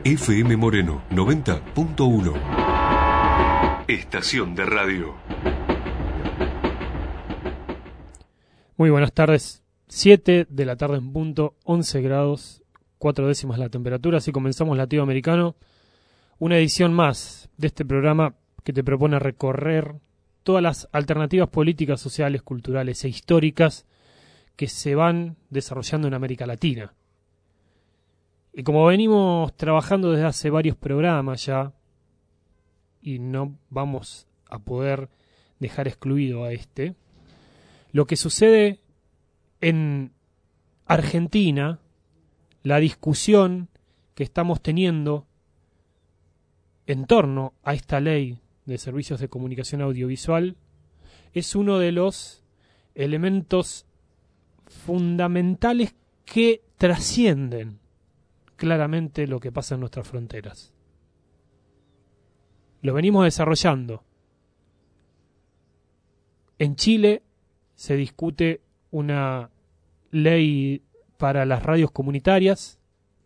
FM Moreno 90.1. Estación de radio. Muy buenas tardes. 7 de la tarde en punto, 11 grados, 4 décimas la temperatura. Así comenzamos Latinoamericano. Una edición más de este programa que te propone recorrer todas las alternativas políticas, sociales, culturales e históricas que se van desarrollando en América Latina. Y como venimos trabajando desde hace varios programas ya, y no vamos a poder dejar excluido a este, lo que sucede en Argentina, la discusión que estamos teniendo en torno a esta ley de servicios de comunicación audiovisual, es uno de los elementos fundamentales que trascienden claramente lo que pasa en nuestras fronteras. Lo venimos desarrollando. En Chile se discute una ley para las radios comunitarias.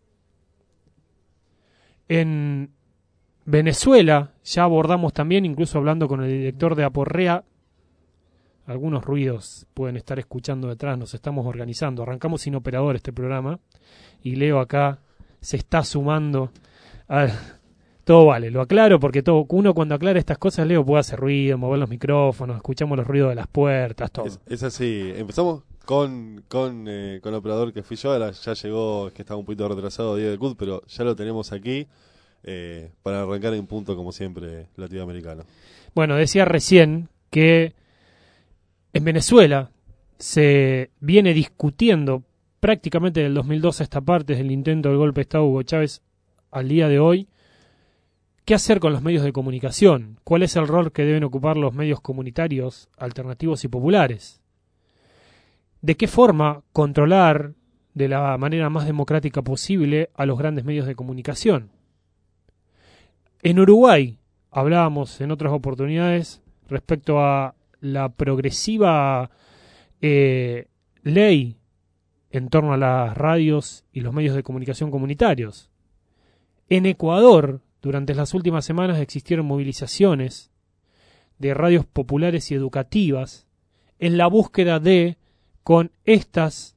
En Venezuela ya abordamos también, incluso hablando con el director de Aporrea, algunos ruidos pueden estar escuchando detrás, nos estamos organizando. Arrancamos sin operador este programa y Leo acá se está sumando a... Todo vale, lo aclaro porque uno cuando aclara estas cosas, Leo, puede hacer ruido, mover los micrófonos, escuchamos los ruidos de las puertas, todo. Es así. Empezamos con el operador que fui yo, ahora ya llegó, que estaba un poquito retrasado, Diego de Cut, pero ya lo tenemos aquí para arrancar en punto, como siempre, latinoamericano. Bueno, decía recién que en Venezuela se viene discutiendo prácticamente del 2012 a esta parte, desde el intento del golpe de Estado de Hugo Chávez al día de hoy, ¿qué hacer con los medios de comunicación? ¿Cuál es el rol que deben ocupar los medios comunitarios, alternativos y populares? ¿De qué forma controlar de la manera más democrática posible a los grandes medios de comunicación? En Uruguay hablábamos en otras oportunidades respecto a la progresiva ley en torno a las radios y los medios de comunicación comunitarios. En Ecuador, durante las últimas semanas existieron movilizaciones de radios populares y educativas en la búsqueda de, con estas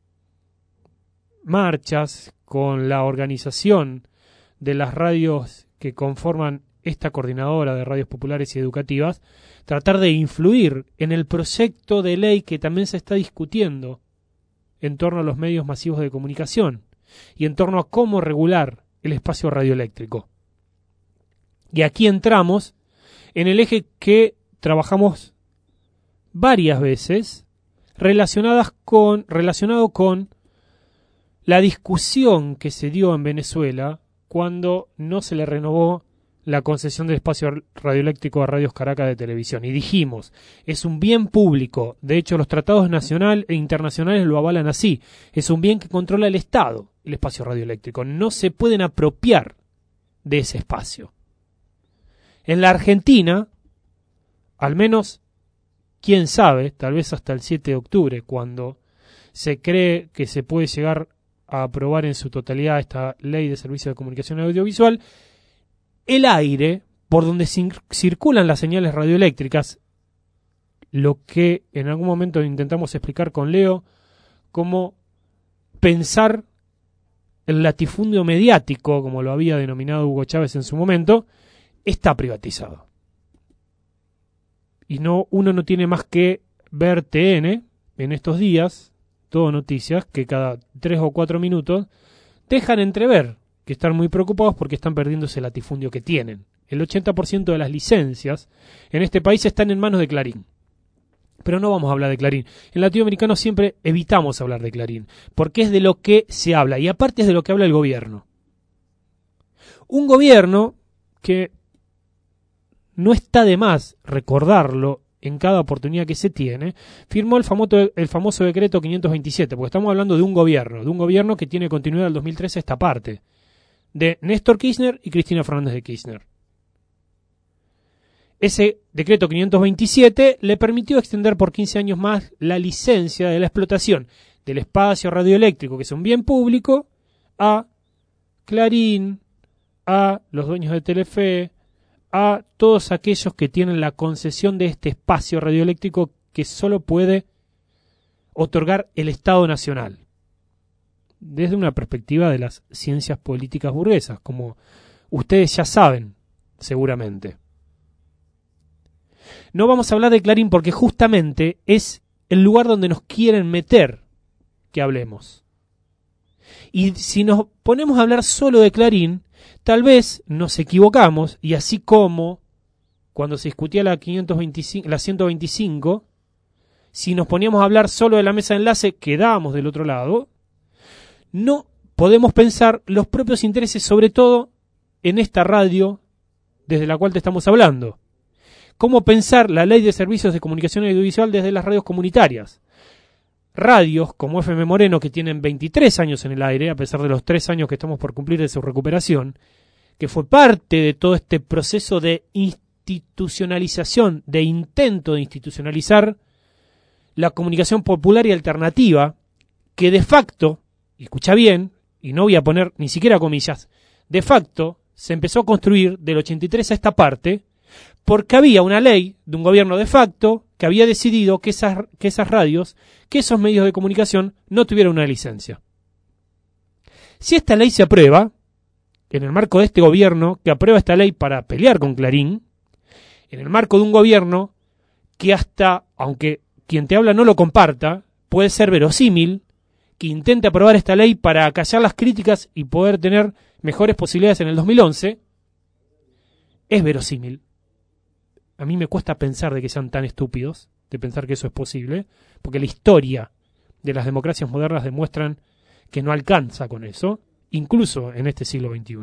marchas, con la organización de las radios que conforman esta coordinadora de radios populares y educativas, tratar de influir en el proyecto de ley que también se está discutiendo en torno a los medios masivos de comunicación y en torno a cómo regular el espacio radioeléctrico. Y aquí entramos en el eje que trabajamos varias veces relacionado con la discusión que se dio en Venezuela cuando no se le renovó la concesión del espacio radioeléctrico a Radios Caracas de televisión. Y dijimos, es un bien público, de hecho los tratados nacional e internacionales lo avalan así, es un bien que controla el Estado, el espacio radioeléctrico, no se pueden apropiar de ese espacio. En la Argentina, al menos, quién sabe, tal vez hasta el 7 de octubre, cuando se cree que se puede llegar a aprobar en su totalidad esta ley de servicio de comunicación audiovisual, el aire por donde circulan las señales radioeléctricas, lo que en algún momento intentamos explicar con Leo, cómo pensar el latifundio mediático, como lo había denominado Hugo Chávez en su momento, está privatizado. Y uno no tiene más que ver TN en estos días, todo noticias, que cada 3 o 4 minutos dejan entrever que están muy preocupados porque están perdiendo ese latifundio que tienen. El 80% de las licencias en este país están en manos de Clarín. Pero no vamos a hablar de Clarín. En Latinoamericano siempre evitamos hablar de Clarín, porque es de lo que se habla, y aparte es de lo que habla el gobierno. Un gobierno que no está de más recordarlo en cada oportunidad que se tiene, firmó el famoso decreto 527, porque estamos hablando de un gobierno que tiene continuidad del 2013 esta parte, de Néstor Kirchner y Cristina Fernández de Kirchner. Ese decreto 527 le permitió extender por 15 años más la licencia de la explotación del espacio radioeléctrico, que es un bien público, a Clarín, a los dueños de Telefe, a todos aquellos que tienen la concesión de este espacio radioeléctrico que solo puede otorgar el Estado Nacional, desde una perspectiva de las ciencias políticas burguesas, como ustedes ya saben, seguramente. No vamos a hablar de Clarín porque justamente es el lugar donde nos quieren meter que hablemos. Y si nos ponemos a hablar solo de Clarín, tal vez nos equivocamos, y así como cuando se discutía la 125, si nos poníamos a hablar solo de la mesa de enlace, quedábamos del otro lado. No podemos pensar los propios intereses, sobre todo en esta radio desde la cual te estamos hablando. ¿Cómo pensar la ley de servicios de comunicación audiovisual desde las radios comunitarias? Radios como FM Moreno, que tienen 23 años en el aire, a pesar de los 3 años que estamos por cumplir de su recuperación, que fue parte de todo este proceso de institucionalización, de intento de institucionalizar la comunicación popular y alternativa, que de facto, y escucha bien, y no voy a poner ni siquiera comillas, de facto se empezó a construir del 83 a esta parte, porque había una ley de un gobierno de facto que había decidido que esas radios, que esos medios de comunicación no tuvieran una licencia. Si esta ley se aprueba, en el marco de este gobierno que aprueba esta ley para pelear con Clarín, en el marco de un gobierno que hasta, aunque quien te habla no lo comparta, puede ser verosímil, que intente aprobar esta ley para acallar las críticas y poder tener mejores posibilidades en el 2011, es verosímil. A mí me cuesta pensar de que sean tan estúpidos, de pensar que eso es posible, porque la historia de las democracias modernas demuestran que no alcanza con eso, incluso en este siglo XXI.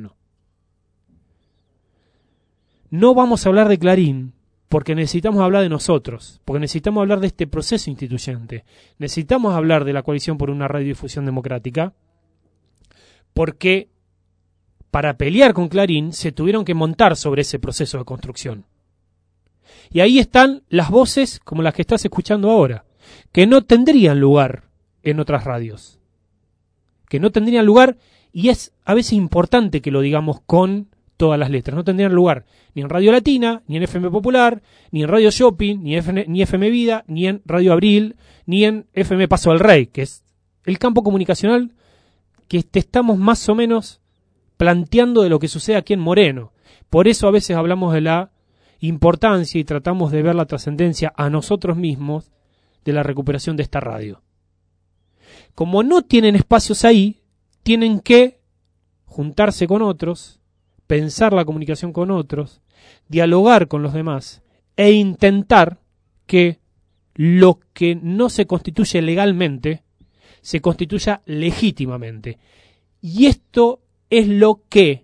No vamos a hablar de Clarín porque necesitamos hablar de nosotros, porque necesitamos hablar de este proceso instituyente, necesitamos hablar de la coalición por una radiodifusión democrática, porque para pelear con Clarín se tuvieron que montar sobre ese proceso de construcción. Y ahí están las voces como las que estás escuchando ahora, que no tendrían lugar en otras radios, que no tendrían lugar, y es a veces importante que lo digamos con todas las letras, no tendrían lugar ni en Radio Latina, ni en FM Popular, ni en Radio Shopping, ni FM Vida, ni en Radio Abril, ni en FM Paso del Rey, que es el campo comunicacional que te estamos más o menos planteando de lo que sucede aquí en Moreno. Por eso a veces hablamos de la importancia y tratamos de ver la trascendencia a nosotros mismos de la recuperación de esta radio. Como no tienen espacios ahí, tienen que juntarse con otros, pensar la comunicación con otros, dialogar con los demás e intentar que lo que no se constituye legalmente se constituya legítimamente. Y esto es lo que,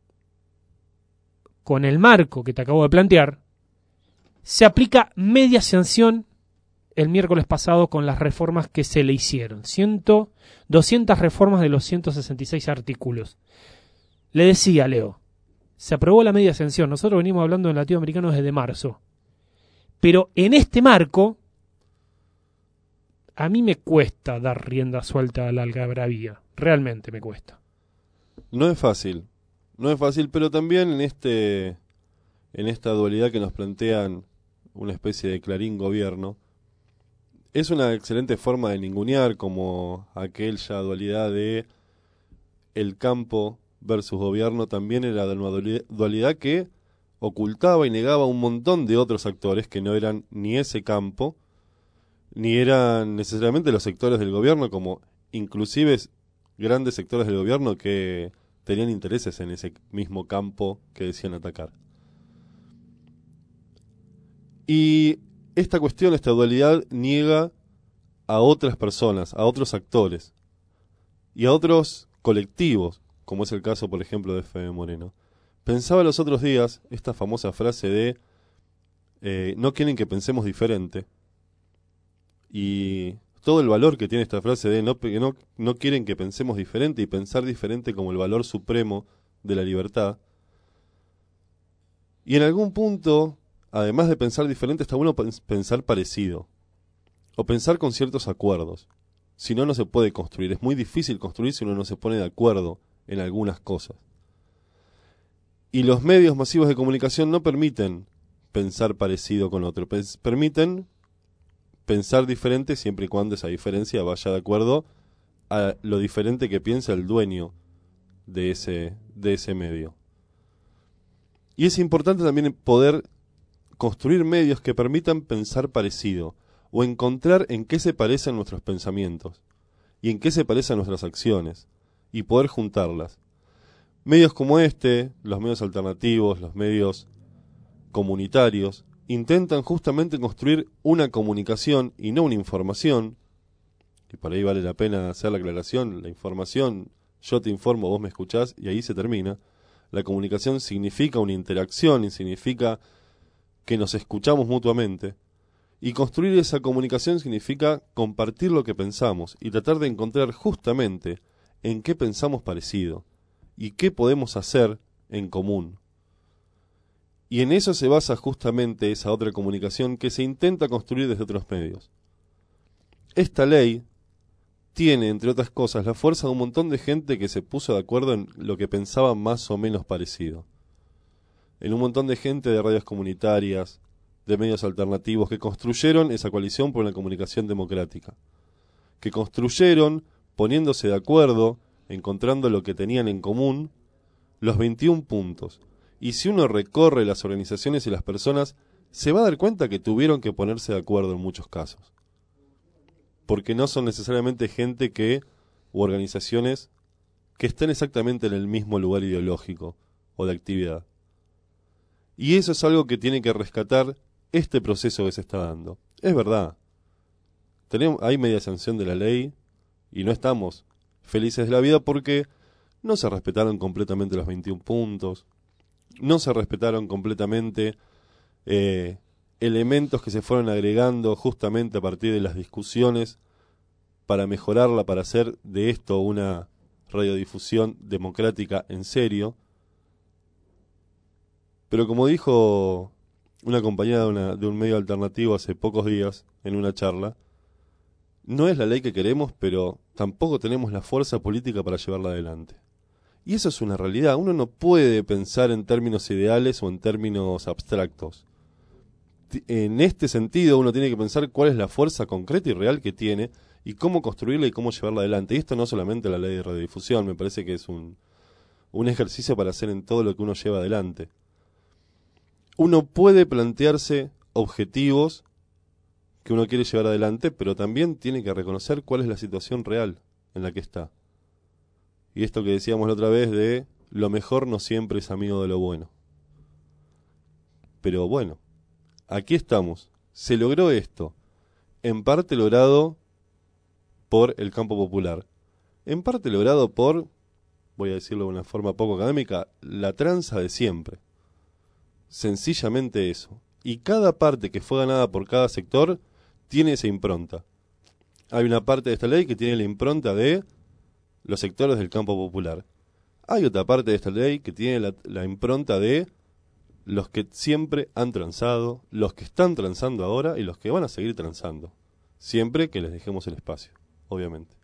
con el marco que te acabo de plantear, se aplica media sanción el miércoles pasado con las reformas que se le hicieron. 200 reformas de los 166 artículos. Le decía, Leo, se aprobó la media sanción. Nosotros venimos hablando en latinoamericano desde marzo. Pero en este marco, a mí me cuesta dar rienda suelta a la algarabía. Realmente me cuesta. No es fácil, pero también en esta dualidad que nos plantean una especie de Clarín gobierno, es una excelente forma de ningunear, como aquella dualidad de el campo versus gobierno, también era de una dualidad que ocultaba y negaba un montón de otros actores que no eran ni ese campo, ni eran necesariamente los sectores del gobierno, como inclusive grandes sectores del gobierno que tenían intereses en ese mismo campo que decían atacar. Y esta cuestión, esta dualidad, niega a otras personas, a otros actores y a otros colectivos, como es el caso, por ejemplo, de FM Moreno. Pensaba los otros días esta famosa frase de no quieren que pensemos diferente, y todo el valor que tiene esta frase de no quieren que pensemos diferente, y pensar diferente como el valor supremo de la libertad. Y en algún punto, además de pensar diferente, está bueno pensar parecido, o pensar con ciertos acuerdos. Si no, no se puede construir. Es muy difícil construir si uno no se pone de acuerdo en algunas cosas. Y los medios masivos de comunicación no permiten pensar parecido con otro, permiten pensar diferente siempre y cuando esa diferencia vaya de acuerdo a lo diferente que piensa el dueño de ese medio. Y es importante también poder construir medios que permitan pensar parecido, o encontrar en qué se parecen nuestros pensamientos, y en qué se parecen nuestras acciones, y poder juntarlas. Medios como los medios alternativos, los medios comunitarios, intentan justamente construir una comunicación y no una información, y por ahí vale la pena hacer la aclaración, la información, yo te informo, vos me escuchás, y ahí se termina. La comunicación significa una interacción y significa que nos escuchamos mutuamente, y construir esa comunicación significa compartir lo que pensamos y tratar de encontrar justamente en qué pensamos parecido y qué podemos hacer en común. Y en eso se basa justamente esa otra comunicación que se intenta construir desde otros medios. Esta ley tiene, entre otras cosas, la fuerza de un montón de gente que se puso de acuerdo en lo que pensaba más o menos parecido. En un montón de gente de radios comunitarias, de medios alternativos, que construyeron esa coalición por una comunicación democrática. Que construyeron, poniéndose de acuerdo, encontrando lo que tenían en común, los 21 puntos. Y si uno recorre las organizaciones y las personas, se va a dar cuenta que tuvieron que ponerse de acuerdo en muchos casos. Porque no son necesariamente u organizaciones que estén exactamente en el mismo lugar ideológico o de actividad. Y eso es algo que tiene que rescatar este proceso que se está dando. Es verdad, hay media sanción de la ley y no estamos felices de la vida porque no se respetaron completamente los 21 puntos, no se respetaron completamente elementos que se fueron agregando justamente a partir de las discusiones para mejorarla, para hacer de esto una radiodifusión democrática en serio. Pero como dijo una compañera de un medio alternativo hace pocos días en una charla, no es la ley que queremos, pero tampoco tenemos la fuerza política para llevarla adelante. Y eso es una realidad. Uno no puede pensar en términos ideales o en términos abstractos. En este sentido, uno tiene que pensar cuál es la fuerza concreta y real que tiene y cómo construirla y cómo llevarla adelante. Y esto no solamente la ley de radiodifusión, me parece que es un ejercicio para hacer en todo lo que uno lleva adelante. Uno puede plantearse objetivos que uno quiere llevar adelante, pero también tiene que reconocer cuál es la situación real en la que está. Y esto que decíamos la otra vez de lo mejor no siempre es amigo de lo bueno. Pero bueno, aquí estamos. Se logró esto. En parte logrado por el campo popular. En parte logrado por, voy a decirlo de una forma poco académica, la tranza de siempre. Sencillamente eso. Y cada parte que fue ganada por cada sector tiene esa impronta. Hay una parte de esta ley que tiene la impronta de los sectores del campo popular. Hay otra parte de esta ley que tiene la impronta de los que siempre han transado, los que están transando ahora y los que van a seguir transando. Siempre que les dejemos el espacio, obviamente.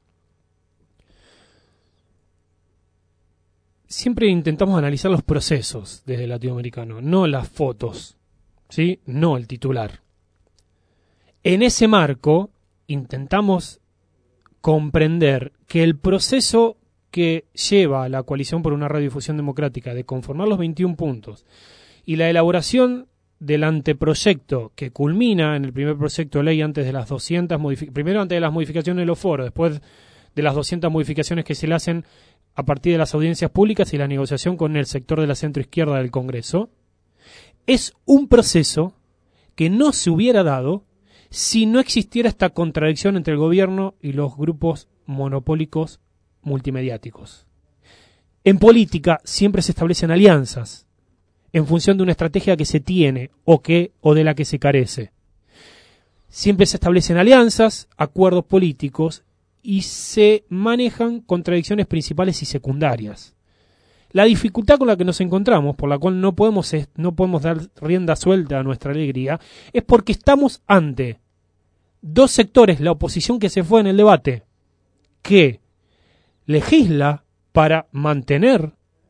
Siempre intentamos analizar los procesos desde el latinoamericano, no las fotos, ¿sí? No el titular. En ese marco intentamos comprender que el proceso que lleva a la coalición por una radiodifusión democrática de conformar los 21 puntos y la elaboración del anteproyecto que culmina en el primer proyecto de ley antes de las 200 primero antes de las modificaciones de los foros, después de las 200 modificaciones que se le hacen a partir de las audiencias públicas y la negociación con el sector de la centroizquierda del Congreso, es un proceso que no se hubiera dado si no existiera esta contradicción entre el gobierno y los grupos monopólicos multimediáticos. En política siempre se establecen alianzas en función de una estrategia que se tiene o de la que se carece. Siempre se establecen alianzas, acuerdos políticos y se manejan contradicciones principales y secundarias. La dificultad con la que nos encontramos, por la cual no podemos dar rienda suelta a nuestra alegría, es porque estamos ante dos sectores, la oposición que se fue en el debate, que legisla para mantener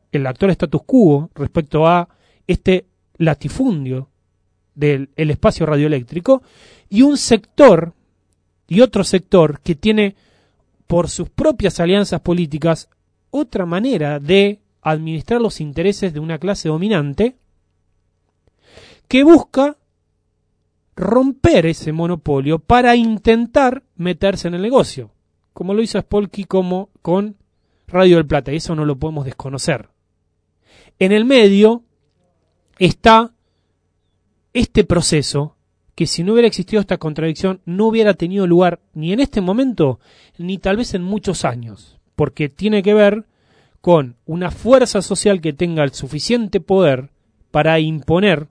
el actual status quo respecto a este latifundio del el espacio radioeléctrico, y un sector y otro sector que tiene por sus propias alianzas políticas otra manera de administrar los intereses de una clase dominante que busca romper ese monopolio para intentar meterse en el negocio, como lo hizo Spolky como con Radio del Plata, y eso no lo podemos desconocer. En el medio está este proceso que, si no hubiera existido esta contradicción, no hubiera tenido lugar ni en este momento ni tal vez en muchos años, porque tiene que ver con una fuerza social que tenga el suficiente poder para imponer,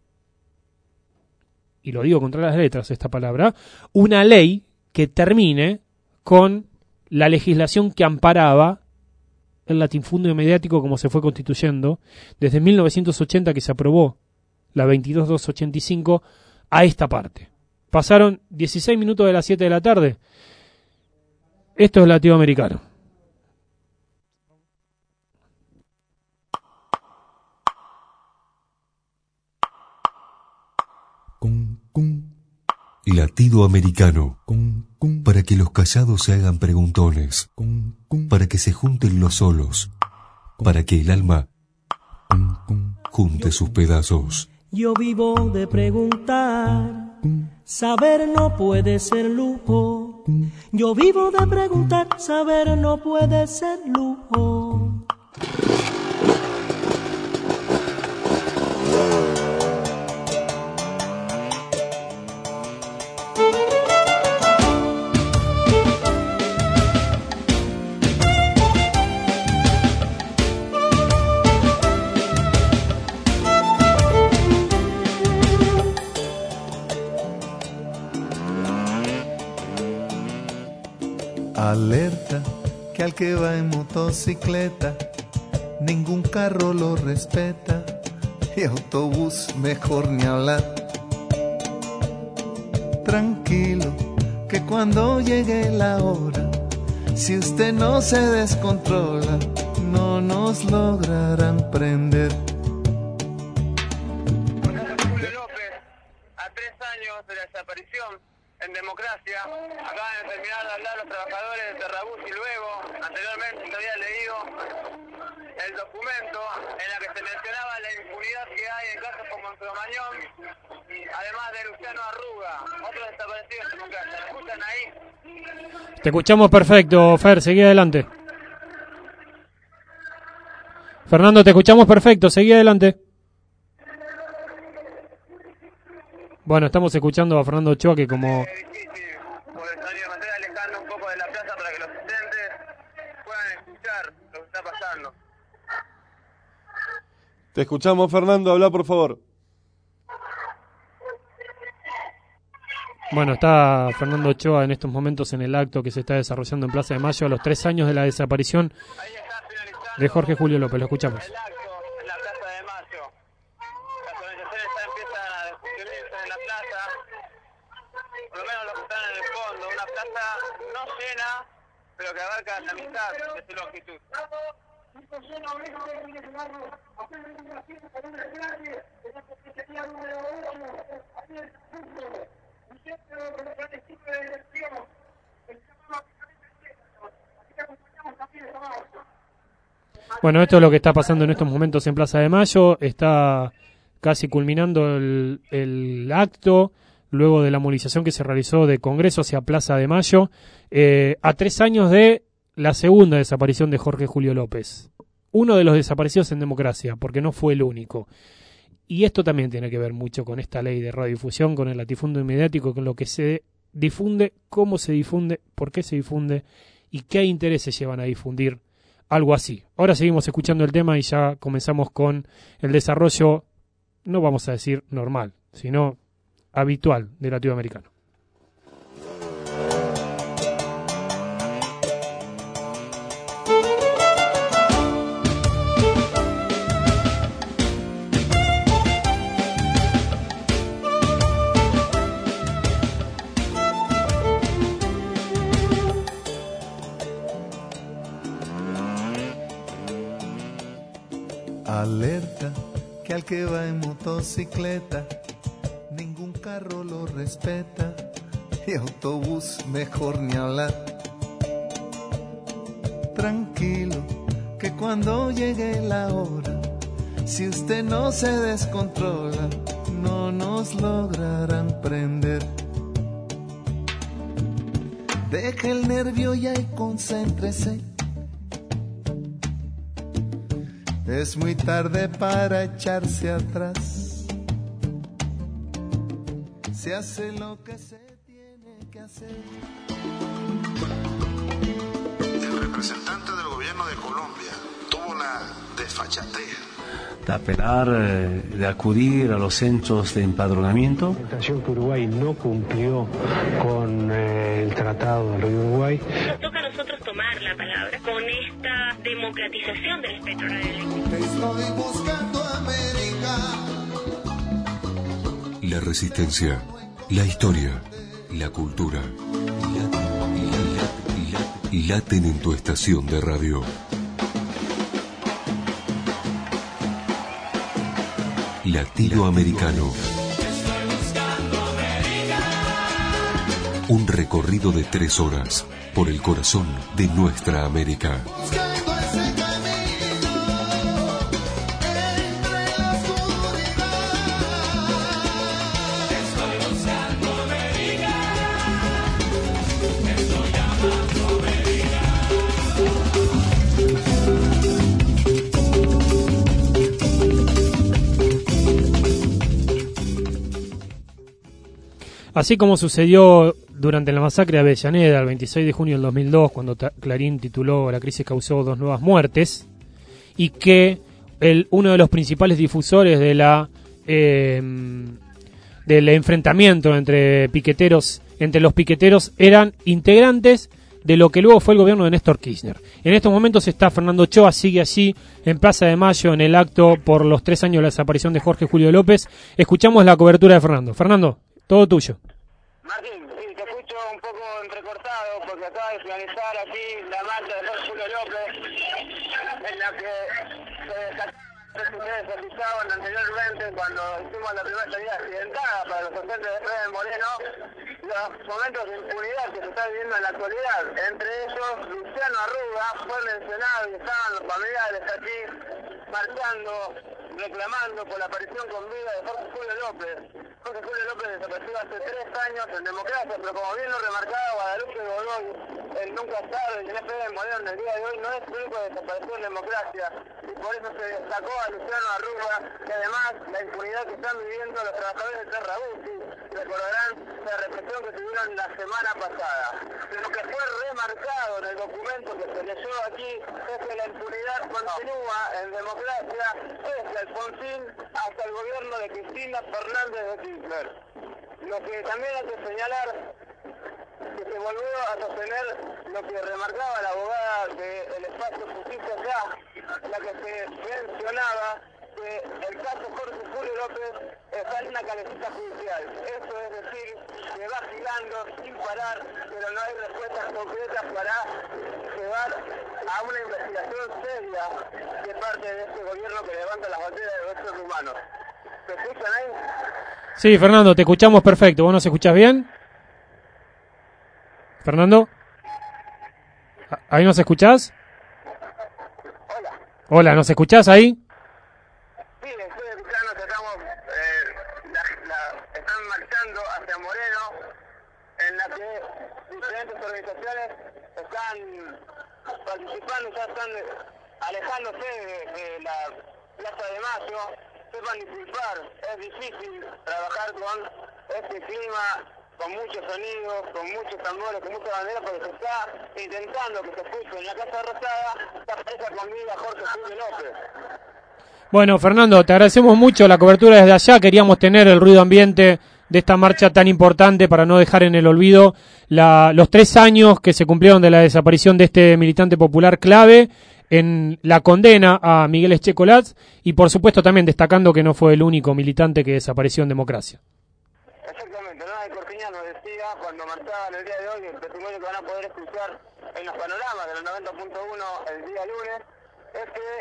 y lo digo contra las letras esta palabra, una ley que termine con la legislación que amparaba el latifundio mediático como se fue constituyendo desde 1980, que se aprobó la 22285, a esta parte. Pasaron 16 minutos de las 7 de la tarde. Esto es Latinoamericano. Latido americano. Para que los callados se hagan preguntones. Para que se junten los solos. Para que el alma junte sus pedazos. Yo vivo de preguntar, saber no puede ser lujo. Yo vivo de preguntar, saber no puede ser lujo. Alerta que al que va en motocicleta ningún carro lo respeta, y autobús mejor ni hablar. Tranquilo que cuando llegue la hora, si usted no se descontrola, no nos lograrán prender. Julio López, a 3 años de la desaparición en democracia, acaban de terminar de hablar los trabajadores de Terrabús y luego, anteriormente se había leído el documento en la que se mencionaba la impunidad que hay en casos como en Cromañón, además de Luciano Arruga, otros desaparecidos en democracia. ¿Me escuchan ahí? Te escuchamos perfecto, Fer, seguí adelante. Fernando, te escuchamos perfecto, seguí adelante. Bueno, estamos escuchando a Fernando Ochoa, que como... Es difícil, por el sonido, me estoy alejando un poco de la plaza para que los asistentes puedan escuchar lo que está pasando. Te escuchamos, Fernando, habla por favor. Bueno, está Fernando Ochoa en estos momentos en el acto que se está desarrollando en Plaza de Mayo a los 3 años de la desaparición Ahí está finalizando de Jorge Julio López. Lo escuchamos. el acto en la Plaza de Mayo. Las organizaciones ya empiezan a distribuirse en la plaza, por lo menos los que están en el fondo. Una plaza no llena, pero que abarca la mitad de su longitud. Bueno, esto es lo que está pasando en estos momentos en Plaza de Mayo. Está casi culminando el acto, luego de la movilización que se realizó de Congreso hacia Plaza de Mayo, a 3 años de la segunda desaparición de Jorge Julio López. Uno de los desaparecidos en democracia, porque no fue el único. Y esto también tiene que ver mucho con esta ley de radiodifusión, con el latifundio mediático, con lo que se difunde, cómo se difunde, por qué se difunde y qué intereses llevan a difundir algo así. Ahora seguimos escuchando el tema y ya comenzamos con el desarrollo, no vamos a decir normal, sino habitual de Latinoamericano. Alerta que al que va en motocicleta ningún carro lo respeta y autobús mejor ni hablar. Tranquilo que cuando llegue la hora, si usted no se descontrola, no nos lograrán prender. Deje el nervio ya y concéntrese. Es muy tarde para echarse atrás. Se hace lo que se tiene que hacer. El representante del gobierno de Colombia tuvo la desfachatez de apelar, de acudir a los centros de empadronamiento. La presentación que Uruguay no cumplió con el Tratado del Río Uruguay. Nos toca a nosotros tomar la palabra con esta democratización del espectro radioeléctrico. Estoy buscando América. La resistencia, la historia, la cultura. Laten en tu estación de radio. Latinoamericano. Un recorrido de 3 horas por el corazón de nuestra América. Así como sucedió durante la masacre de Avellaneda el 26 de junio del 2002, cuando Clarín tituló "La crisis causó 2 nuevas muertes", y que uno de los principales difusores de del enfrentamiento entre los piqueteros eran integrantes de lo que luego fue el gobierno de Néstor Kirchner. En estos momentos está Fernando Ochoa, sigue allí en Plaza de Mayo en el acto por los 3 años de la desaparición de Jorge Julio López. Escuchamos la cobertura de Fernando. Fernando, todo tuyo. Martín, sí, te escucho un poco entrecortado porque acaba de finalizar aquí la marcha de Jorge Julio López, en la que ustedes realizaban anteriormente cuando hicimos la primera salida accidentada para los docentes de Fede Moreno, los momentos de impunidad que se está viviendo en la actualidad. Entre ellos, Luciano Arruga fue mencionado y estaban los familiares aquí marchando, reclamando por la aparición con vida de Jorge Julio López. Jorge Julio López desapareció hace 3 años en democracia, pero como bien lo remarcaba Guadalupe Godoy, el nunca sabe, y en Fede Moreno en el día de hoy no es el único que desapareció en democracia, y por eso se destacó a Luciano Arruga, que además la impunidad que están viviendo los trabajadores de Terrabusi, recordarán la represión que tuvieron la semana pasada. Lo que fue remarcado en el documento que se leyó aquí es que la impunidad continúa en democracia desde Alfonsín hasta el gobierno de Cristina Fernández de Kirchner. Lo que también hay que señalar que se volvió a sostener lo que remarcaba la abogada del espacio Justicia Ya, la que se mencionaba que el caso Jorge Julio López está en una calecita judicial. Eso es decir, que va girando sin parar, pero no hay respuestas concretas para llevar a una investigación seria de parte de este gobierno que levanta las banderas de derechos humanos. ¿Se escuchan ahí? Sí, Fernando, te escuchamos perfecto. ¿Vos nos escuchás bien? ¿Fernando? ¿Ahí nos escuchás? Hola. Hola, ¿nos escuchás ahí? Sí, estoy escuchando que estamos, están marchando hacia Moreno, en la que diferentes organizaciones están participando, ya están alejándose de la Plaza de Mayo. Sepan disculpar, es difícil trabajar con este clima, con muchos sonidos, con muchos tambores, con muchas banderas, porque se está intentando que se escuche en la Casa Rosada esta pareja con vida Jorge Julio López. Bueno, Fernando, te agradecemos mucho la cobertura desde allá. Queríamos tener el ruido ambiente de esta marcha tan importante para no dejar en el olvido los 3 años que se cumplieron de la desaparición de este militante popular clave, en la condena a Miguel Echecolatz y por supuesto también destacando que no fue el único militante que desapareció en democracia. Exactamente, Nada Cortiñas nos decía cuando marchaban el día de hoy, el testimonio que van a poder escuchar en los panoramas de los 90.1 el día lunes, es que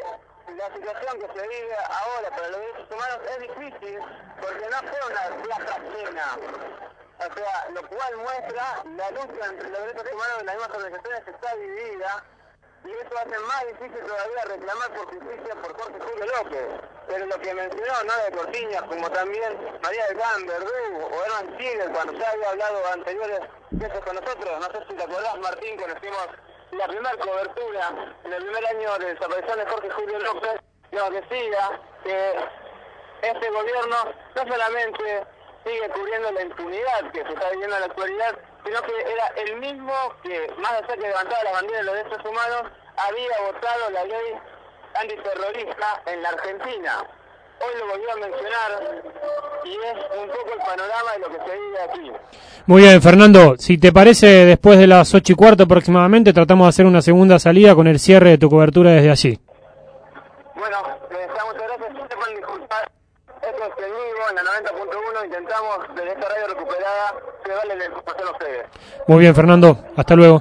la situación que se vive ahora para los derechos humanos es difícil porque no fue una plaza llena. O sea, lo cual muestra la lucha entre los derechos humanos de las mismas organizaciones que está dividida, y eso hace más difícil todavía reclamar por justicia por Jorge Julio López. Pero lo que mencionó Noé Cortiñas, como también María del Can, Verdú o Herman Chile, cuando ya había hablado anteriores veces con nosotros, no sé si te acordás, Martín, cuando hicimos la primera cobertura en el primer año de desaparición de Jorge Julio López, nos decía que este gobierno no solamente sigue cubriendo la impunidad que se está viviendo en la actualidad, sino que era el mismo que, más allá que levantaba la bandera de los derechos humanos, había votado la ley antiterrorista en la Argentina. Hoy lo volvió a mencionar y es un poco el panorama de lo que se vive aquí. Muy bien, Fernando, si te parece, después de las 8:15 aproximadamente, tratamos de hacer una segunda salida con el cierre de tu cobertura desde allí. Bueno, muchas gracias, sepan disculpar. Esto es en vivo, en la 90.1, intentamos desde esta radio recuperada llevarle la información a ustedes. Muy bien, Fernando, hasta luego.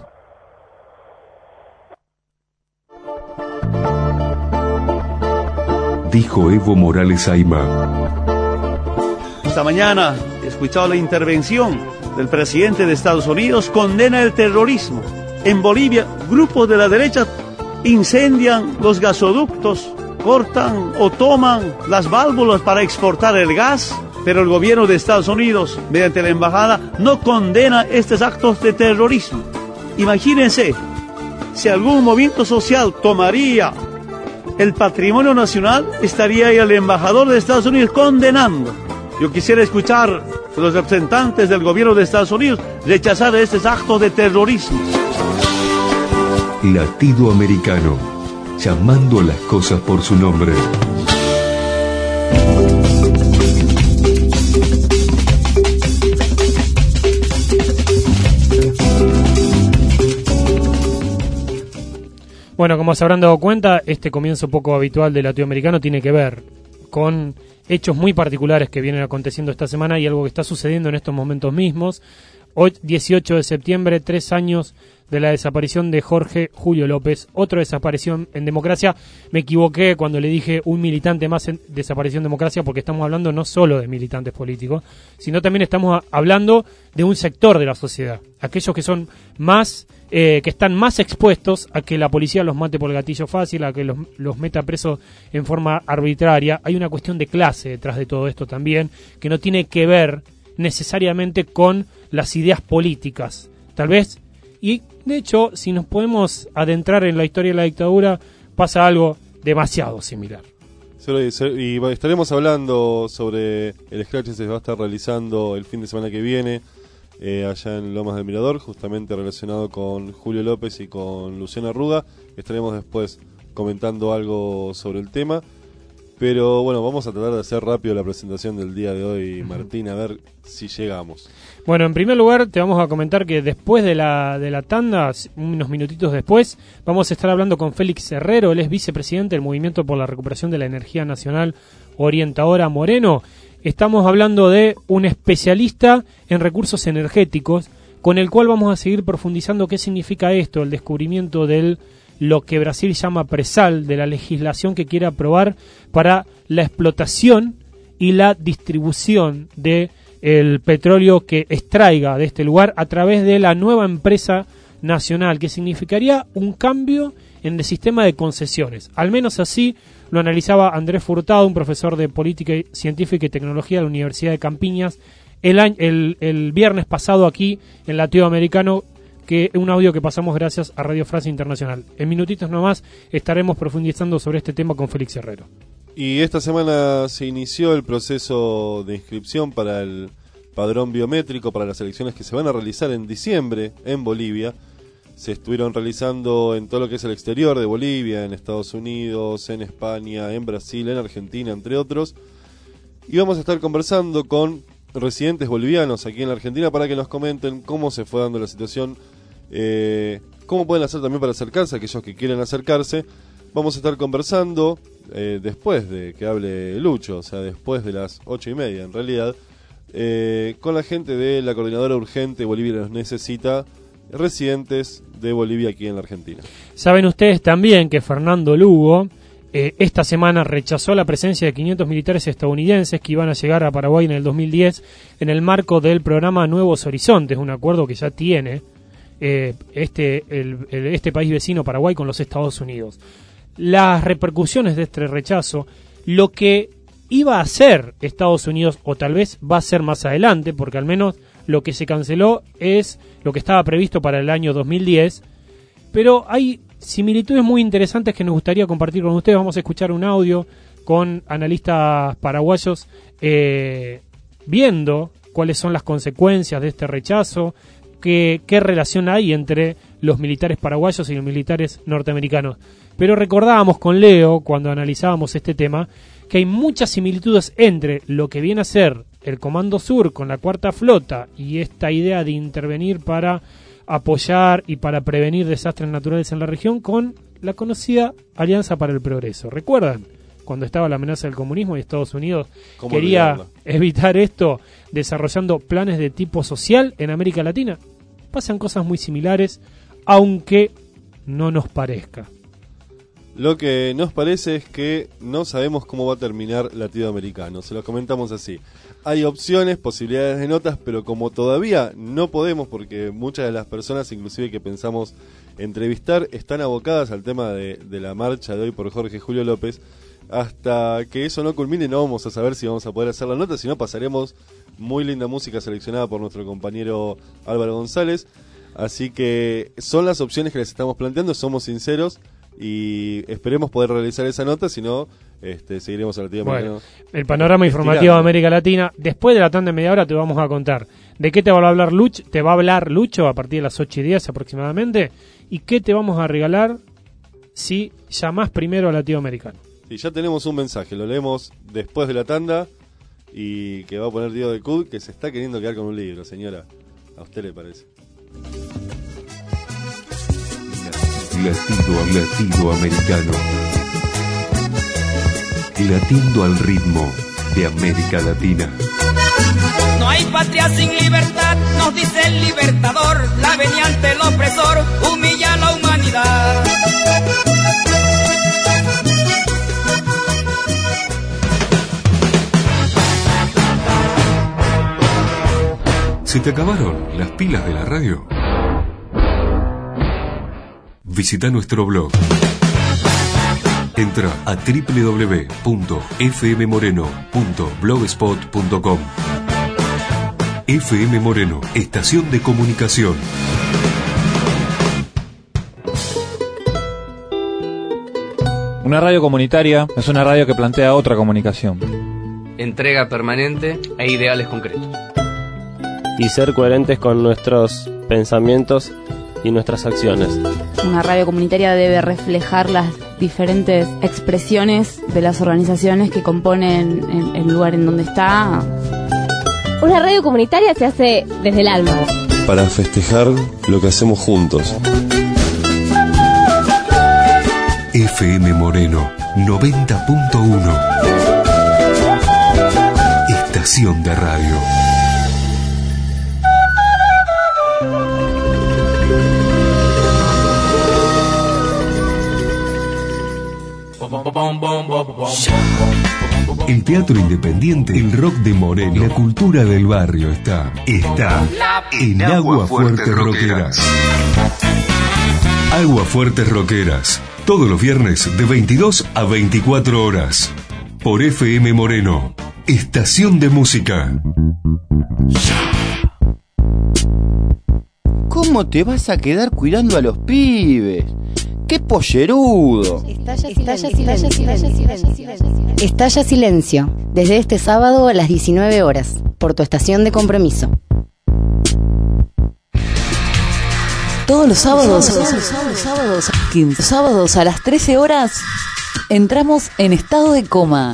Dijo Evo Morales Ayma. Esta mañana he escuchado la intervención del presidente de Estados Unidos, condena el terrorismo. En Bolivia, grupos de la derecha incendian los gasoductos, cortan o toman las válvulas para exportar el gas, pero el gobierno de Estados Unidos, mediante la embajada, no condena estos actos de terrorismo. Imagínense, si algún movimiento social tomaría el patrimonio nacional, estaría ahí el embajador de Estados Unidos condenando. Yo quisiera escuchar a los representantes del gobierno de Estados Unidos rechazar estos actos de terrorismo. Latido Americano, llamando a las cosas por su nombre. Bueno, como se habrán dado cuenta, este comienzo poco habitual de Latinoamericano tiene que ver con hechos muy particulares que vienen aconteciendo esta semana y algo que está sucediendo en estos momentos mismos. Hoy, 18 de septiembre, 3 años de la desaparición de Jorge Julio López. Otra desaparición en democracia. Me equivoqué cuando le dije un militante más en desaparición en democracia, porque estamos hablando no solo de militantes políticos, sino también estamos hablando de un sector de la sociedad. Aquellos que son más... que están más expuestos a que la policía los mate por el gatillo fácil, a que los meta presos en forma arbitraria. Hay una cuestión de clase detrás de todo esto también, que no tiene que ver necesariamente con las ideas políticas, tal vez, y de hecho, si nos podemos adentrar en la historia de la dictadura, pasa algo demasiado similar. Y estaremos hablando sobre el scratch que se va a estar realizando el fin de semana que viene, allá en Lomas del Mirador, justamente relacionado con Julio López y con Luciana Arruga. Estaremos después comentando algo sobre el tema, pero bueno, vamos a tratar de hacer rápido la presentación del día de hoy, Martín, a ver si llegamos. Bueno, en primer lugar te vamos a comentar que después de la tanda, unos minutitos después, vamos a estar hablando con Félix Herrero. Él es vicepresidente del Movimiento por la Recuperación de la Energía Nacional Orientadora Moreno. Estamos hablando de un especialista en recursos energéticos, con el cual vamos a seguir profundizando qué significa esto, el descubrimiento de lo que Brasil llama presal, de la legislación que quiere aprobar para la explotación y la distribución de el petróleo que extraiga de este lugar a través de la nueva empresa nacional, que significaría un cambio en el sistema de concesiones. Al menos así lo analizaba Andrés Furtado, un profesor de Política Científica y Tecnología de la Universidad de Campiñas, el viernes pasado aquí en Latinoamericano, que un audio que pasamos gracias a Radio Francia Internacional. En minutitos nomás estaremos profundizando sobre este tema con Félix Herrero. Y esta semana se inició el proceso de inscripción para el padrón biométrico para las elecciones que se van a realizar en diciembre en Bolivia. Se estuvieron realizando en todo lo que es el exterior de Bolivia, en Estados Unidos, en España, en Brasil, en Argentina, entre otros. Y vamos a estar conversando con residentes bolivianos aquí en la Argentina para que nos comenten cómo se fue dando la situación, cómo pueden hacer también para acercarse a aquellos que quieren acercarse. Vamos a estar conversando después de que hable Lucho, o sea, después de las 8:30 en realidad, con la gente de la Coordinadora Urgente Bolivia Nos Necesita, residentes de Bolivia aquí en la Argentina. Saben ustedes también que Fernando Lugo esta semana rechazó la presencia de 500 militares estadounidenses que iban a llegar a Paraguay en el 2010 en el marco del programa Nuevos Horizontes, un acuerdo que ya tiene este país vecino Paraguay con los Estados Unidos. Las repercusiones de este rechazo, lo que iba a hacer Estados Unidos, o tal vez va a ser más adelante, porque al menos lo que se canceló es lo que estaba previsto para el año 2010, pero hay similitudes muy interesantes que nos gustaría compartir con ustedes. Vamos a escuchar un audio con analistas paraguayos viendo cuáles son las consecuencias de este rechazo, qué relación hay entre los militares paraguayos y los militares norteamericanos. Pero recordábamos con Leo, cuando analizábamos este tema, que hay muchas similitudes entre lo que viene a ser el Comando Sur con la Cuarta Flota y esta idea de intervenir para apoyar y para prevenir desastres naturales en la región con la conocida Alianza para el Progreso. ¿Recuerdan? Cuando estaba la amenaza del comunismo y Estados Unidos quería evitar esto desarrollando planes de tipo social en América Latina. Pasan cosas muy similares, aunque no nos parezca. Lo que nos parece es que no sabemos cómo va a terminar Latinoamericano. Se lo comentamos así. Hay opciones, posibilidades de notas, pero como todavía no podemos, porque muchas de las personas, inclusive que pensamos entrevistar, están abocadas al tema de la marcha de hoy por Jorge Julio López, hasta que eso no culmine no vamos a saber si vamos a poder hacer la nota, si no pasaremos muy linda música seleccionada por nuestro compañero Álvaro González. Así que son las opciones que les estamos planteando, somos sinceros y esperemos poder realizar esa nota, si no seguiremos a Latinoamericano. Bueno, el panorama informativo de América Latina. Después de la tanda de media hora te vamos a contar de qué te va a hablar Lucho a partir de las 8:10 aproximadamente, y qué te vamos a regalar si llamás primero a Latinoamericano. Sí, ya tenemos un mensaje, lo leemos después de la tanda, y que va a poner Diego de Cud, que se está queriendo quedar con un libro, señora. ¿A usted le parece? Latido americano. Latiendo al ritmo de América Latina. No hay patria sin libertad, nos dice el libertador. La venia ante el opresor humilla a la humanidad. ¿Se te acabaron las pilas de la radio? Visita nuestro blog. Entra a www.fmmoreno.blogspot.com. FM Moreno, estación de comunicación. Una radio comunitaria es una radio que plantea otra comunicación. Entrega permanente e ideales concretos. Y ser coherentes con nuestros pensamientos y nuestras acciones. Una radio comunitaria debe reflejar las diferentes expresiones de las organizaciones que componen el lugar en donde está. Una radio comunitaria se hace desde el alma. Para festejar lo que hacemos juntos. FM Moreno 90.1. Estación de radio. El teatro independiente, el rock de Moreno, la cultura del barrio está en Agua Fuerte Rockeras. Agua Fuertes Rockeras, todos los viernes de 22 a 24 horas, por FM Moreno, estación de música. ¿Cómo te vas a quedar cuidando a los pibes? ¡Qué pollerudo! Estalla silencio, desde este sábado a las 19 horas, por tu estación de compromiso. Todos los sábados a las 13 horas, entramos en estado de coma.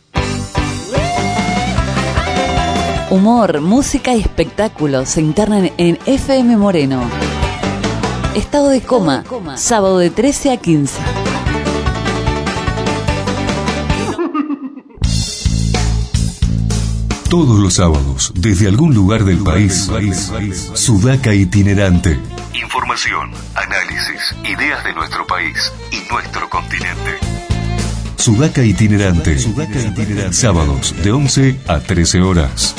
Humor, música y espectáculos se internan en FM Moreno. Estado de coma, sábado de 13 a 15. Todos los sábados, desde algún lugar del país, Sudaca Itinerante. Información, análisis, ideas de nuestro país y nuestro continente. Sudaca itinerante. Sábados de 11 a 13 horas.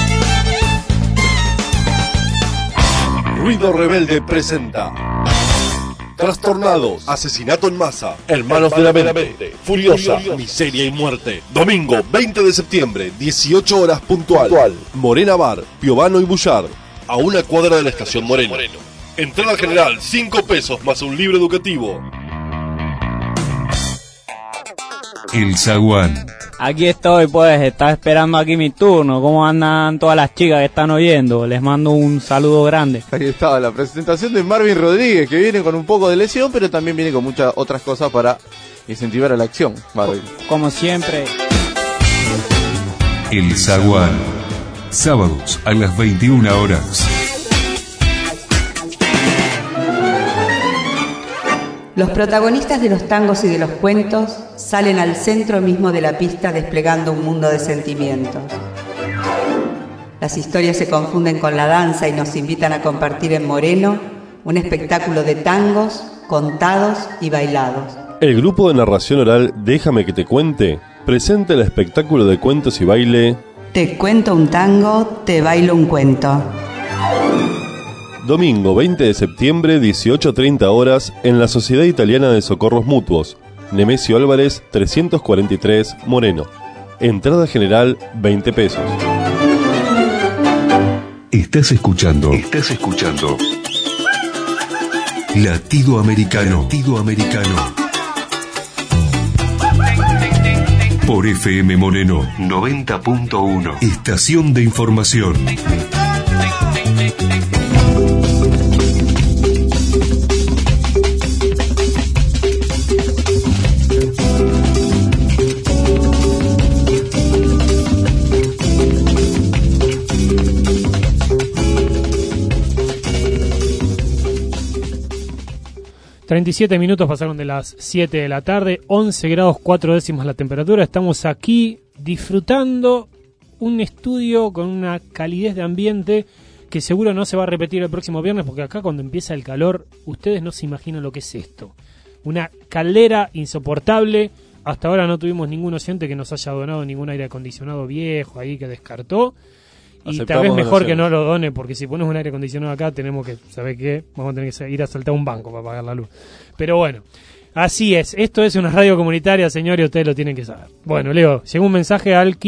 Ruido Rebelde presenta Trastornados, Asesinato en Masa, Hermanos de la Mente, Furiosa, Miseria y Muerte. Domingo 20 de septiembre, 18 horas puntual. Morena Bar, Piovano y Bullard, a una cuadra de la estación Moreno. Entrada general, 5 pesos más un libro educativo. El Zaguán. Aquí estoy, pues, estaba esperando aquí mi turno. ¿Cómo andan todas las chicas que están oyendo? Les mando un saludo grande. Ahí estaba la presentación de Marvin Rodríguez, que viene con un poco de lesión, pero también viene con muchas otras cosas para incentivar a la acción, Marvin. Como siempre. El Zaguán. Sábados a las 21 horas. Los protagonistas de los tangos y de los cuentos salen al centro mismo de la pista desplegando un mundo de sentimientos. Las historias se confunden con la danza y nos invitan a compartir en Moreno un espectáculo de tangos, contados y bailados. El grupo de narración oral Déjame que te cuente presenta el espectáculo de cuentos y baile Te cuento un tango, te bailo un cuento. Domingo 20 de septiembre, 18:30 horas, en la Sociedad Italiana de Socorros Mutuos, Nemesio Álvarez 343, Moreno. Entrada general 20 pesos. Estás escuchando Latido Americano. Por FM Moreno 90.1. Estación de información. ...37 minutos pasaron de las 7 de la tarde... ...11 grados 4 décimas la temperatura... ...estamos aquí disfrutando... ...un estudio con una calidez de ambiente... ...que seguro no se va a repetir el próximo viernes... ...porque acá cuando empieza el calor... ...ustedes no se imaginan lo que es esto... ...una caldera insoportable... ...hasta ahora no tuvimos ningún oyente que nos haya donado... ...ningún aire acondicionado viejo ahí que descartó... Y tal vez mejor que no lo done, porque si pones un aire acondicionado acá, tenemos que, ¿sabe qué? Vamos a tener que ir a saltar un banco para pagar la luz. Pero bueno, así es. Esto es una radio comunitaria, señores, ustedes lo tienen que saber. Bueno, Leo, llegó un mensaje al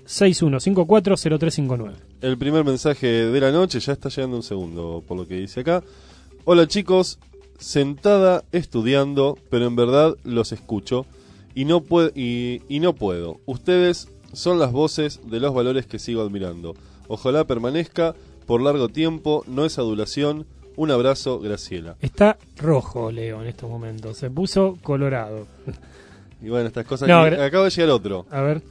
1561540359. El primer mensaje de la noche, ya está llegando un segundo, por lo que dice acá. Hola chicos, sentada estudiando, pero en verdad los escucho y no puedo. Ustedes son las voces de los valores que sigo admirando. Ojalá permanezca por largo tiempo, no es adulación. Un abrazo, Graciela. Está rojo, Leo, en estos momentos. Se puso colorado. Y bueno, estas cosas... No, acaba de llegar otro. A ver.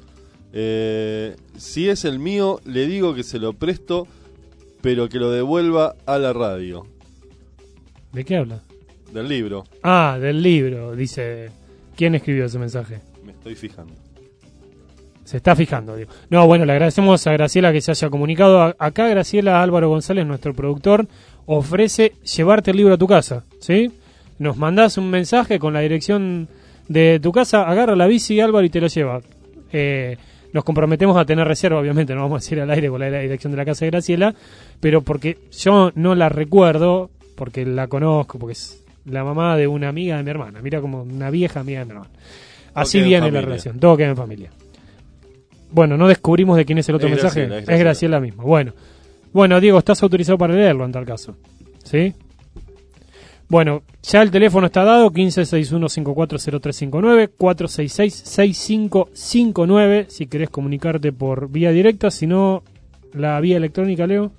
Si es el mío, le digo que se lo presto, pero que lo devuelva a la radio. ¿De qué habla? Del libro. Ah, del libro, dice. ¿Quién escribió ese mensaje? Me estoy fijando. Se está fijando, digo. No, bueno, le agradecemos a Graciela que se haya comunicado. Acá Graciela Álvaro González, nuestro productor, ofrece llevarte el libro a tu casa, ¿sí? Nos mandás un mensaje con la dirección de tu casa, agarra la bici, Álvaro, y te lo lleva. Nos comprometemos a tener reserva, obviamente, no vamos a decir al aire con la dirección de la casa de Graciela, pero porque yo no la recuerdo, porque la conozco, porque es la mamá de una amiga de mi hermana. Mira, como una vieja amiga de mi hermana. Así viene la relación, todo queda en familia. Bueno, no descubrimos de quién es el otro mensaje. Es Graciela mismo. Bueno, Diego, estás autorizado para leerlo en tal caso. ¿Sí? Bueno, ya el teléfono está dado, 1561540359, 466-6559, si querés comunicarte por vía directa, si no, la vía electrónica, Leo.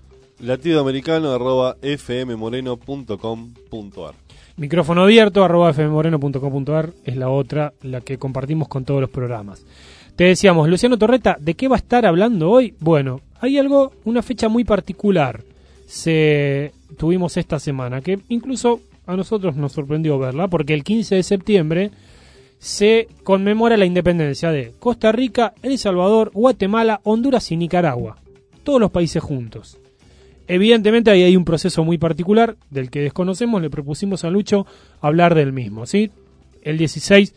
latidoamericano@fmmoreno.com.ar. Micrófono abierto, @fmmoreno.com.ar, es la otra, la que compartimos con todos los programas. Te decíamos, Luciano Torreta, ¿de qué va a estar hablando hoy? Bueno, hay algo, una fecha muy particular tuvimos esta semana, que incluso a nosotros nos sorprendió verla, porque el 15 de septiembre se conmemora la independencia de Costa Rica, El Salvador, Guatemala, Honduras y Nicaragua. Todos los países juntos. Evidentemente ahí hay un proceso muy particular del que desconocemos, le propusimos a Lucho hablar del mismo, ¿sí? El 16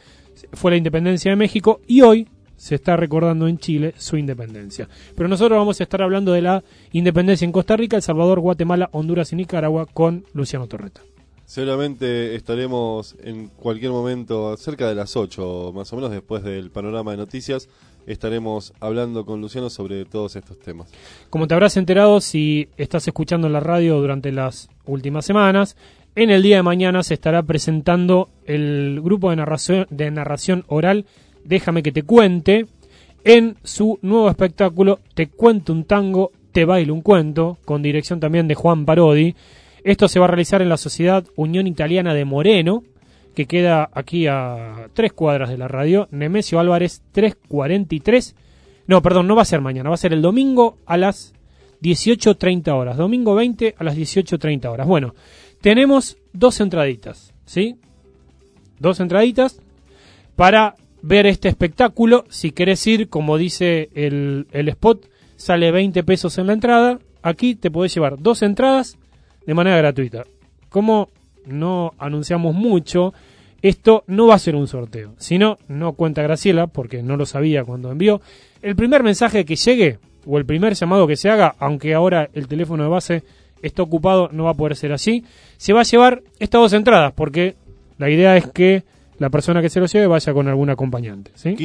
fue la independencia de México y hoy se está recordando en Chile su independencia. Pero nosotros vamos a estar hablando de la independencia en Costa Rica, El Salvador, Guatemala, Honduras y Nicaragua con Luciano Torreta. Seguramente estaremos en cualquier momento, cerca de las 8, más o menos después del panorama de noticias, estaremos hablando con Luciano sobre todos estos temas. Como te habrás enterado si estás escuchando la radio durante las últimas semanas, en el día de mañana se estará presentando el grupo de narración oral Déjame que te cuente, en su nuevo espectáculo Te cuento un tango, te bailo un cuento, con dirección también de Juan Parodi. Esto se va a realizar en la Sociedad Unión Italiana de Moreno, que queda aquí a 3 cuadras de la radio, Nemesio Álvarez 343. No, perdón, no va a ser mañana, va a ser el domingo a las 18:30 horas. Domingo 20 a las 18:30 horas. Bueno, tenemos 2 entraditas, ¿sí? 2 entraditas para ver este espectáculo. Si querés ir, como dice el spot, sale 20 pesos en la entrada. Aquí te podés llevar 2 entradas de manera gratuita. Como no anunciamos mucho, esto no va a ser un sorteo. Si no, no cuenta Graciela, porque no lo sabía cuando envió. El primer mensaje que llegue, o el primer llamado que se haga, aunque ahora el teléfono de base está ocupado, no va a poder ser así, se va a llevar estas 2 entradas, porque la idea es que la persona que se lo lleve vaya con algún acompañante, ¿sí?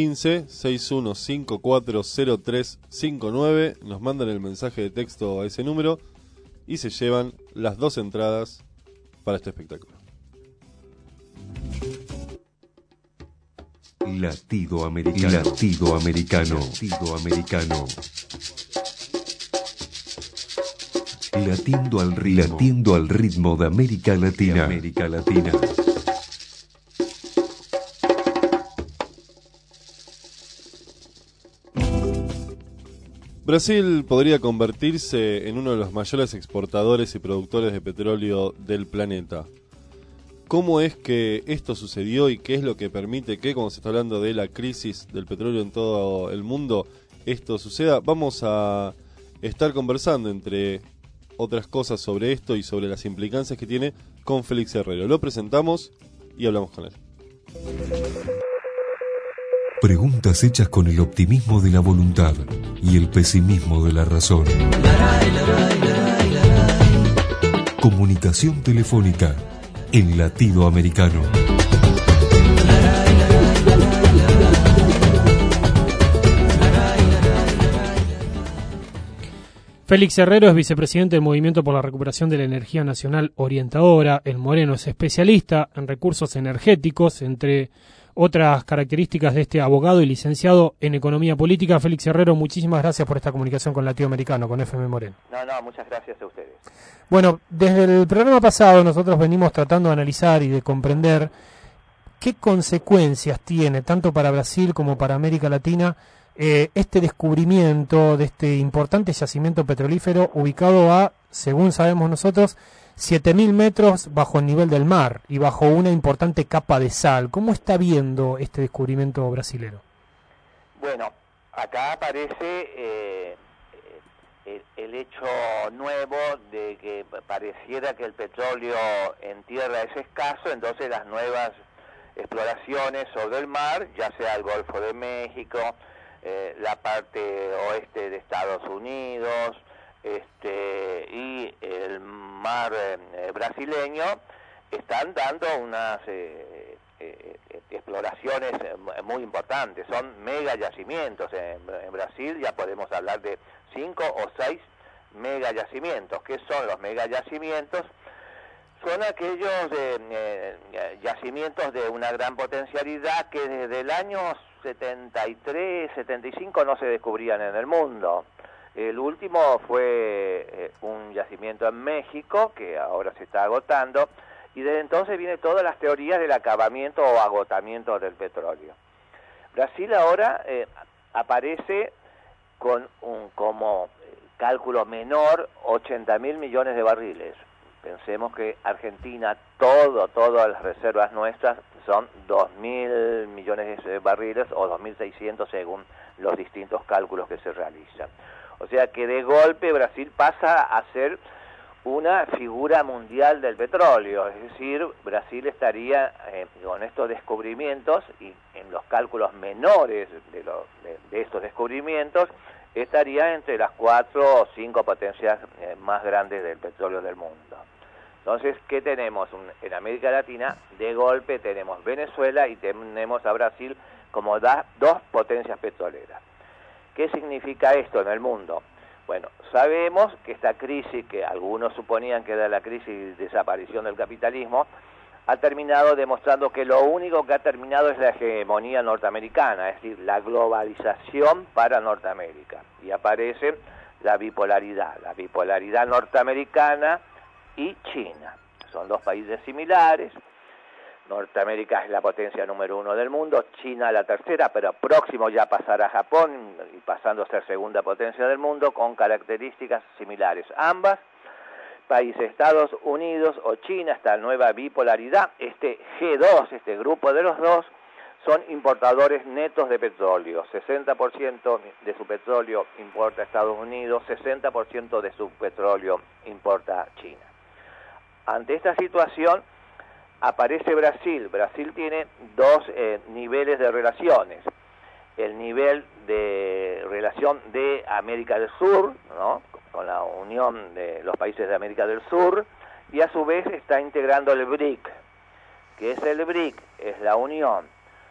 15-6154-0359, nos mandan el mensaje de texto a ese número y se llevan las 2 entradas para este espectáculo. Latido americano. Latido americano. Latido americano. Latiendo al ritmo de América Latina. América Latina. Brasil podría convertirse en uno de los mayores exportadores y productores de petróleo del planeta. ¿Cómo es que esto sucedió y qué es lo que permite que, como se está hablando de la crisis del petróleo en todo el mundo, esto suceda? Vamos a estar conversando, entre otras cosas, sobre esto y sobre las implicancias que tiene con Félix Herrero. Lo presentamos y hablamos con él. Preguntas hechas con el optimismo de la voluntad y el pesimismo de la razón. Comunicación telefónica en Latido Americano. Félix Herrero es vicepresidente del Movimiento por la Recuperación de la Energía Nacional Orientadora. El Moreno es especialista en recursos energéticos, entre otras características de este abogado y licenciado en Economía Política. Félix Herrero, muchísimas gracias por esta comunicación con Latido Americano, con FM Moreno. No, muchas gracias a ustedes. Bueno, desde el programa pasado nosotros venimos tratando de analizar y de comprender qué consecuencias tiene, tanto para Brasil como para América Latina, este descubrimiento de este importante yacimiento petrolífero ubicado a, según sabemos nosotros, 7.000 metros bajo el nivel del mar y bajo una importante capa de sal. ¿Cómo está viendo este descubrimiento brasilero? Bueno, acá aparece el hecho nuevo de que pareciera que el petróleo en tierra es escaso, entonces las nuevas exploraciones sobre el mar, ya sea el Golfo de México, la parte oeste de Estados Unidos, y el mar brasileño, están dando unas exploraciones muy importantes. Son mega yacimientos. En Brasil ya podemos hablar de 5 o 6 mega yacimientos. ¿Qué son los mega yacimientos? Son aquellos yacimientos de una gran potencialidad que desde el año 73, 75 no se descubrían en el mundo. El último fue un yacimiento en México, que ahora se está agotando, y desde entonces vienen todas las teorías del acabamiento o agotamiento del petróleo. Brasil ahora aparece con como cálculo menor 80.000 millones de barriles. Pensemos que Argentina, todas las reservas nuestras son 2.000 millones de barriles o 2.600 según los distintos cálculos que se realizan. O sea que de golpe Brasil pasa a ser una figura mundial del petróleo, es decir, Brasil estaría con estos descubrimientos y en los cálculos menores de estos descubrimientos estaría entre las 4 o 5 potencias más grandes del petróleo del mundo. Entonces, ¿qué tenemos? En América Latina, de golpe tenemos Venezuela y tenemos a Brasil como dos potencias petroleras. ¿Qué significa esto en el mundo? Bueno, sabemos que esta crisis, que algunos suponían que era la crisis de desaparición del capitalismo, ha terminado demostrando que lo único que ha terminado es la hegemonía norteamericana, es decir, la globalización para Norteamérica. Y aparece la bipolaridad norteamericana y China. Son dos países similares. Norteamérica es la potencia número 1 del mundo, China la tercera, pero próximo ya pasará a Japón y pasando a ser segunda potencia del mundo, con características similares. Ambas países, Estados Unidos o China, esta nueva bipolaridad, este G2, este grupo de los dos, son importadores netos de petróleo. 60% de su petróleo importa Estados Unidos, 60% de su petróleo importa China. Ante esta situación aparece Brasil. Brasil tiene dos niveles de relaciones. El nivel de relación de América del Sur, ¿no?, con la unión de los países de América del Sur, y a su vez está integrando el BRIC. ¿Qué es el BRIC? Es la unión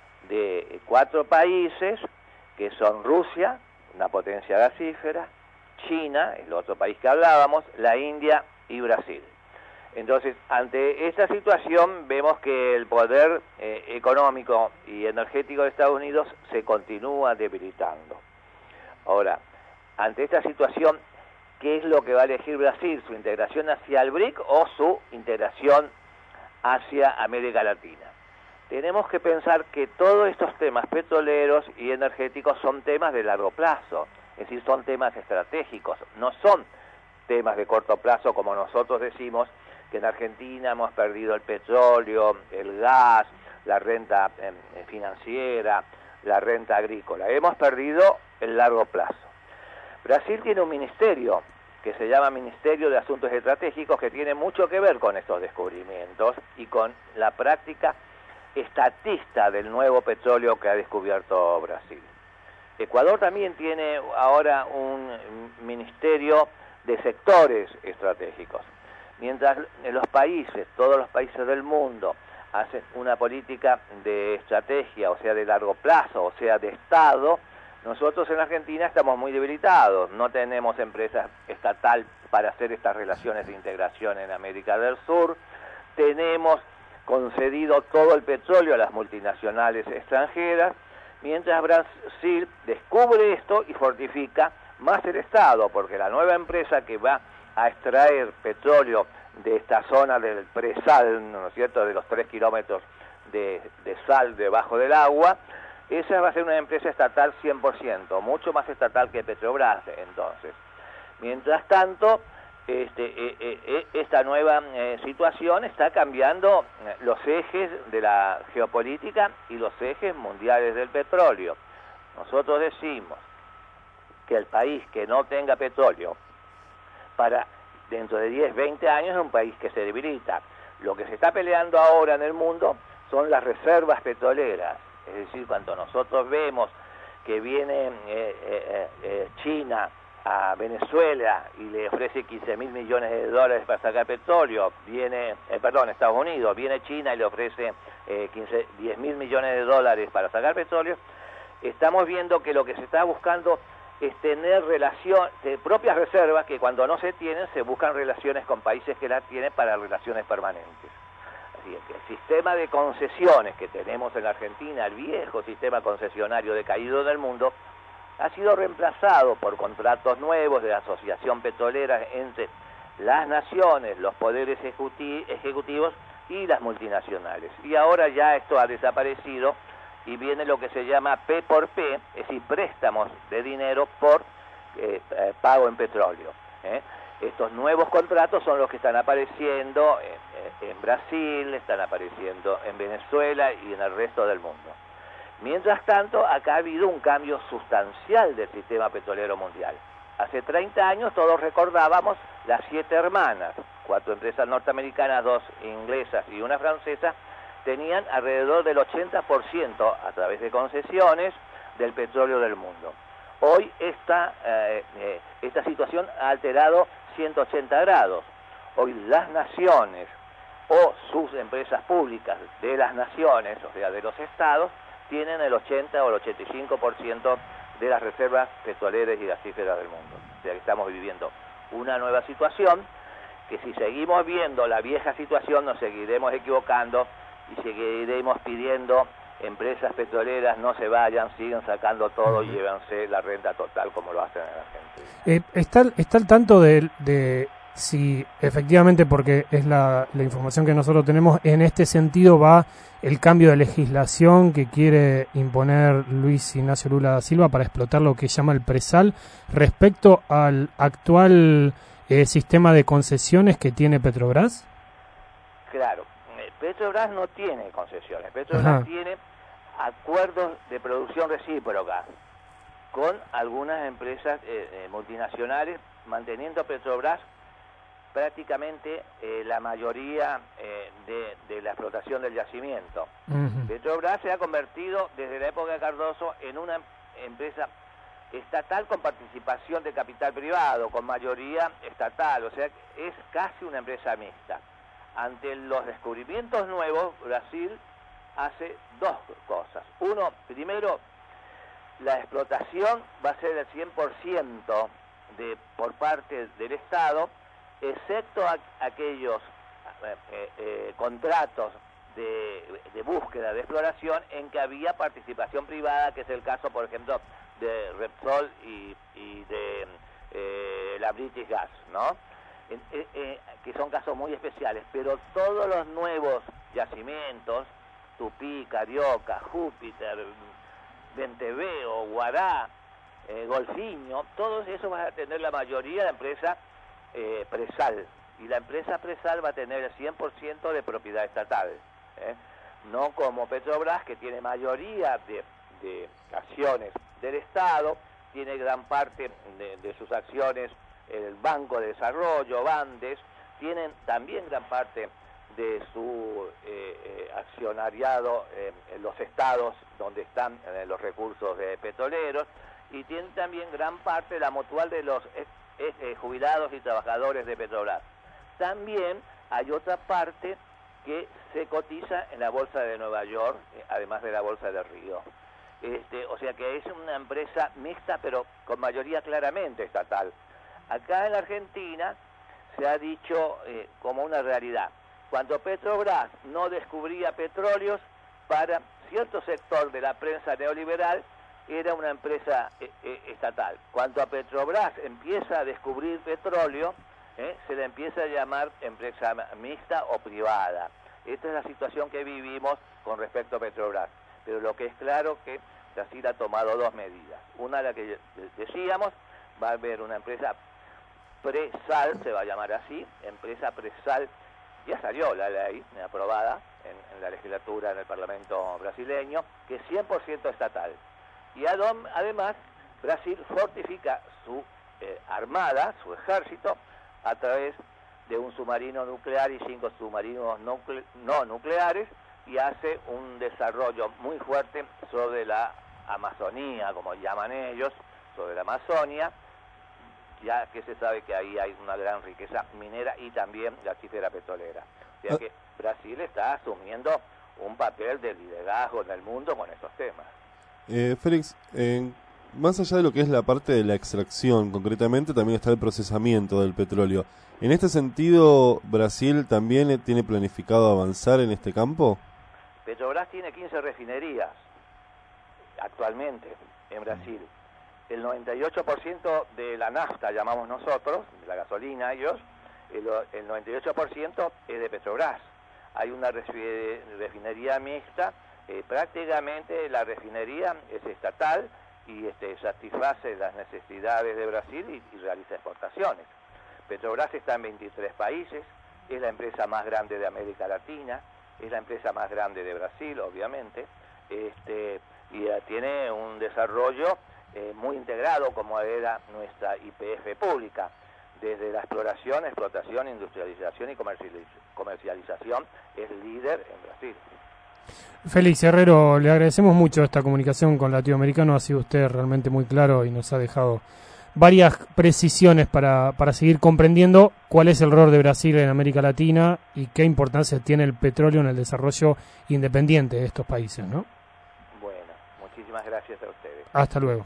de 4 países que son Rusia, una potencia gasífera, China, el otro país que hablábamos, la India y Brasil. Entonces, ante esta situación vemos que el poder económico y energético de Estados Unidos se continúa debilitando. Ahora, ante esta situación, ¿qué es lo que va a elegir Brasil? ¿Su integración hacia el BRIC o su integración hacia América Latina? Tenemos que pensar que todos estos temas petroleros y energéticos son temas de largo plazo, es decir, son temas estratégicos, no son temas de corto plazo como nosotros decimos, que en Argentina hemos perdido el petróleo, el gas, la renta financiera, la renta agrícola. Hemos perdido el largo plazo. Brasil tiene un ministerio que se llama Ministerio de Asuntos Estratégicos, que tiene mucho que ver con estos descubrimientos y con la práctica estatista del nuevo petróleo que ha descubierto Brasil. Ecuador también tiene ahora un ministerio de sectores estratégicos. Mientras los países, todos los países del mundo, hacen una política de estrategia, o sea, de largo plazo, o sea, de Estado, nosotros en Argentina estamos muy debilitados. No tenemos empresa estatal para hacer estas relaciones de integración en América del Sur. Tenemos concedido todo el petróleo a las multinacionales extranjeras, mientras Brasil descubre esto y fortifica más el Estado, porque la nueva empresa que va a extraer petróleo de esta zona del presal, ¿no es cierto?, de los 3 kilómetros de sal debajo del agua, esa va a ser una empresa estatal 100%, mucho más estatal que Petrobras, entonces. Mientras tanto, esta nueva situación está cambiando los ejes de la geopolítica y los ejes mundiales del petróleo. Nosotros decimos que el país que no tenga petróleo para dentro de 10, 20 años es un país que se debilita. Lo que se está peleando ahora en el mundo son las reservas petroleras. Es decir, cuando nosotros vemos que viene China a Venezuela y le ofrece 15.000 millones de dólares para sacar petróleo, Estados Unidos, viene China y le ofrece 10.000 millones de dólares para sacar petróleo, estamos viendo que lo que se está buscando es tener propias reservas, que cuando no se tienen se buscan relaciones con países que las tienen para relaciones permanentes. Así es que el sistema de concesiones que tenemos en la Argentina, el viejo sistema concesionario decaído del mundo, ha sido reemplazado por contratos nuevos de asociación petrolera entre las naciones, los poderes ejecutivos y las multinacionales. Y ahora ya esto ha desaparecido y viene lo que se llama P por P, es decir, préstamos de dinero por pago en petróleo. Estos nuevos contratos son los que están apareciendo en Brasil, están apareciendo en Venezuela y en el resto del mundo. Mientras tanto, acá ha habido un cambio sustancial del sistema petrolero mundial. Hace 30 años todos recordábamos las 7 hermanas, 4 empresas norteamericanas, 2 inglesas y una francesa, tenían alrededor del 80% a través de concesiones del petróleo del mundo. Hoy esta situación ha alterado 180 grados. Hoy las naciones o sus empresas públicas de las naciones, o sea, de los estados, tienen el 80 o el 85% de las reservas petroleras y gasíferas del mundo. O sea que estamos viviendo una nueva situación, que si seguimos viendo la vieja situación nos seguiremos equivocando y seguiremos pidiendo empresas petroleras no se vayan, sigan sacando todo y llévense la renta total como lo hacen en Argentina. ¿Está al tanto de si efectivamente, porque es la información que nosotros tenemos, en este sentido va el cambio de legislación que quiere imponer Luis Ignacio Lula da Silva para explotar lo que llama el presal respecto al actual sistema de concesiones que tiene Petrobras? Claro, Petrobras no tiene concesiones, Petrobras tiene acuerdos de producción recíproca con algunas empresas multinacionales, manteniendo Petrobras prácticamente la mayoría de la explotación del yacimiento. Petrobras se ha convertido desde la época de Cardoso en una empresa estatal con participación de capital privado, con mayoría estatal, o sea, es casi una empresa mixta. Ante los descubrimientos nuevos, Brasil hace 2 cosas. Uno, primero, la explotación va a ser el 100% por parte del Estado, excepto aquellos contratos de búsqueda, de exploración, en que había participación privada, que es el caso, por ejemplo, de Repsol y de la British Gas, ¿no? Que son casos muy especiales, pero todos los nuevos yacimientos, Tupí, Carioca, Júpiter, Venteveo, Guará, Golfinho, todos esos van a tener la mayoría de la empresa presal, y la empresa presal va a tener el 100% de propiedad estatal, no como Petrobras, que tiene mayoría de acciones del Estado, tiene gran parte de sus acciones el Banco de Desarrollo, Bandes, tienen también gran parte de su accionariado en los estados donde están los recursos petroleros, y tienen también gran parte de la mutual de los jubilados y trabajadores de Petrobras. También hay otra parte que se cotiza en la Bolsa de Nueva York, además de la Bolsa de Río. O sea que es una empresa mixta, pero con mayoría claramente estatal. Acá en la Argentina se ha dicho como una realidad: cuando Petrobras no descubría petróleos, para cierto sector de la prensa neoliberal era una empresa estatal. Cuando a Petrobras empieza a descubrir petróleo, se le empieza a llamar empresa mixta o privada. Esta es la situación que vivimos con respecto a Petrobras. Pero lo que es claro que Brasil ha tomado 2 medidas. Una, la que decíamos, va a haber una empresa presal, se va a llamar así, empresa presal. Ya salió la ley aprobada en la legislatura, en el Parlamento brasileño, que es 100% estatal. Y además, Brasil fortifica su armada, su ejército, a través de un submarino nuclear y 5 submarinos no nucleares, y hace un desarrollo muy fuerte sobre la Amazonía, como llaman ellos, sobre la Amazonia, ya que se sabe que ahí hay una gran riqueza minera y también gasífera petrolera. O sea que Brasil está asumiendo un papel de liderazgo en el mundo con estos temas. Félix, más allá de lo que es la parte de la extracción, concretamente también está el procesamiento del petróleo. En este sentido, ¿Brasil también tiene planificado avanzar en este campo? Petrobras tiene 15 refinerías actualmente en Brasil. El 98% de la nafta, llamamos nosotros, de la gasolina ellos, el 98% es de Petrobras. Hay una refinería mixta, prácticamente la refinería es estatal y satisface las necesidades de Brasil y realiza exportaciones. Petrobras está en 23 países, es la empresa más grande de América Latina, es la empresa más grande de Brasil, obviamente, y tiene un desarrollo muy integrado como era nuestra YPF pública. Desde la exploración, explotación, industrialización y comercialización es líder en Brasil. Félix Herrero, le agradecemos mucho esta comunicación con Latinoamericano. Ha sido usted realmente muy claro y nos ha dejado varias precisiones para seguir comprendiendo cuál es el rol de Brasil en América Latina y qué importancia tiene el petróleo en el desarrollo independiente de estos países, ¿no? Bueno, muchísimas gracias a ustedes. Hasta luego.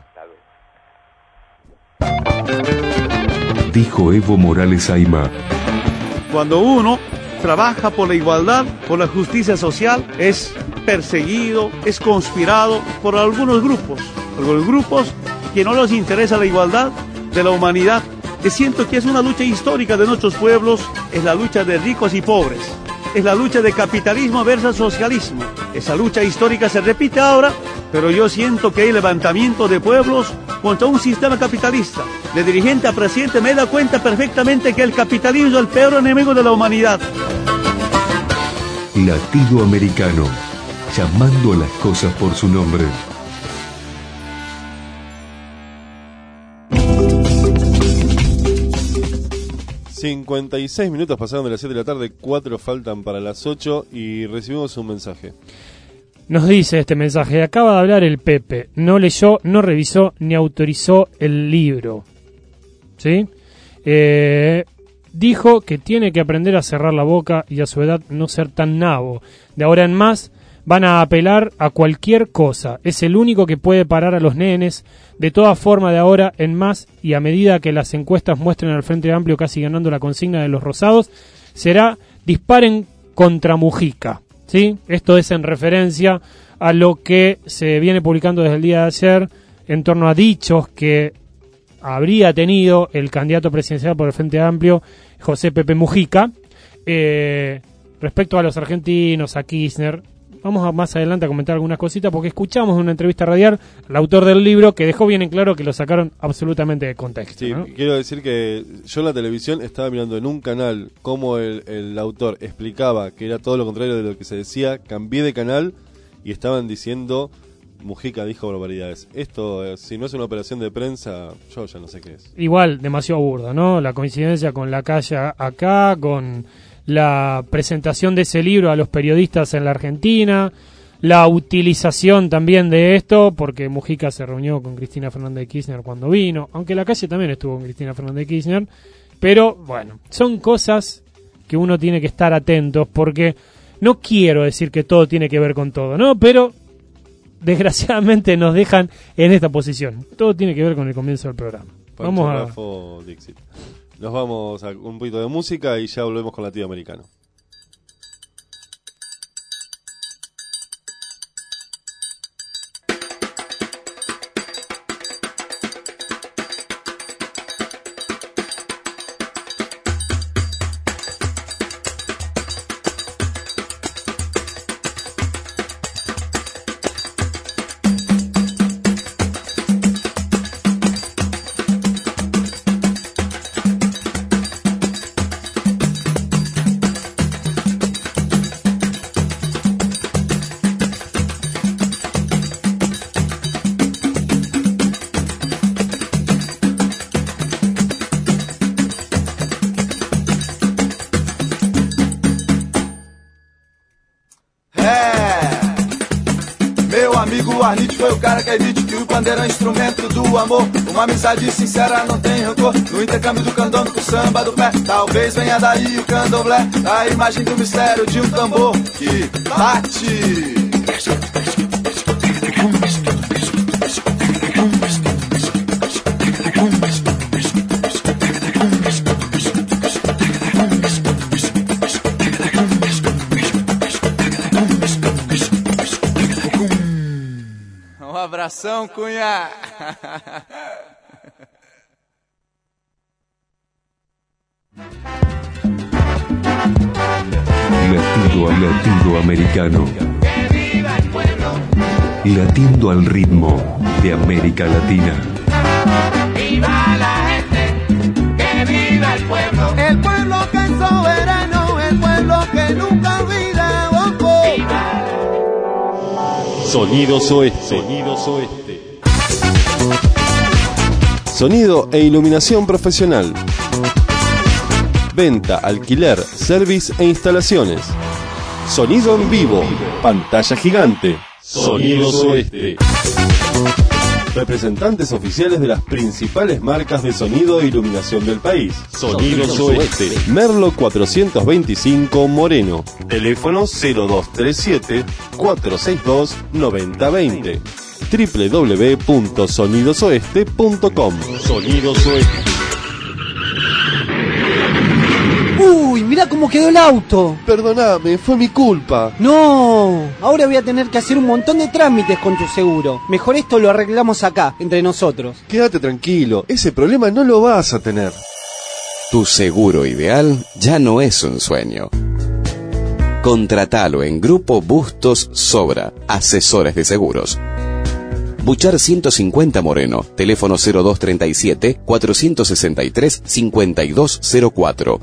Hasta luego. Dijo Evo Morales Aymá. Cuando uno trabaja por la igualdad, por la justicia social, es perseguido, es conspirado por algunos grupos que no les interesa la igualdad de la humanidad, que siento que es una lucha histórica de nuestros pueblos, es la lucha de ricos y pobres, es la lucha de capitalismo versus socialismo. Esa lucha histórica se repite ahora, pero yo siento que hay levantamiento de pueblos contra un sistema capitalista. De dirigente a presidente me da cuenta perfectamente que el capitalismo es el peor enemigo de la humanidad. Latido Americano, llamando a las cosas por su nombre. ...56 pasaron de las 7 de la tarde, 4 faltan para las 8 y recibimos un mensaje. Nos dice este mensaje: acaba de hablar el Pepe, no leyó, no revisó ni autorizó el libro. ¿Sí? Dijo que tiene que aprender a cerrar la boca y a su edad no ser tan nabo. De ahora en más van a apelar a cualquier cosa. Es el único que puede parar a los nenes. De toda forma, de ahora en más, y a medida que las encuestas muestren al Frente Amplio casi ganando la consigna de los rosados, será disparen contra Mujica. ¿Sí? Esto es en referencia a lo que se viene publicando desde el día de ayer en torno a dichos que habría tenido el candidato presidencial por el Frente Amplio, José Pepe Mujica, respecto a los argentinos, a Kirchner. Vamos a más adelante a comentar algunas cositas porque escuchamos en una entrevista radial al autor del libro que dejó bien en claro que lo sacaron absolutamente de contexto. Sí, ¿no? Quiero decir que yo en la televisión estaba mirando en un canal cómo el autor explicaba que era todo lo contrario de lo que se decía, cambié de canal y estaban diciendo Mujica dijo barbaridades. Esto, si no es una operación de prensa, yo ya no sé qué es. Igual, demasiado burda, ¿no? La coincidencia con la calle acá, con la presentación de ese libro a los periodistas en la Argentina, la utilización también de esto, porque Mujica se reunió con Cristina Fernández de Kirchner cuando vino, aunque la calle también estuvo con Cristina Fernández de Kirchner, pero bueno, son cosas que uno tiene que estar atentos, porque no quiero decir que todo tiene que ver con todo, ¿no? Pero desgraciadamente nos dejan en esta posición. Todo tiene que ver con el comienzo del programa. Vamos a Dixit. Nos vamos a un poquito de música y ya volvemos con Latido Americano. Arnite foi o cara que admite que o pandeiro é um instrumento do amor. Uma amizade sincera não tem rancor. No intercâmbio do candombe com samba do pé, talvez venha daí o candomblé, a imagem do mistério de um tambor que bate. Abração, Cunha! Latido americano. Latiendo al ritmo de América Latina. ¡Viva la gente! ¡Que viva el pueblo! El pueblo que es soberano, el pueblo que nunca olvida. Sonidos Oeste. Sonidos Oeste. Sonido e iluminación profesional. Venta, alquiler, service e instalaciones. Sonido en vivo. Pantalla gigante. Sonidos Oeste. Representantes oficiales de las principales marcas de sonido e iluminación del país. Sonidos Oeste. Merlo 425 Moreno. Teléfono 0237 462 9020. www.sonidosoeste.com. Sonidos Oeste. ¡Uy! ¡Mirá cómo quedó el auto! Perdóname, fue mi culpa. ¡No! Ahora voy a tener que hacer un montón de trámites con tu seguro. Mejor esto lo arreglamos acá, entre nosotros. Quédate tranquilo, ese problema no lo vas a tener. Tu seguro ideal ya no es un sueño. Contratalo en Grupo Bustos Sobra, asesores de seguros. Buchar 150 Moreno, teléfono 0237 463 5204,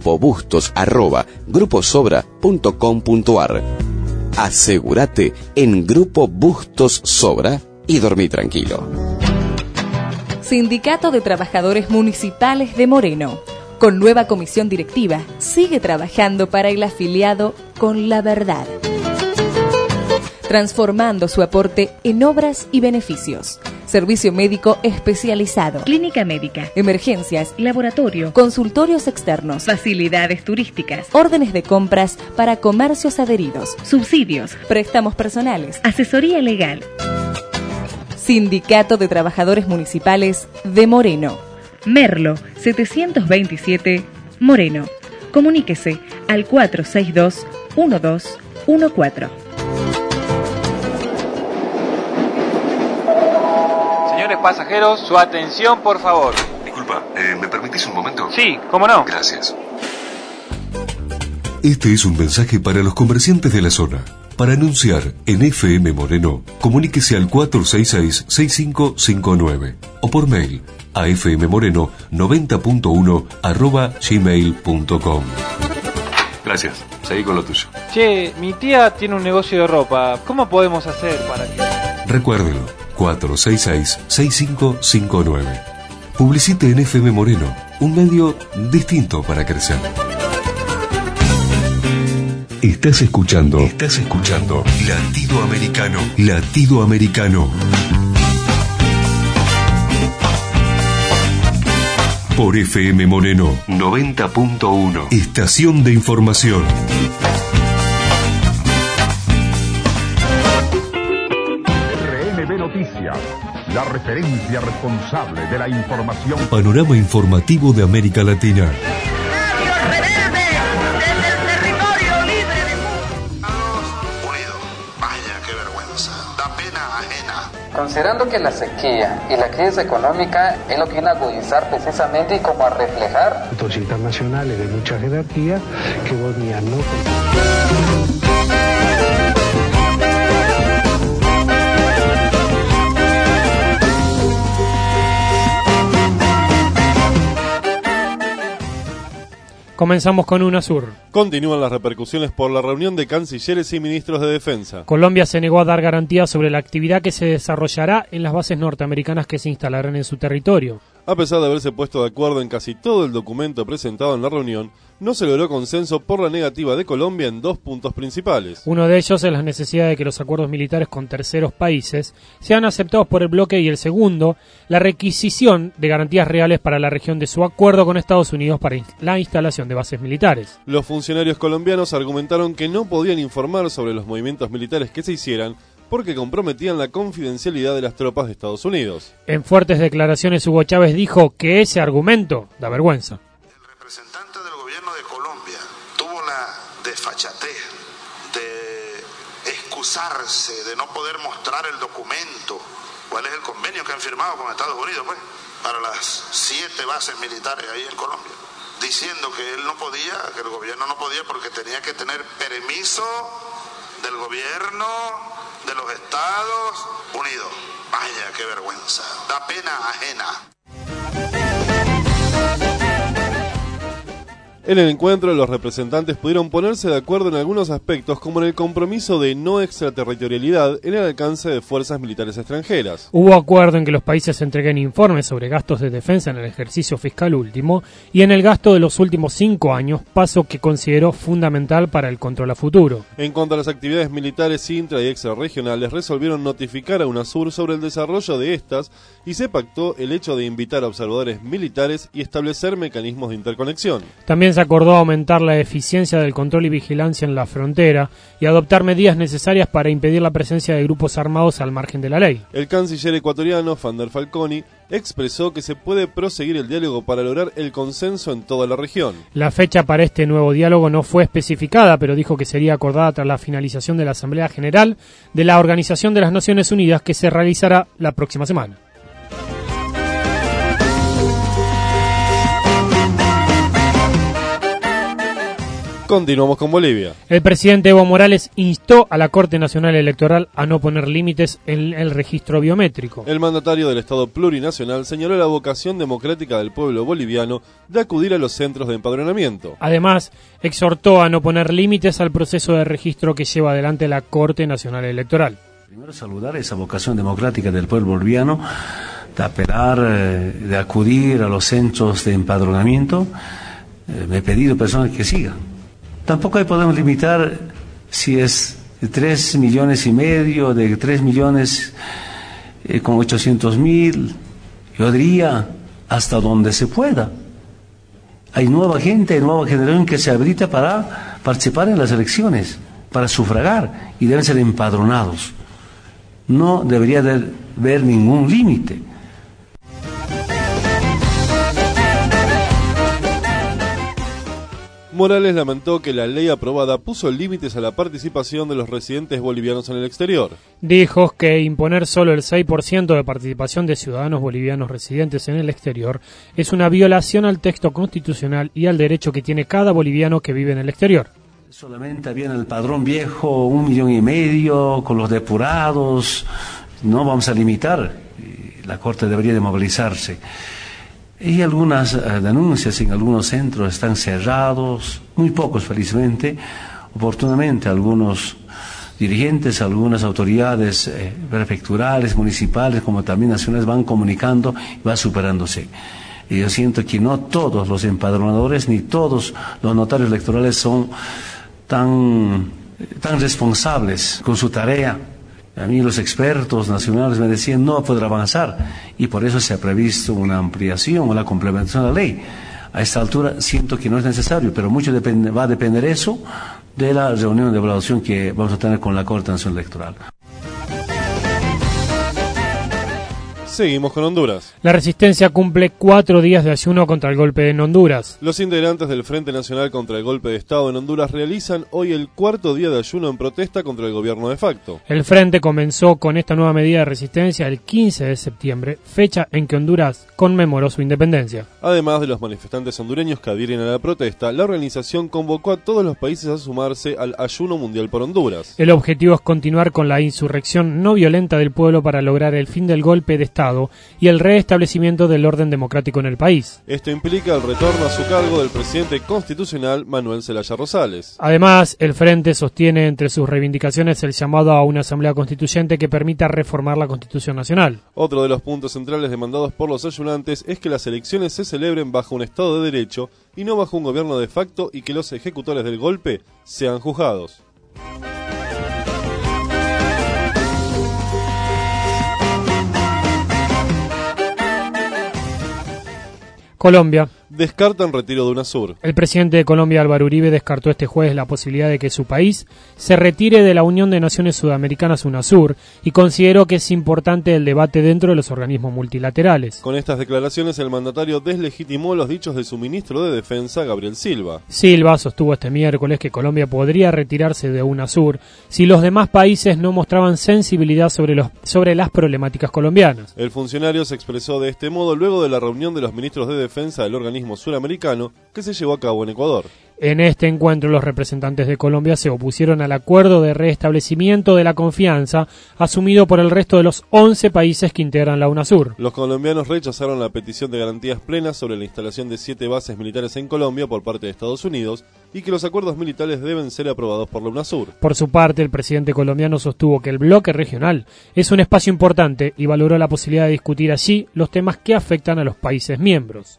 grupobustos@gruposobra.com.ar. Asegúrate en Grupo Bustos Sobra y dormí tranquilo. Sindicato de Trabajadores Municipales de Moreno. Con nueva comisión directiva, sigue trabajando para el afiliado con la verdad, transformando su aporte en obras y beneficios. Servicio médico especializado, clínica médica, emergencias, laboratorio, consultorios externos, facilidades turísticas, órdenes de compras para comercios adheridos, subsidios, préstamos personales, asesoría legal. Sindicato de Trabajadores Municipales de Moreno. Merlo 727 Moreno. Comuníquese al 462-1214. Señores pasajeros, su atención, por favor. Disculpa, ¿me permitís un momento? Sí, ¿cómo no? Gracias. Este es un mensaje para los comerciantes de la zona. Para anunciar en FM Moreno, comuníquese al 466-6559 o por mail a fmmoreno90.1@gmail.com. Gracias, seguí con lo tuyo. Che, mi tía tiene un negocio de ropa. ¿Cómo podemos hacer para que...? Recuérdelo, 466-6559. Publicite en FM Moreno, un medio distinto para crecer. Estás escuchando Latido Americano. Latido Americano. Por FM Moreno 90.1. Estación de información. RNB Noticias, la referencia responsable de la información. Panorama informativo de América Latina. Considerando que la sequía y la crisis económica es lo que viene a agudizar precisamente y como a reflejar actos internacionales de mucha jerarquía que Bosnia no... Comenzamos con UNASUR. Continúan las repercusiones por la reunión de cancilleres y ministros de defensa. Colombia se negó a dar garantías sobre la actividad que se desarrollará en las bases norteamericanas que se instalarán en su territorio. A pesar de haberse puesto de acuerdo en casi todo el documento presentado en la reunión, no se logró consenso por la negativa de Colombia en dos puntos principales. Uno de ellos es la necesidad de que los acuerdos militares con terceros países sean aceptados por el bloque, y el segundo, la requisición de garantías reales para la región de su acuerdo con Estados Unidos para la instalación de bases militares. Los funcionarios colombianos argumentaron que no podían informar sobre los movimientos militares que se hicieran porque comprometían la confidencialidad de las tropas de Estados Unidos. En fuertes declaraciones, Hugo Chávez dijo que ese argumento da vergüenza. El representante del gobierno de Colombia tuvo la desfachatez de excusarse, de no poder mostrar el documento, cuál es el convenio que han firmado con Estados Unidos, pues, para las 7 bases militares ahí en Colombia, diciendo que él no podía, que el gobierno no podía porque tenía que tener permiso del gobierno de los Estados Unidos. Vaya, qué vergüenza, da pena ajena. En el encuentro, los representantes pudieron ponerse de acuerdo en algunos aspectos, como en el compromiso de no extraterritorialidad en el alcance de fuerzas militares extranjeras. Hubo acuerdo en que los países entreguen informes sobre gastos de defensa en el ejercicio fiscal último y en el gasto de los últimos 5 años, paso que consideró fundamental para el control a futuro. En cuanto a las actividades militares intra y extrarregionales, resolvieron notificar a UNASUR sobre el desarrollo de estas y se pactó el hecho de invitar a observadores militares y establecer mecanismos de interconexión. También se acordó aumentar la eficiencia del control y vigilancia en la frontera y adoptar medidas necesarias para impedir la presencia de grupos armados al margen de la ley. El canciller ecuatoriano, Fander Falconi, expresó que se puede proseguir el diálogo para lograr el consenso en toda la región. La fecha para este nuevo diálogo no fue especificada, pero dijo que sería acordada tras la finalización de la Asamblea General de la Organización de las Naciones Unidas, que se realizará la próxima semana. Continuamos con Bolivia. El presidente Evo Morales instó a la Corte Nacional Electoral a no poner límites en el registro biométrico. El mandatario del Estado plurinacional señaló la vocación democrática del pueblo boliviano de acudir a los centros de empadronamiento. Además, exhortó a no poner límites al proceso de registro que lleva adelante la Corte Nacional Electoral. Primero saludar esa vocación democrática del pueblo boliviano de apelar, de acudir a los centros de empadronamiento. Me he pedido personas que sigan. Tampoco ahí podemos limitar si es de 3,5 millones, de 3 millones con 800,000. Yo diría hasta donde se pueda. Hay nueva gente, nueva generación que se habilita para participar en las elecciones, para sufragar, y deben ser empadronados. No debería de haber ningún límite. Morales lamentó que la ley aprobada puso límites a la participación de los residentes bolivianos en el exterior. Dijo que imponer solo el 6% de participación de ciudadanos bolivianos residentes en el exterior es una violación al texto constitucional y al derecho que tiene cada boliviano que vive en el exterior. Solamente había en el padrón viejo 1,5 millones con los depurados. No vamos a limitar. La Corte debería de movilizarse. Y algunas denuncias en algunos centros están cerrados, muy pocos felizmente. Oportunamente algunos dirigentes, algunas autoridades prefecturales, municipales, como también nacionales, van comunicando y va superándose. Y yo siento que no todos los empadronadores ni todos los notarios electorales son tan responsables con su tarea. A mí los expertos nacionales me decían no va a poder avanzar, y por eso se ha previsto una ampliación o la complementación de la ley. A esta altura siento que no es necesario, pero mucho va a depender eso de la reunión de evaluación que vamos a tener con la Corte Nacional Electoral. Seguimos con Honduras. La resistencia cumple 4 días de ayuno contra el golpe en Honduras. Los integrantes del Frente Nacional contra el Golpe de Estado en Honduras realizan hoy el 4º día de ayuno en protesta contra el gobierno de facto. El Frente comenzó con esta nueva medida de resistencia el 15 de septiembre, fecha en que Honduras conmemoró su independencia. Además de los manifestantes hondureños que adhieren a la protesta, la organización convocó a todos los países a sumarse al ayuno mundial por Honduras. El objetivo es continuar con la insurrección no violenta del pueblo para lograr el fin del golpe de Estado y el restablecimiento del orden democrático en el país. Esto implica el retorno a su cargo del presidente constitucional Manuel Zelaya Rosales. Además, el Frente sostiene entre sus reivindicaciones el llamado a una asamblea constituyente que permita reformar la Constitución Nacional. Otro de los puntos centrales demandados por los ayunantes es que las elecciones se celebren bajo un Estado de Derecho y no bajo un gobierno de facto, y que los ejecutores del golpe sean juzgados. Colombia. Descartan retiro de UNASUR. El presidente de Colombia, Álvaro Uribe, descartó este jueves la posibilidad de que su país se retire de la Unión de Naciones Sudamericanas, UNASUR, y consideró que es importante el debate dentro de los organismos multilaterales. Con estas declaraciones, el mandatario deslegitimó los dichos de su ministro de Defensa, Gabriel Silva. Silva sostuvo este miércoles que Colombia podría retirarse de UNASUR si los demás países no mostraban sensibilidad sobre las problemáticas colombianas. El funcionario se expresó de este modo luego de la reunión de los ministros de Defensa del organismo suramericano que se llevó a cabo en Ecuador. En este encuentro, los representantes de Colombia se opusieron al acuerdo de restablecimiento de la confianza asumido por el resto de los 11 países que integran la UNASUR. Los colombianos rechazaron la petición de garantías plenas sobre la instalación de 7 bases militares en Colombia por parte de Estados Unidos y que los acuerdos militares deben ser aprobados por la UNASUR. Por su parte, el presidente colombiano sostuvo que el bloque regional es un espacio importante y valoró la posibilidad de discutir allí los temas que afectan a los países miembros.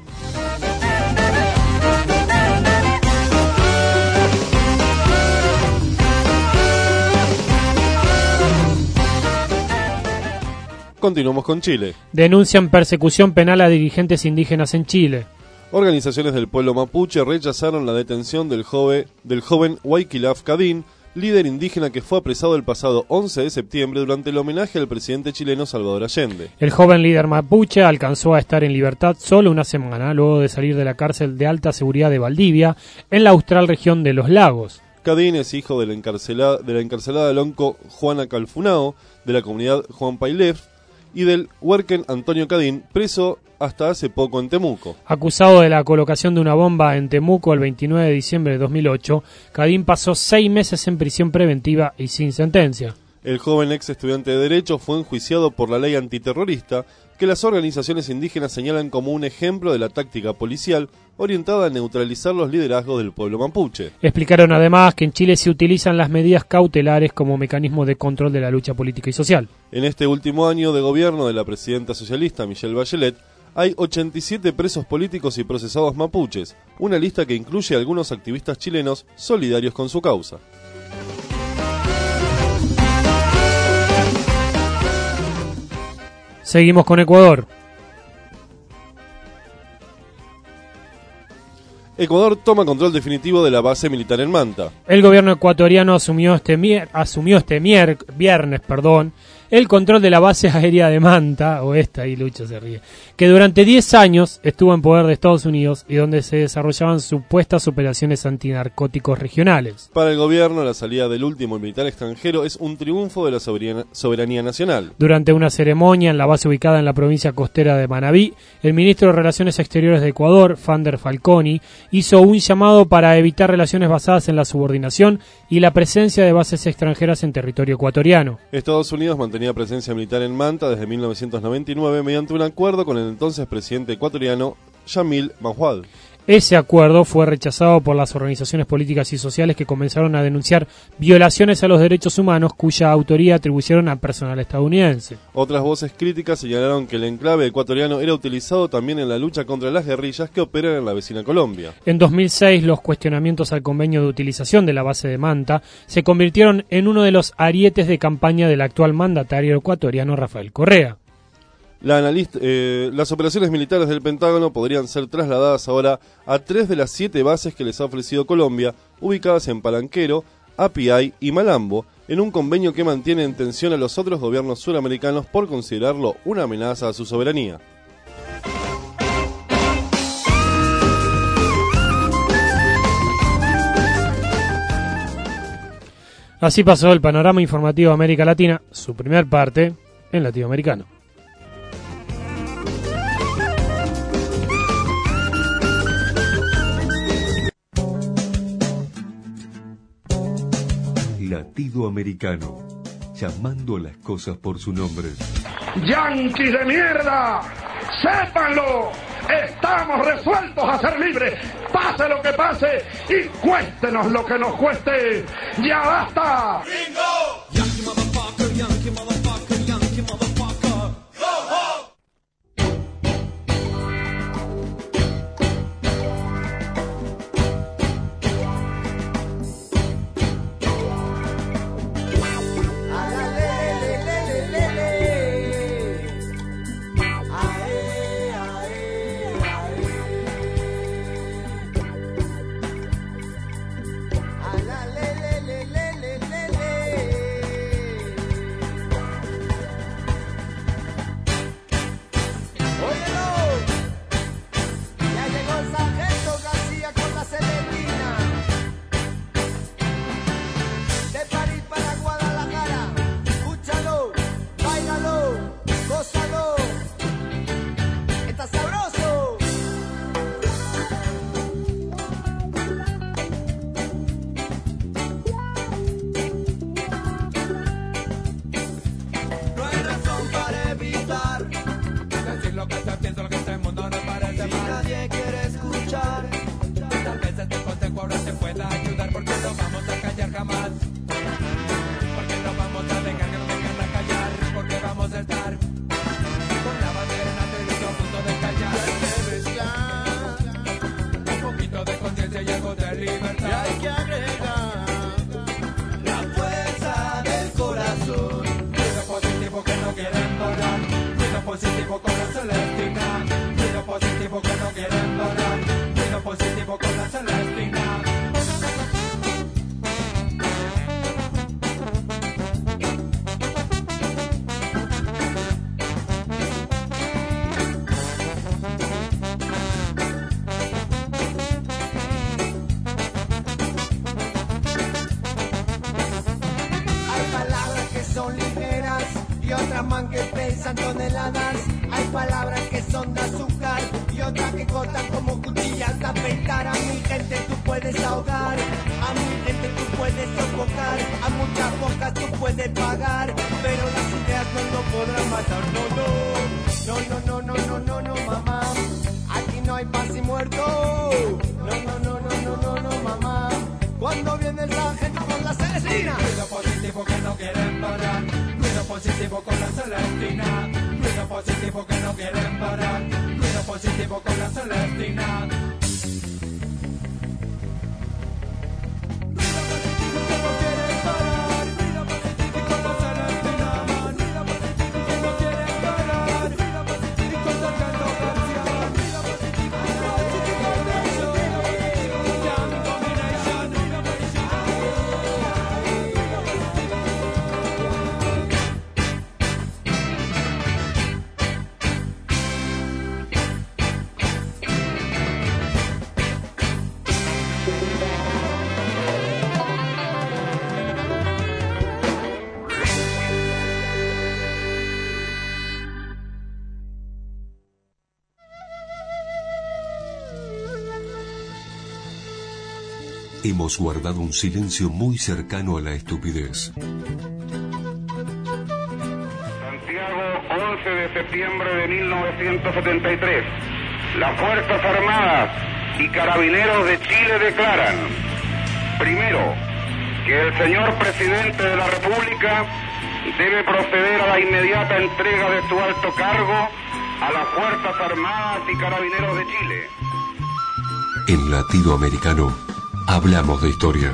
Continuamos con Chile. Denuncian persecución penal a dirigentes indígenas en Chile. Organizaciones del pueblo mapuche rechazaron la detención del joven Huayquilaf Cadín, líder indígena que fue apresado el pasado 11 de septiembre durante el homenaje al presidente chileno Salvador Allende. El joven líder mapuche alcanzó a estar en libertad solo una semana luego de salir de la cárcel de alta seguridad de Valdivia, en la austral región de Los Lagos. Cadín es hijo de la encarcelada lonco Juana Calfunao, de la comunidad Juan Pailef, y del huerquen Antonio Cadín, preso hasta hace poco en Temuco. Acusado de la colocación de una bomba en Temuco el 29 de diciembre de 2008, Cadín pasó 6 meses en prisión preventiva y sin sentencia. El joven ex estudiante de Derecho fue enjuiciado por la ley antiterrorista, que las organizaciones indígenas señalan como un ejemplo de la táctica policial orientada a neutralizar los liderazgos del pueblo mapuche. Explicaron además que en Chile se utilizan las medidas cautelares como mecanismo de control de la lucha política y social. En este último año de gobierno de la presidenta socialista Michelle Bachelet, hay 87 presos políticos y procesados mapuches, una lista que incluye a algunos activistas chilenos solidarios con su causa. Seguimos con Ecuador. Ecuador toma control definitivo de la base militar en Manta. El gobierno ecuatoriano asumió este viernes, el control de la base aérea de Manta, y Lucho se ríe, que durante 10 años estuvo en poder de Estados Unidos y donde se desarrollaban supuestas operaciones antinarcóticos regionales. Para el gobierno, la salida del último militar extranjero es un triunfo de la soberanía nacional. Durante una ceremonia en la base ubicada en la provincia costera de Manabí, el ministro de Relaciones Exteriores de Ecuador, Fander Falconi, hizo un llamado para evitar relaciones basadas en la subordinación y la presencia de bases extranjeras en territorio ecuatoriano. Estados Unidos mantenía presencia militar en Manta desde 1999 mediante un acuerdo con el entonces presidente ecuatoriano Jamil Mahuad. Ese acuerdo fue rechazado por las organizaciones políticas y sociales que comenzaron a denunciar violaciones a los derechos humanos cuya autoría atribuyeron a personal estadounidense. Otras voces críticas señalaron que el enclave ecuatoriano era utilizado también en la lucha contra las guerrillas que operan en la vecina Colombia. En 2006, los cuestionamientos al convenio de utilización de la base de Manta se convirtieron en uno de los arietes de campaña del actual mandatario ecuatoriano Rafael Correa. Las operaciones militares del Pentágono podrían ser trasladadas ahora a 3 de las 7 bases que les ha ofrecido Colombia, ubicadas en Palanquero, Apiay y Malambo, en un convenio que mantiene en tensión a los otros gobiernos suramericanos por considerarlo una amenaza a su soberanía. Así pasó el panorama informativo de América Latina, su primer parte en latinoamericano. Latido Americano, llamando a las cosas por su nombre. ¡Yanquis de mierda! ¡Sépanlo! ¡Estamos resueltos a ser libres! ¡Pase lo que pase! ¡Y cuéstenos lo que nos cueste! ¡Ya basta! ¡Bingo! Yankee motherfucker, Yankee motherfucker, Yankee motherfucker. ¡Go, go! despertar. Con la bandera en alto a punto de callar. Hay que mezclar un poquito de conciencia y algo de libertad. Y hay que agregar la fuerza del corazón. Ruido positivo que no quieren parar. Ruido positivo con la Celestina. Ruido positivo que no quieren parar. Ruido positivo con la Celestina. Son ligeras y otras man que pesan toneladas. Hay palabras que son de azúcar y otras que cortan como cuchillas de afeitar. A mi gente tú puedes ahogar, a mi gente tú puedes sofocar, a muchas bocas tú puedes pagar, pero las ideas no lo podrán matar. No, mamá, aquí no hay paz y muerto. No, mamá, cuando viene la gente con la Celestina. Ruido positivo que no quieren parar. Ruido positivo con la Celestina. Ruido positivo que no quieren parar. Ruido positivo con la Celestina. Hemos guardado un silencio muy cercano a la estupidez. Santiago, 11 de septiembre de 1973. Las Fuerzas Armadas y Carabineros de Chile declaran, primero, que el señor presidente de la República debe proceder a la inmediata entrega de su alto cargo a las Fuerzas Armadas y Carabineros de Chile. En Latinoamericano, hablamos de historia.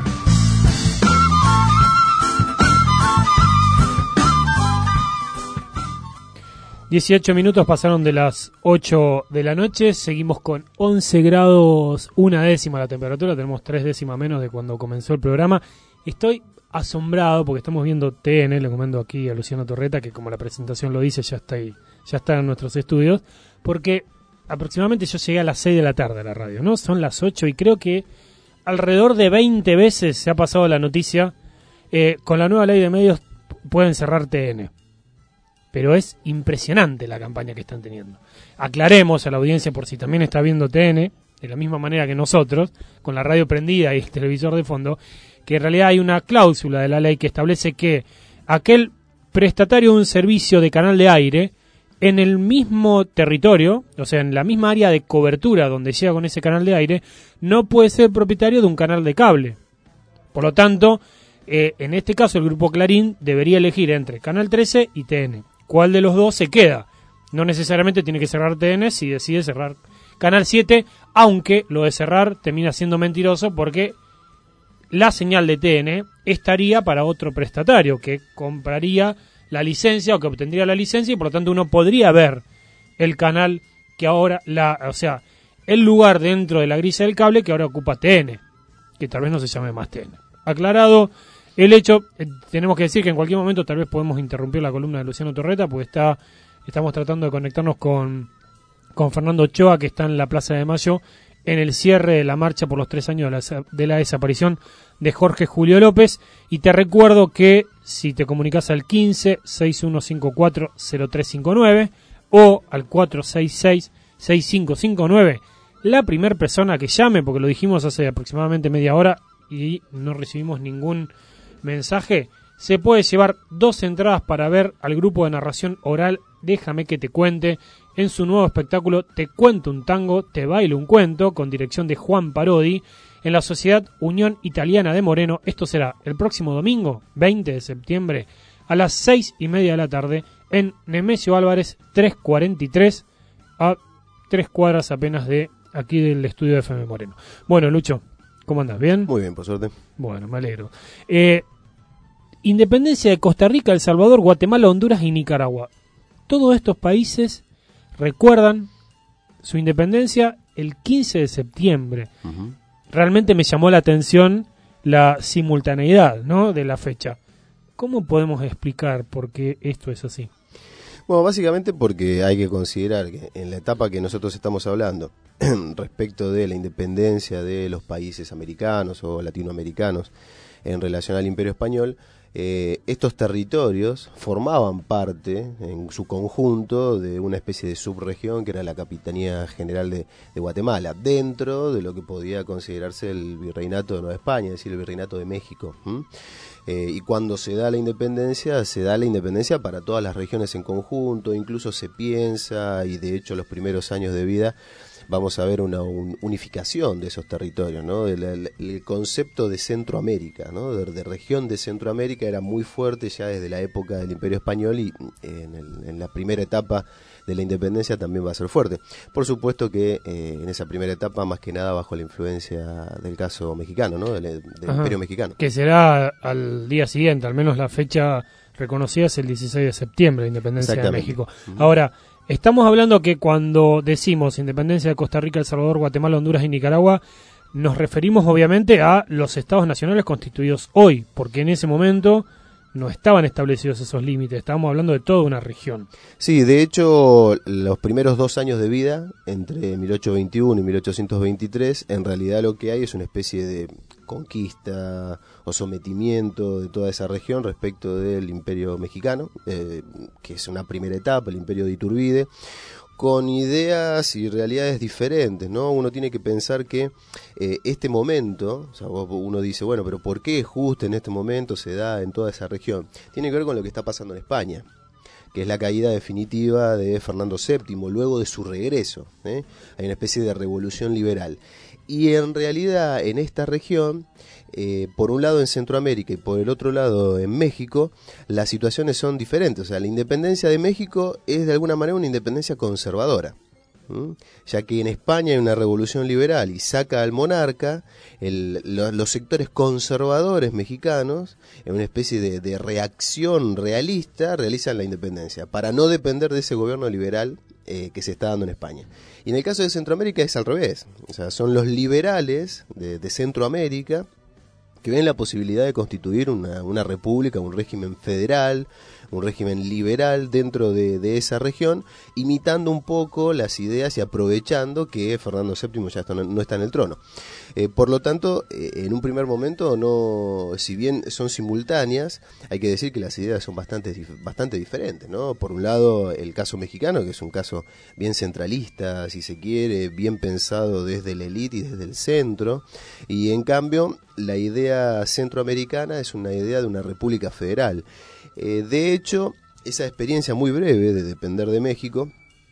...18 pasaron de las 8 de la noche... ...seguimos con 11 grados... ...1 décima la temperatura... ...tenemos 3 décimas menos de cuando comenzó el programa... ...estoy asombrado porque estamos viendo TN... ...le comento aquí a Luciano Torreta... ...que como la presentación lo dice... ...ya está en nuestros estudios... ...porque aproximadamente yo llegué a las 6 de la tarde a la radio... ¿no? Son las 8 y creo que... alrededor de 20 veces se ha pasado la noticia... ...con la nueva ley de medios... ...pueden cerrar TN... Pero es impresionante la campaña que están teniendo. Aclaremos a la audiencia, por si también está viendo TN, de la misma manera que nosotros, con la radio prendida y el televisor de fondo, que en realidad hay una cláusula de la ley que establece que aquel prestatario de un servicio de canal de aire, en el mismo territorio, o sea, en la misma área de cobertura donde llega con ese canal de aire, no puede ser propietario de un canal de cable. Por lo tanto, en este caso el Grupo Clarín debería elegir entre Canal 13 y TN. ¿Cuál de los dos se queda? No necesariamente tiene que cerrar TN si decide cerrar Canal 7, aunque lo de cerrar termina siendo mentiroso porque la señal de TN estaría para otro prestatario que compraría la licencia o que obtendría la licencia y por lo tanto uno podría ver el canal que ahora, o sea, el lugar dentro de la grilla del cable que ahora ocupa TN, que tal vez no se llame más TN. Aclarado el hecho, tenemos que decir que en cualquier momento tal vez podemos interrumpir la columna de Luciano Torreta, porque estamos tratando de conectarnos con Fernando Ochoa, que está en la Plaza de Mayo, en el cierre de la marcha por los 3 años de la desaparición de Jorge Julio López. Y te recuerdo que si te comunicas al 15-6154-0359 o al 466-6559, la primera persona que llame, porque lo dijimos hace aproximadamente media hora y no recibimos ningún mensaje, se puede llevar 2 entradas para ver al grupo de narración oral Déjame que te cuente en su nuevo espectáculo Te cuento un tango, te bailo un cuento, con dirección de Juan Parodi, en la Sociedad Unión Italiana de Moreno. Esto será el próximo domingo 20 de septiembre a las 6:30 de la tarde en Nemesio Álvarez 343, a 3 cuadras apenas de aquí del estudio de FM Moreno. Bueno, Lucho, ¿cómo andás? ¿Bien? Muy bien, por suerte. Bueno, me alegro. Independencia de Costa Rica, El Salvador, Guatemala, Honduras y Nicaragua. Todos estos países recuerdan su independencia el 15 de septiembre. Uh-huh. Realmente me llamó la atención la simultaneidad, ¿no?, de la fecha. ¿Cómo podemos explicar por qué esto es así? Bueno, básicamente porque hay que considerar que en la etapa que nosotros estamos hablando, respecto de la independencia de los países americanos o latinoamericanos en relación al Imperio Español, estos territorios formaban parte, en su conjunto, de una especie de subregión que era la Capitanía General de Guatemala, dentro de lo que podía considerarse el Virreinato de Nueva España, es decir, el Virreinato de México. Y cuando se da la independencia para todas las regiones en conjunto, incluso se piensa, y de hecho los primeros años de vida, vamos a ver una unificación de esos territorios, ¿no? El concepto de Centroamérica, ¿no? De región de Centroamérica era muy fuerte ya desde la época del Imperio Español, y en la primera etapa de la independencia también va a ser fuerte. Por supuesto que en esa primera etapa, más que nada bajo la influencia del caso mexicano, ¿no? Del Imperio Mexicano. Que será al día siguiente, al menos la fecha reconocida es el 16 de septiembre, la independencia de México. Uh-huh. Ahora, estamos hablando que cuando decimos independencia de Costa Rica, El Salvador, Guatemala, Honduras y Nicaragua, nos referimos obviamente a los estados nacionales constituidos hoy, porque en ese momento no estaban establecidos esos límites, estábamos hablando de toda una región. Sí, de hecho, los primeros 2 años de vida, entre 1821 y 1823, en realidad lo que hay es una especie de conquista o sometimiento de toda esa región respecto del Imperio Mexicano, que es una primera etapa, el Imperio de Iturbide, con ideas y realidades diferentes, ¿no? Uno tiene que pensar que este momento, o sea, uno dice, bueno, pero ¿por qué justo en este momento se da en toda esa región? Tiene que ver con lo que está pasando en España, que es la caída definitiva de Fernando VII, luego de su regreso. Hay una especie de revolución liberal. Y en realidad en esta región, por un lado en Centroamérica y por el otro lado en México, las situaciones son diferentes. O sea, la independencia de México es de alguna manera una independencia conservadora, ya que en España hay una revolución liberal y saca al monarca, los sectores conservadores mexicanos, en una especie de reacción realista, realizan la independencia para no depender de ese gobierno liberal que se está dando en España. Y en el caso de Centroamérica es al revés, o sea, son los liberales de Centroamérica que ven la posibilidad de constituir una república, un régimen federal, un régimen liberal dentro de esa región, imitando un poco las ideas y aprovechando que Fernando VII ya no está en el trono. Por lo tanto, en un primer momento, si bien son simultáneas, hay que decir que las ideas son bastante diferentes, ¿no? Por un lado, el caso mexicano, que es un caso bien centralista, si se quiere, bien pensado desde la élite y desde el centro, y en cambio, la idea centroamericana es una idea de una república federal. De hecho, esa experiencia muy breve de depender de México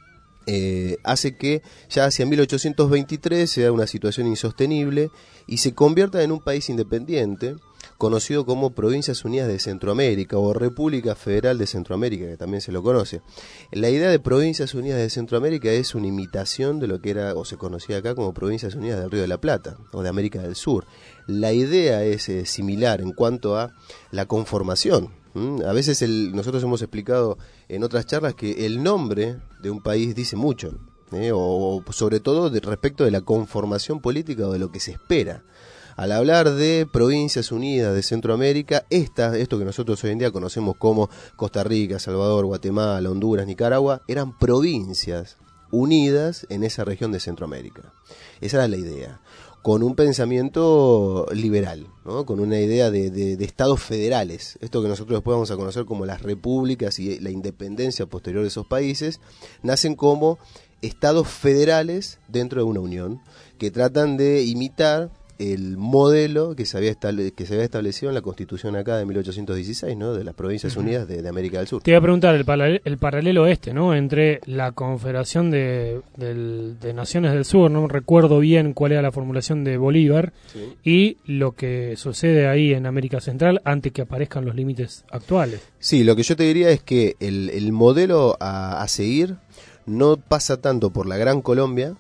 hace que ya hacia 1823 sea una situación insostenible y se convierta en un país independiente, conocido como Provincias Unidas de Centroamérica o República Federal de Centroamérica, que también se lo conoce. La idea de Provincias Unidas de Centroamérica es una imitación de lo que era o se conocía acá como Provincias Unidas del Río de la Plata o de América del Sur. La idea es similar en cuanto a la conformación. A veces nosotros hemos explicado en otras charlas que el nombre de un país dice mucho, o sobre todo respecto de la conformación política o de lo que se espera. Al hablar de Provincias Unidas de Centroamérica, esto que nosotros hoy en día conocemos como Costa Rica, Salvador, Guatemala, Honduras, Nicaragua, eran provincias unidas en esa región de Centroamérica. Esa era la idea, con un pensamiento liberal, ¿no? Con una idea de estados federales, esto que nosotros después vamos a conocer como las repúblicas y la independencia posterior de esos países, nacen como estados federales dentro de una unión, que tratan de imitar el modelo que se había establecido en la Constitución acá de 1816, ¿no? De las Provincias Unidas de América del Sur. Te iba a preguntar el paralelo ¿no? Entre la Confederación de Naciones del Sur, no recuerdo bien cuál era la formulación de Bolívar, sí, y lo que sucede ahí en América Central antes que aparezcan los límites actuales. Sí, lo que yo te diría es que el modelo a seguir no pasa tanto por la Gran Colombia,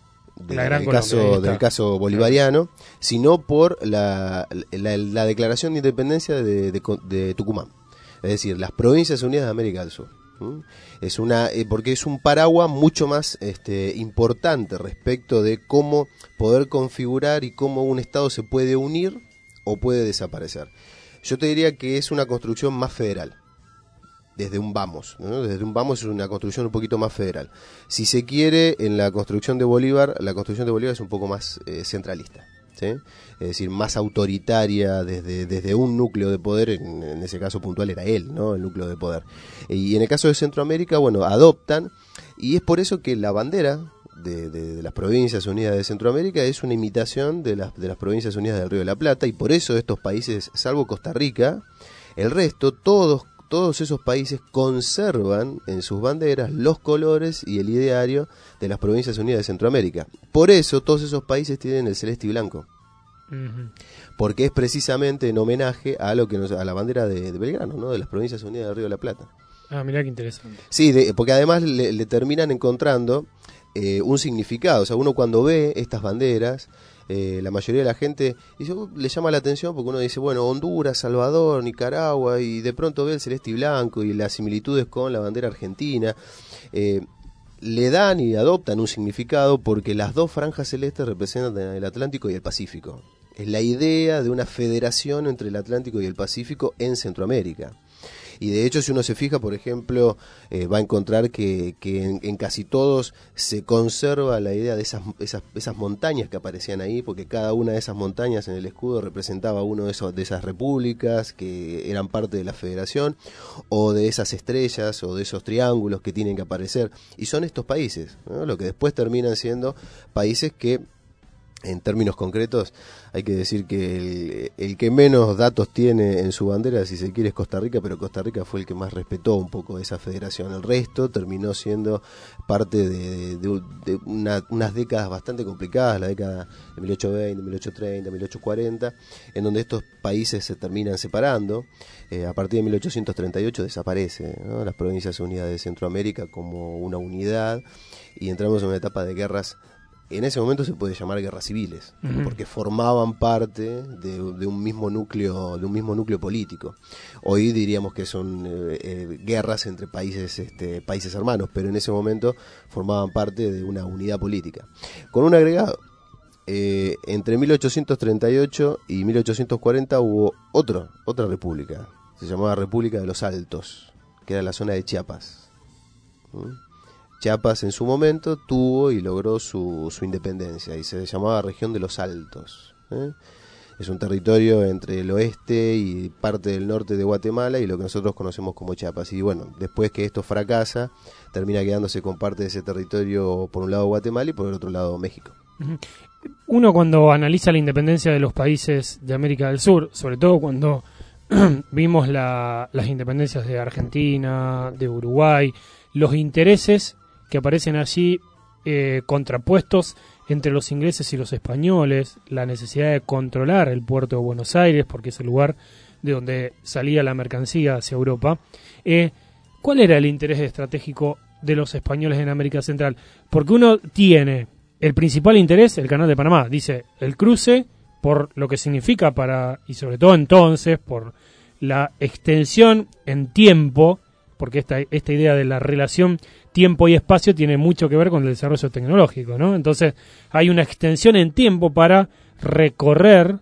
del caso bolivariano, sino por la declaración de independencia de Tucumán, es decir, las Provincias Unidas de América del Sur. Es porque es un paraguas mucho más importante respecto de cómo poder configurar y cómo un Estado se puede unir o puede desaparecer. Yo te diría que es una construcción más federal. Desde un vamos, ¿no? Desde un vamos es una construcción un poquito más federal. Si se quiere, en la construcción de Bolívar, es un poco más centralista, ¿sí? Es decir, más autoritaria desde un núcleo de poder, en ese caso puntual era él, ¿no? El núcleo de poder. Y en el caso de Centroamérica, bueno, adoptan, y es por eso que la bandera de las Provincias Unidas de Centroamérica es una imitación de las Provincias Unidas del Río de la Plata, y por eso estos países, salvo Costa Rica, el resto, todos esos países conservan en sus banderas los colores y el ideario de las Provincias Unidas de Centroamérica. Por eso todos esos países tienen el celeste y blanco. Porque es precisamente en homenaje a la bandera de Belgrano, ¿no? De las Provincias Unidas del Río de la Plata. Ah, mirá qué interesante. Sí, porque además le terminan encontrando un significado. O sea, uno cuando ve estas banderas, la mayoría de la gente le llama la atención porque uno dice, bueno, Honduras, Salvador, Nicaragua, y de pronto ve el celeste y blanco y las similitudes con la bandera argentina. Le dan y adoptan un significado porque las dos franjas celestes representan el Atlántico y el Pacífico. Es la idea de una federación entre el Atlántico y el Pacífico en Centroamérica. Y de hecho, si uno se fija, por ejemplo, va a encontrar que en casi todos se conserva la idea de esas montañas que aparecían ahí, porque cada una de esas montañas en el escudo representaba uno de esas repúblicas que eran parte de la federación, o de esas estrellas o de esos triángulos que tienen que aparecer. Y son estos países, ¿no? Lo que después terminan siendo países que, en términos concretos, hay que decir que el que menos datos tiene en su bandera, si se quiere, es Costa Rica, pero Costa Rica fue el que más respetó un poco esa federación. El resto terminó siendo parte de unas décadas bastante complicadas, la década de 1820, 1830, 1840, en donde estos países se terminan separando. A partir de 1838 desaparece, ¿no? Las Provincias Unidas de Centroamérica como una unidad, y entramos en una etapa de guerras. En ese momento se puede llamar guerras civiles, porque formaban parte de un mismo núcleo, político. Hoy diríamos que son guerras entre países hermanos, pero en ese momento formaban parte de una unidad política. Con un agregado, entre 1838 y 1840 hubo otra república, se llamaba República de los Altos, que era la zona de Chiapas. Chiapas en su momento tuvo y logró su independencia y se llamaba Región de los Altos. Es un territorio entre el oeste y parte del norte de Guatemala y lo que nosotros conocemos como Chiapas. Y bueno, después que esto fracasa, termina quedándose con parte de ese territorio por un lado Guatemala y por el otro lado México. Uno cuando analiza la independencia de los países de América del Sur, sobre todo cuando vimos las independencias de Argentina, de Uruguay, los intereses que aparecen allí contrapuestos entre los ingleses y los españoles, la necesidad de controlar el puerto de Buenos Aires, porque es el lugar de donde salía la mercancía hacia Europa. ¿Cuál era el interés estratégico de los españoles en América Central? Porque uno tiene el principal interés, el Canal de Panamá, dice el cruce, por lo que significa y sobre todo entonces, por la extensión en tiempo, porque esta idea de la relación tiempo y espacio tiene mucho que ver con el desarrollo tecnológico, ¿no? Entonces hay una extensión en tiempo para recorrer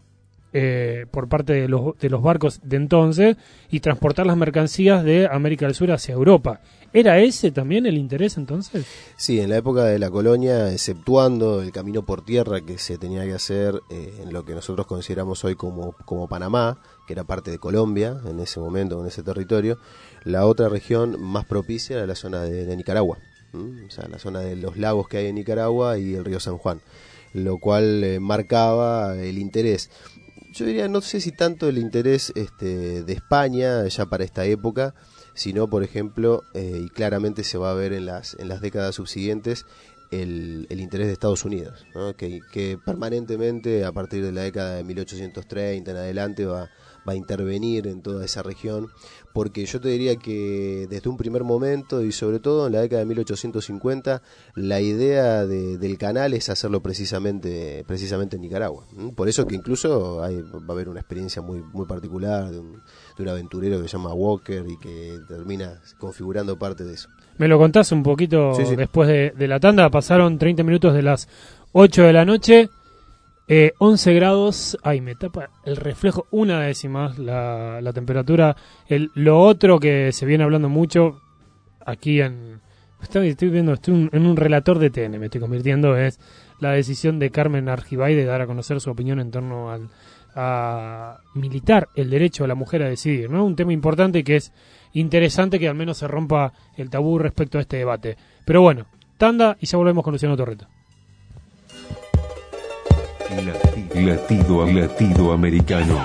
por parte de los barcos de entonces y transportar las mercancías de América del Sur hacia Europa. ¿Era ese también el interés entonces? Sí, en la época de la colonia, exceptuando el camino por tierra que se tenía que hacer en lo que nosotros consideramos hoy como Panamá, que era parte de Colombia en ese momento, en ese territorio, la otra región más propicia era la zona de Nicaragua, o sea, la zona de los lagos que hay en Nicaragua y el río San Juan. lo cual marcaba el interés. Yo diría, no sé si tanto el interés de España ya para esta época, sino, por ejemplo, y claramente se va a ver en las décadas subsiguientes, el interés de Estados Unidos, ¿no? que permanentemente, a partir de la década de 1830 en adelante, va a intervenir en toda esa región, porque yo te diría que desde un primer momento, y sobre todo en la década de 1850, la idea del canal es hacerlo precisamente en Nicaragua. Por eso que incluso va a haber una experiencia muy particular de un aventurero que se llama Walker y que termina configurando parte de eso. Me lo contás un poquito. Sí. Después de la tanda. Pasaron 30 minutos de las 8 de la noche. 11 grados. Ay, me tapa el reflejo. 1 décima la temperatura. Lo otro que se viene hablando mucho aquí estoy viendo, en un relator de TN, me estoy convirtiendo, es la decisión de Carmen Argibay de dar a conocer su opinión en torno a militar el derecho a la mujer a decidir, ¿no? Un tema importante que es interesante que al menos se rompa el tabú respecto a este debate. Pero bueno, tanda y ya volvemos con Luciano Torreta. Latido americano.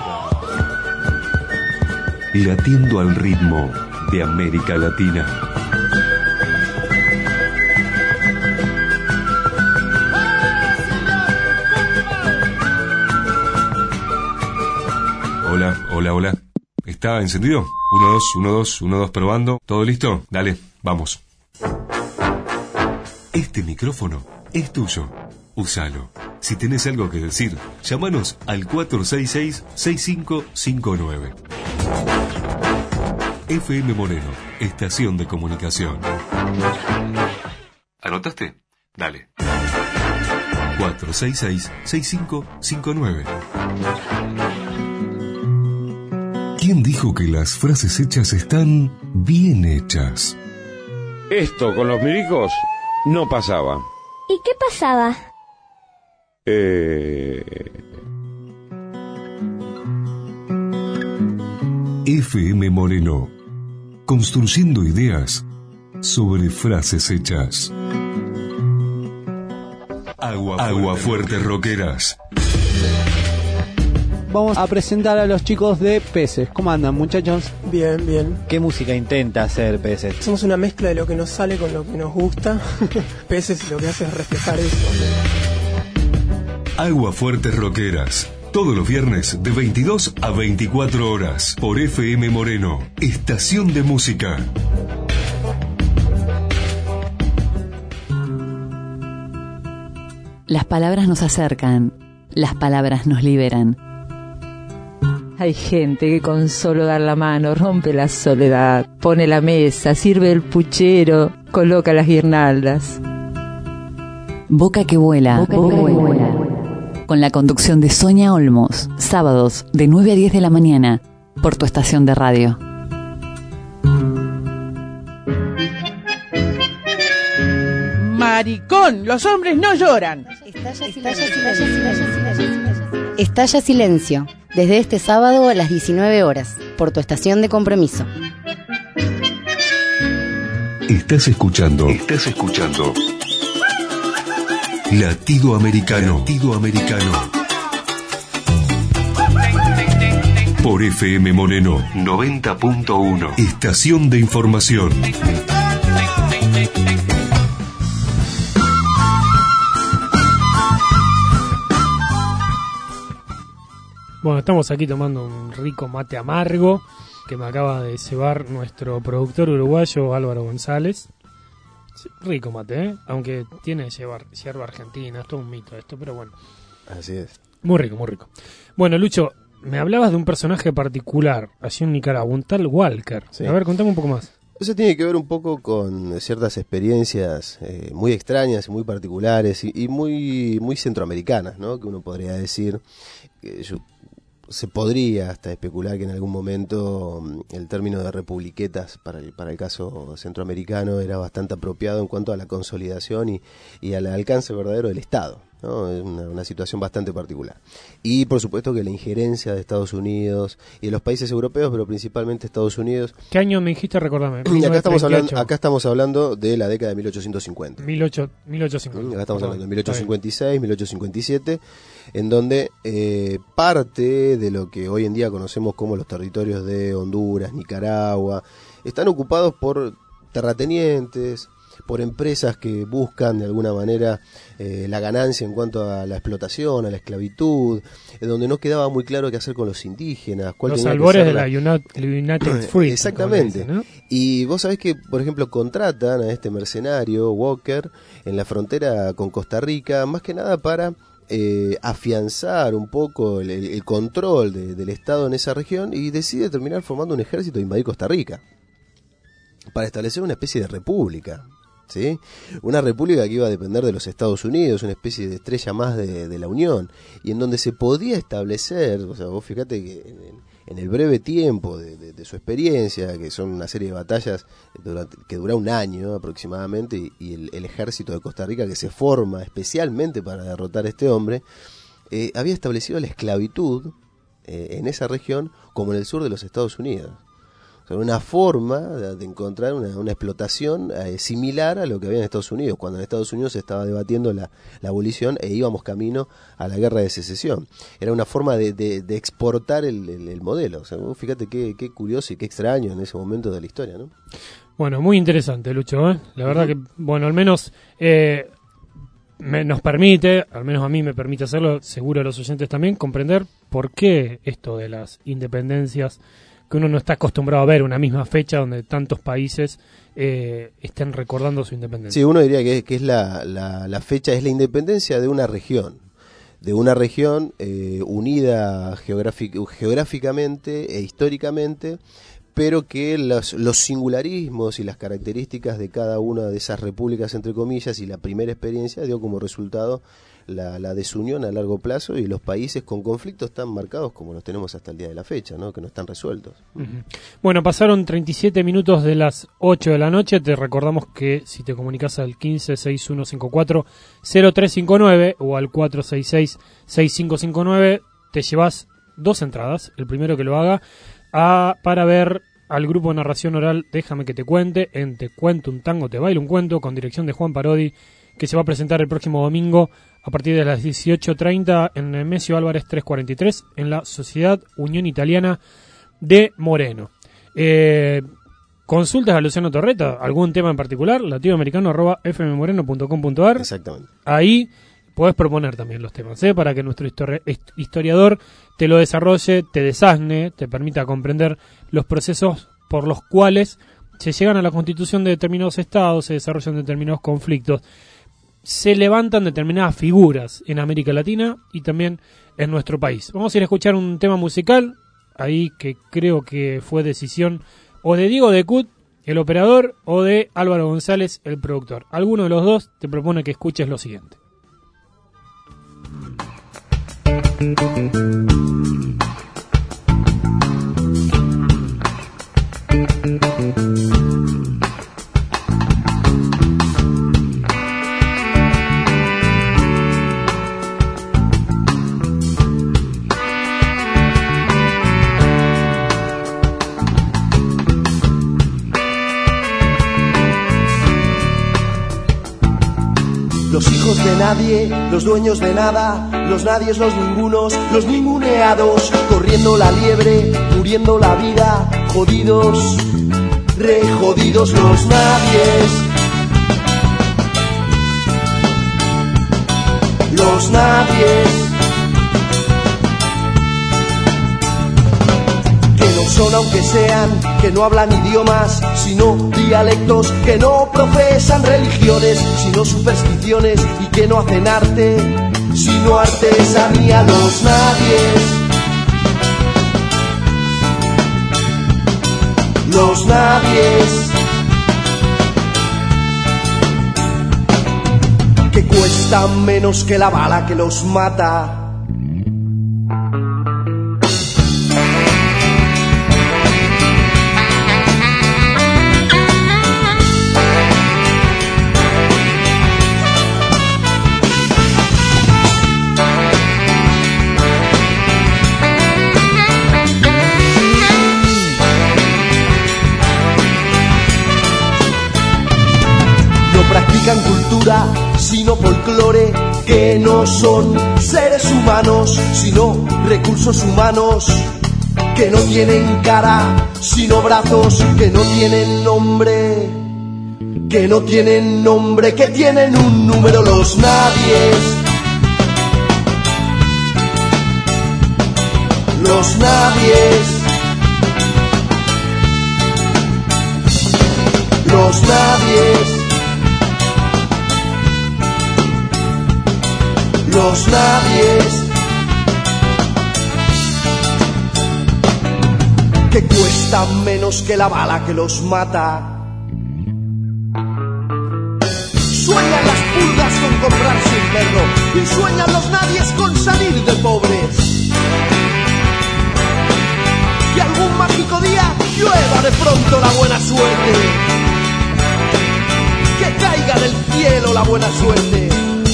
Latiendo al ritmo de América Latina. Hola. ¿Está encendido? 1, 2, probando. ¿Todo listo? Dale, vamos. Este micrófono es tuyo. Úsalo. Si tenés algo que decir, llámanos al 466-6559. FM Moreno, estación de comunicación. ¿Anotaste? Dale. 466-6559. ¿Quién dijo que las frases hechas están bien hechas? Esto con los milicos no pasaba. ¿Y qué pasaba? FM Moreno, construyendo ideas sobre frases hechas. Agua Fuerte Rockeras. Vamos a presentar a los chicos de Peces. ¿Cómo andan, muchachos? Bien. ¿Qué música intenta hacer Peces? Somos una mezcla de lo que nos sale con lo que nos gusta. Peces lo que hace es reflejar eso. Agua Fuerte Rockeras. Todos los viernes de 22 a 24 horas por FM Moreno, estación de música. Las palabras nos acercan, las palabras nos liberan. Hay gente que con solo dar la mano rompe la soledad, pone la mesa, sirve el puchero, coloca las guirnaldas. Boca que vuela. Con la conducción de Sonia Olmos, sábados de 9 a 10 de la mañana, por tu estación de radio. Maricón, los hombres no lloran. Estalla Silencio, desde este sábado a las 19 horas, por tu estación de compromiso. Estás escuchando. Latido Americano. Por FM Moreno 90.1. Estación de información. Bueno, estamos aquí tomando un rico mate amargo que me acaba de cebar nuestro productor uruguayo Álvaro González. Rico mate, ¿eh? Aunque tiene yerba argentina, es todo un mito esto, pero bueno. Así es. Muy rico. Bueno, Lucho, me hablabas de un personaje particular allí en Nicaragua, un tal Walker. Sí. A ver, contame un poco más. Eso tiene que ver un poco con ciertas experiencias muy extrañas y muy particulares y muy centroamericanas, ¿no? Que uno podría decir, se podría hasta especular que en algún momento el término de republiquetas para el caso centroamericano era bastante apropiado en cuanto a la consolidación y al alcance verdadero del Estado, ¿no? Es una situación bastante particular. Y por supuesto que la injerencia de Estados Unidos y de los países europeos, pero principalmente Estados Unidos. ¿Qué año me dijiste? Recordame. Y acá estamos hablando de la década de 1850. 1850. Acá estamos hablando de 1856, 1857, en donde parte de lo que hoy en día conocemos como los territorios de Honduras, Nicaragua, están ocupados por terratenientes, por empresas que buscan de alguna manera la ganancia en cuanto a la explotación, a la esclavitud, donde no quedaba muy claro qué hacer con los indígenas. Los albores de la United Fruit. Exactamente. Dice, ¿no? Y vos sabés que, por ejemplo, contratan a este mercenario, Walker, en la frontera con Costa Rica, más que nada para afianzar un poco el control del Estado en esa región, y decide terminar formando un ejército e invadir Costa Rica para establecer una especie de república. ¿Sí? Una república que iba a depender de los Estados Unidos, una especie de estrella más de la Unión, y en donde se podía establecer, o sea, vos fíjate que en el breve tiempo de su experiencia, que son una serie de batallas que dura un año aproximadamente, y el ejército de Costa Rica que se forma especialmente para derrotar a este hombre, había establecido la esclavitud en esa región como en el sur de los Estados Unidos. Una forma de encontrar una explotación similar a lo que había en Estados Unidos, cuando en Estados Unidos se estaba debatiendo la abolición e íbamos camino a la guerra de secesión. Era una forma de exportar el modelo. O sea, fíjate qué curioso y qué extraño en ese momento de la historia, ¿no? Bueno, muy interesante, Lucho, ¿eh? La verdad que, bueno, al menos nos permite, al menos a mí me permite hacerlo, seguro a los oyentes también, comprender por qué esto de las independencias, que uno no está acostumbrado a ver una misma fecha donde tantos países estén recordando su independencia. Sí, uno diría que es la fecha, es la independencia de una región unida geográficamente e históricamente, pero que los singularismos y las características de cada una de esas repúblicas, entre comillas, y la primera experiencia dio como resultado la desunión a largo plazo, y los países con conflictos tan marcados como los tenemos hasta el día de la fecha, ¿no? Que no están resueltos. Uh-huh. Bueno, pasaron 37 minutos de las 8 de la noche. Te recordamos que si te comunicas al 1561540359 o al 466-6559, te llevas 2 entradas. El primero que lo haga para ver al grupo de narración oral Déjame que te cuente, en Te cuento un tango, te bailo un cuento, con dirección de Juan Parodi, que se va a presentar el próximo domingo a partir de las 18:30 en Nemesio Álvarez 343, en la Sociedad Unión Italiana de Moreno. Consultas a Luciano Torreta, algún tema en particular, latinoamericano@fmmoreno.com.ar. Exactamente. Ahí podés proponer también los temas, para que nuestro historiador te lo desarrolle, te desasne, te permita comprender los procesos por los cuales se llegan a la constitución de determinados estados, se desarrollan determinados conflictos, se levantan determinadas figuras en América Latina y también en nuestro país. Vamos a ir a escuchar un tema musical, ahí que creo que fue decisión o de Diego de Cut, el operador, o de Álvaro González, el productor. Alguno de los dos te propone que escuches lo siguiente. Los hijos de nadie, los dueños de nada, los nadies, los ningunos, los ninguneados, corriendo la liebre, muriendo la vida, jodidos, re jodidos los nadies. Los nadies. Son aunque sean, que no hablan idiomas, sino dialectos, que no profesan religiones, sino supersticiones, y que no hacen arte, sino artesanía. Los nadies. Los nadies. Que cuestan menos que la bala que los mata. predican cultura, sino folclore, que no son seres humanos, sino recursos humanos, que no tienen cara, sino brazos, que no tienen nombre, que no tienen nombre, que tienen un número, los nadies. Los nadies. Los nadies. Los nadies. Que cuestan menos que la bala que los mata. Sueñan las pulgas con comprarse un perro y sueñan los nadies con salir de pobres. Que algún mágico día llueva de pronto la buena suerte. Que caiga del cielo la buena suerte.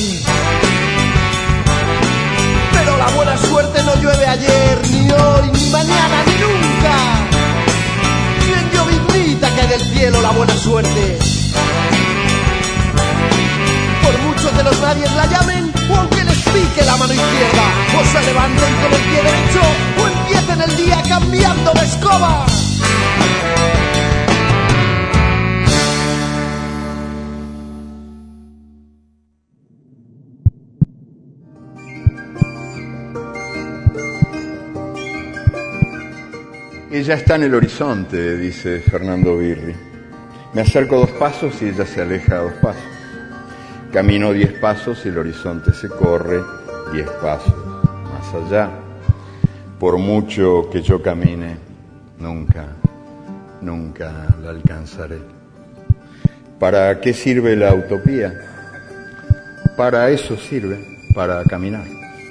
Pero la buena suerte no llueve ayer, ni hoy, ni mañana, ni nunca. Ni en lloviznita cae del cielo la buena suerte. Por muchos de los nadies la llamen, o aunque les pique la mano izquierda, o se levanten con el pie derecho, o empiecen el día cambiando de escoba. Ella está en el horizonte, dice Fernando Birri. Me acerco 2 pasos y ella se aleja 2 pasos. Camino 10 pasos y el horizonte se corre 10 pasos más allá. Por mucho que yo camine, nunca la alcanzaré. ¿Para qué sirve la utopía? Para eso sirve, para caminar.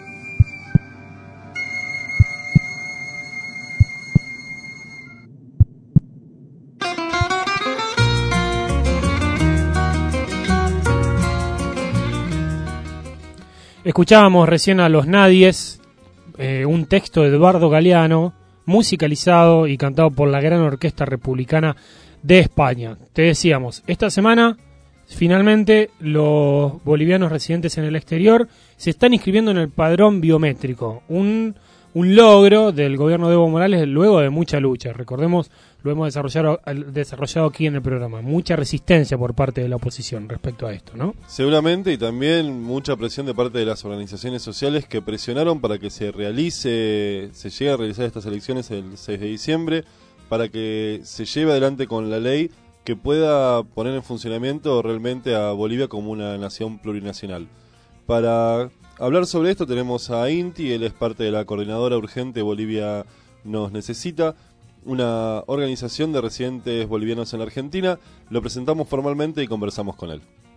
Escuchábamos recién a Los Nadies, un texto de Eduardo Galeano, musicalizado y cantado por la Gran Orquesta Republicana de España. Te decíamos, esta semana finalmente los bolivianos residentes en el exterior se están inscribiendo en el padrón biométrico, un logro del gobierno de Evo Morales luego de mucha lucha. Recordemos, lo hemos desarrollado aquí en el programa, mucha resistencia por parte de la oposición respecto a esto, ¿no? Seguramente, y también mucha presión de parte de las organizaciones sociales que presionaron para que se llegue a realizar estas elecciones el 6 de diciembre, para que se lleve adelante con la ley que pueda poner en funcionamiento realmente a Bolivia como una nación plurinacional. Para hablar sobre esto tenemos a Inti, él es parte de la Coordinadora Urgente Bolivia Nos Necesita, una organización de residentes bolivianos en la Argentina. Lo presentamos formalmente y conversamos con él.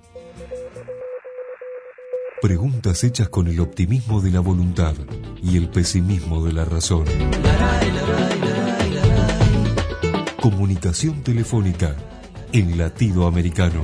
Preguntas hechas con el optimismo de la voluntad y el pesimismo de la razón. Comunicación telefónica en latido americano.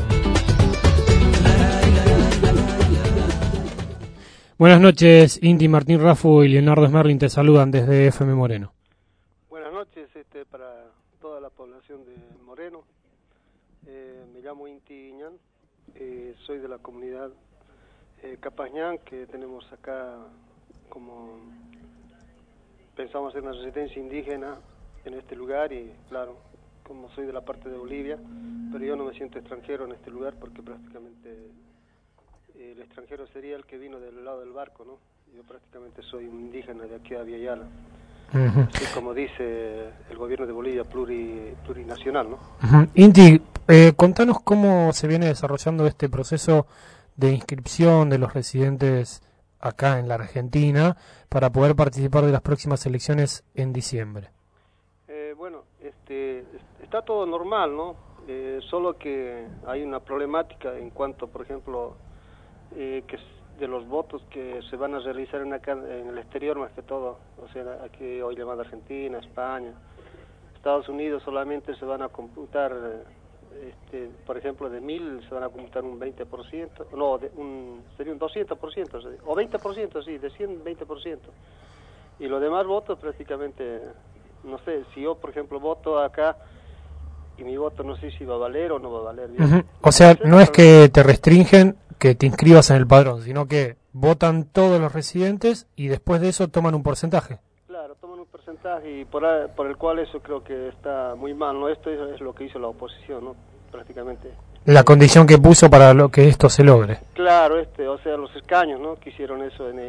Buenas noches, Inti, Martín Raffo y Leonardo Smerling te saludan desde FM Moreno. Buenas noches para toda la población de Moreno. Me llamo Inti Iñán, soy de la comunidad Capañán, que tenemos acá como pensamos hacer una residencia indígena en este lugar, y claro, como soy de la parte de Bolivia, pero yo no me siento extranjero en este lugar porque prácticamente el extranjero sería el que vino del lado del barco, ¿no? Yo prácticamente soy un indígena de aquí a Viayala. Así como dice el gobierno de Bolivia, plurinacional, ¿no? Inti, contanos cómo se viene desarrollando este proceso de inscripción de los residentes acá en la Argentina para poder participar de las próximas elecciones en diciembre. Bueno, está todo normal, ¿no? Solo que hay una problemática en cuanto, por ejemplo, que de los votos que se van a realizar en el exterior más que todo, o sea, aquí hoy llamada Argentina, España, Estados Unidos, solamente se van a computar, por ejemplo, de 1000 se van a computar un 20%, no, sería un 200%, o 20%, sí, de 100, 20%. Y los demás votos prácticamente, no sé, si yo, por ejemplo, voto acá que mi voto no sé si va a valer o no va a valer. Uh-huh. O sea, no es que te restringen que te inscribas en el padrón, sino que votan todos los residentes y después de eso toman un porcentaje. Claro, toman un porcentaje y por el cual eso creo que está muy mal, ¿no? Esto es lo que hizo la oposición, ¿no? Prácticamente. La condición que puso para lo que esto se logre. Claro, o sea, los escaños, ¿no? Que hicieron eso en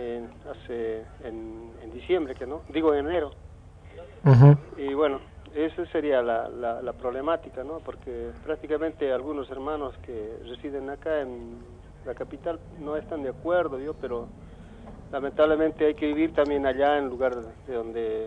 diciembre, que no, digo en enero. Uh-huh. Y bueno, esa sería la problemática, ¿no? Porque prácticamente algunos hermanos que residen acá en la capital no están de acuerdo, pero lamentablemente hay que vivir también allá en lugar de donde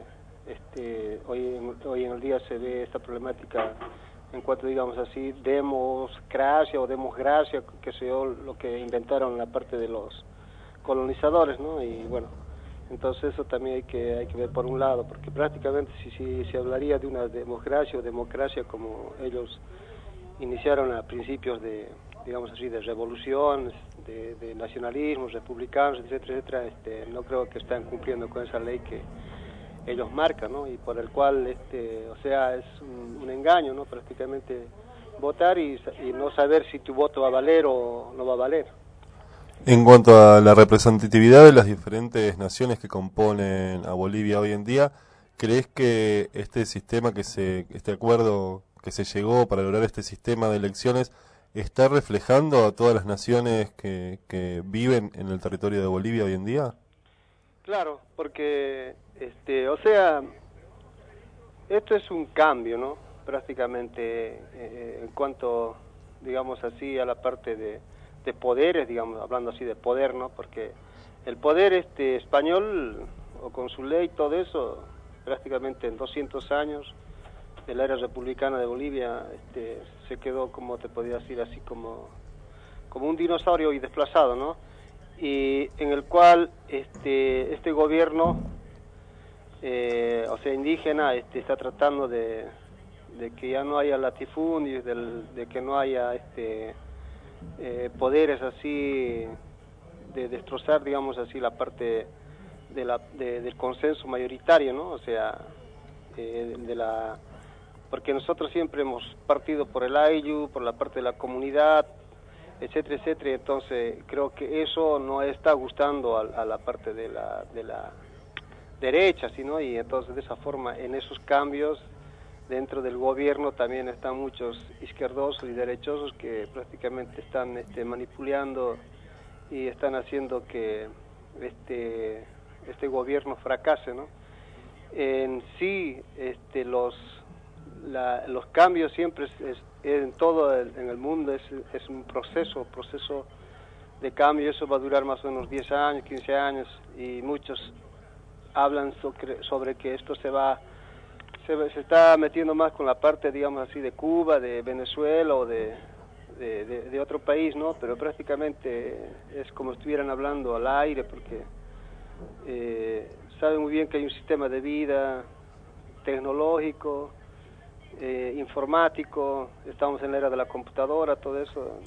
hoy en el día se ve esta problemática en cuanto, digamos así, democracia o demosgracia, que sea lo que inventaron en la parte de los colonizadores, ¿no? Y bueno, entonces eso también hay que ver por un lado, porque prácticamente si se hablaría de una democracia o democracia como ellos iniciaron a principios de, digamos así, de revolución, de nacionalismos, republicanos, etcétera, no creo que están cumpliendo con esa ley que ellos marcan, ¿no? Y por el cual, o sea, es un engaño, ¿no? Prácticamente votar y no saber si tu voto va a valer o no va a valer. En cuanto a la representatividad de las diferentes naciones que componen a Bolivia hoy en día, ¿crees que este acuerdo que se llegó para lograr este sistema de elecciones está reflejando a todas las naciones que viven en el territorio de Bolivia hoy en día? Claro, porque, o sea, esto es un cambio, ¿no? Prácticamente, en cuanto, digamos así, a la parte de poderes, digamos, hablando así de poder, ¿no? Porque el poder español, o con su ley, todo eso, prácticamente en 200 años de la era republicana de Bolivia, se quedó, como te podría decir, así como un dinosaurio y desplazado, ¿no? Y en el cual este gobierno, o sea, indígena, está tratando de que ya no haya latifundios, de que no haya poderes así, de destrozar, digamos así, la parte del consenso mayoritario, ¿no? O sea, porque nosotros siempre hemos partido por el AYU, por la parte de la comunidad, etcétera, etcétera. Entonces creo que eso no está gustando a la parte de la derecha, ¿no? Y entonces de esa forma, en esos cambios dentro del gobierno también están muchos izquierdosos y derechosos que prácticamente están manipulando y están haciendo que este gobierno fracase, ¿no? En sí, los cambios siempre en todo en el mundo es un proceso de cambio. Eso va a durar más o menos 10 años, 15 años, y muchos hablan sobre que esto se está metiendo más con la parte, digamos así, de Cuba, de Venezuela o de otro país, ¿no? Pero prácticamente es como si estuvieran hablando al aire, porque saben muy bien que hay un sistema de vida tecnológico, informático, estamos en la era de la computadora, todo eso.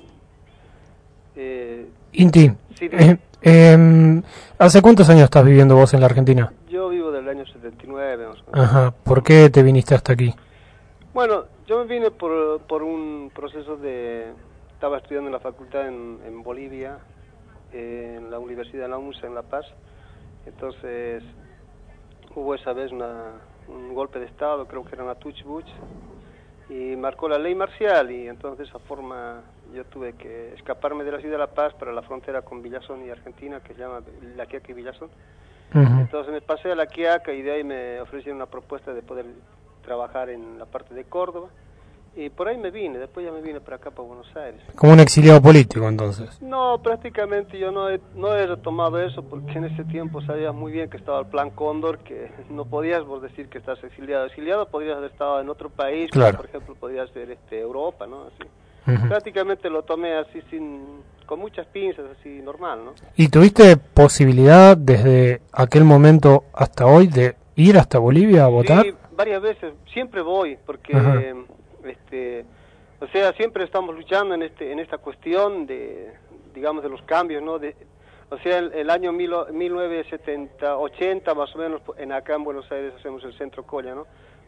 Inti, Sí, ¿hace cuántos años estás viviendo vos en la Argentina? yo vivo del año 79, más o menos. Ajá, ¿por qué te viniste hasta aquí? Bueno, yo me vine por un proceso estaba estudiando en la facultad en Bolivia, en la Universidad de la UNSA en La Paz. Entonces hubo esa vez un golpe de Estado, creo que era una Tuchbuch, y marcó la ley marcial, y entonces de esa forma yo tuve que escaparme de la ciudad de La Paz para la frontera con Villazón y Argentina, que se llama La Quiaca y Villazón. Uh-huh. Entonces me pasé a La Quiaca y de ahí me ofrecieron una propuesta de poder trabajar en la parte de Córdoba, y por ahí después ya me vine para acá, para Buenos Aires. Como un exiliado político, entonces. No, prácticamente yo no he retomado eso, porque en ese tiempo sabías muy bien que estaba el Plan Cóndor, que no podías vos decir que estás exiliado. Exiliado podrías haber estado en otro país, claro. Por ejemplo, podrías ser Europa, ¿no? Así. Uh-huh. Prácticamente lo tomé así con muchas pinzas, así normal, ¿no? ¿Y tuviste posibilidad desde aquel momento hasta hoy de ir hasta Bolivia a votar? Sí, varias veces, siempre voy, porque uh-huh. O sea, siempre estamos luchando en esta cuestión digamos, de los cambios, ¿no? O sea, el año 1970, 80 más o menos, acá en Buenos Aires hacemos el Centro Colla, ¿no?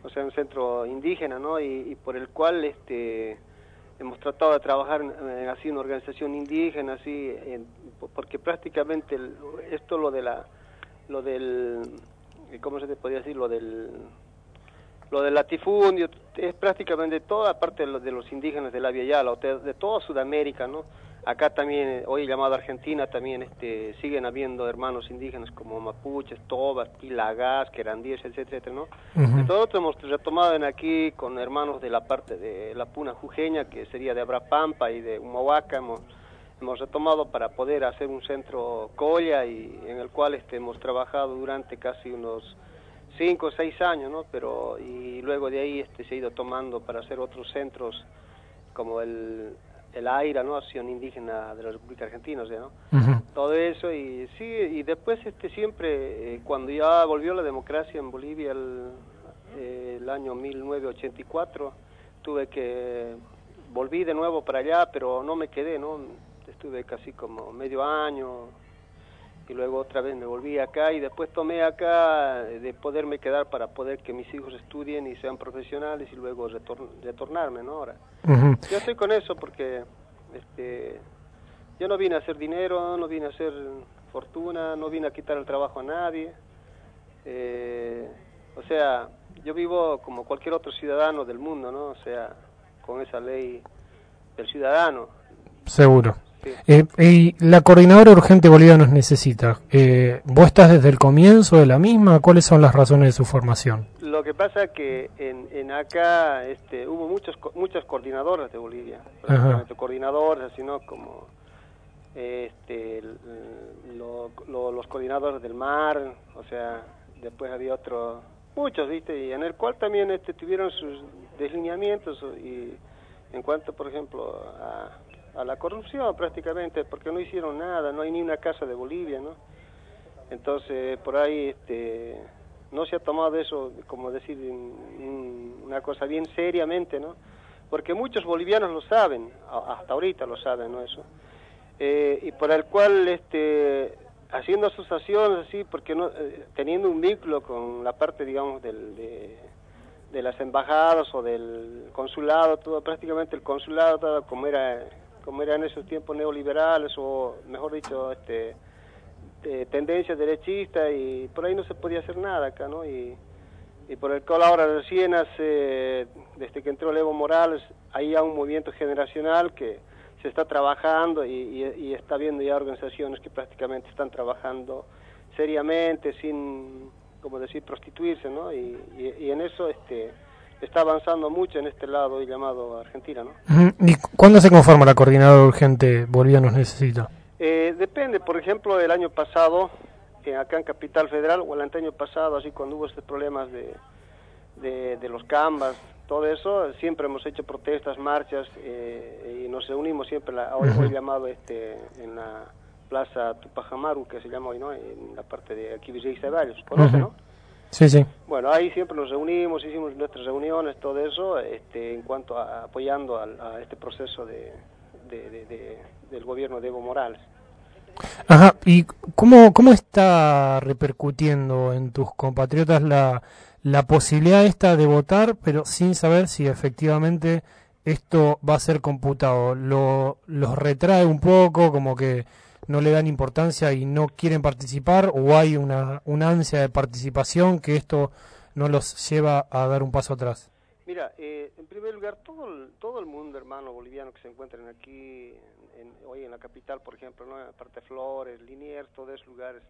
o sea, un centro indígena, ¿no? Y por el cual hemos tratado de trabajar así una organización indígena, así, porque prácticamente esto lo del, ¿cómo se te podría decir? Lo del latifundio es prácticamente toda parte de los indígenas de la Via Yala, de toda Sudamérica, ¿no? Acá también, hoy llamado Argentina, también siguen habiendo hermanos indígenas como mapuches, tobas, pilagás, querandíes, etcétera, ¿no? Entonces nosotros hemos retomado aquí con hermanos de la parte de la Puna Jujeña, que sería de Abrapampa y de Humahuaca, hemos retomado para poder hacer un centro colla, y en el cual hemos trabajado durante casi unos 5 o 6 años, ¿no? Pero y luego de ahí se ha ido tomando para hacer otros centros como el AIRA, ¿no? Acción Indígena de la República Argentina, o sea, ¿no? Todo eso, y sí, y después siempre, cuando ya volvió la democracia en Bolivia el año 1984, volví de nuevo para allá, pero no me quedé, ¿no? Estuve casi como medio año, y luego otra vez me volví acá, y después tomé acá de poderme quedar para poder que mis hijos estudien y sean profesionales, y luego retornarme, ¿no? Ahora yo estoy con eso porque yo no vine a hacer dinero, no vine a hacer fortuna, no vine a quitar el trabajo a nadie, o sea, yo vivo como cualquier otro ciudadano del mundo, ¿no? O sea, con esa ley del ciudadano. Seguro. Sí. Y la coordinadora urgente Bolivia nos necesita. ¿Vos estás desde el comienzo de la misma? ¿Cuáles son las razones de su formación? Lo que pasa es que en acá hubo muchas coordinadoras de Bolivia, coordinadoras, así, ¿no? Como los coordinadores del mar, o sea, después había muchos, ¿viste? Y en el cual también tuvieron sus deslineamientos, y en cuanto, por ejemplo, a la corrupción prácticamente, porque no hicieron nada, no hay ni una casa de Bolivia, ¿no? Entonces, por ahí no se ha tomado eso, como decir, una cosa bien seriamente, ¿no? Porque muchos bolivianos lo saben, hasta ahorita lo saben, ¿no? Eso. Y por el cual, haciendo asociaciones así, porque no, teniendo un vínculo con la parte, digamos, de las embajadas o del consulado, todo, prácticamente el consulado, todo como era en esos tiempos neoliberales, o mejor dicho, tendencia derechista, y por ahí no se podía hacer nada acá, ¿no? Y por el cual ahora recién desde que entró Evo Morales, hay ya un movimiento generacional que se está trabajando, y está viendo ya organizaciones que prácticamente están trabajando seriamente, sin, como decir, prostituirse, ¿no? Y en eso está avanzando mucho en este lado hoy llamado Argentina, ¿no? ¿Y cuándo se conforma la coordinadora urgente Bolivia nos necesita? Depende, por ejemplo, el año pasado, acá en Capital Federal, o el año pasado, así cuando hubo estos problemas de los cambas, todo eso, siempre hemos hecho protestas, marchas, y nos reunimos siempre, hoy llamado en la Plaza Tupac Amaru, que se llama hoy, ¿no? En la parte de aquí Villa Ceballos, ¿conoce, no? Sí, sí. Bueno, ahí siempre nos reunimos, hicimos nuestras reuniones, todo eso, en cuanto a apoyando a este proceso del gobierno de Evo Morales. Ajá, ¿y cómo está repercutiendo en tus compatriotas la posibilidad esta de votar, pero sin saber si efectivamente esto va a ser computado? ¿Los retrae un poco, como que no le dan importancia y no quieren participar, o hay una ansia de participación que esto no los lleva a dar un paso atrás? Mira, en primer lugar, todo el mundo, hermano boliviano que se encuentran aquí, hoy en la capital, por ejemplo, ¿no? Aparte de Flores, Liniers, todos esos lugares,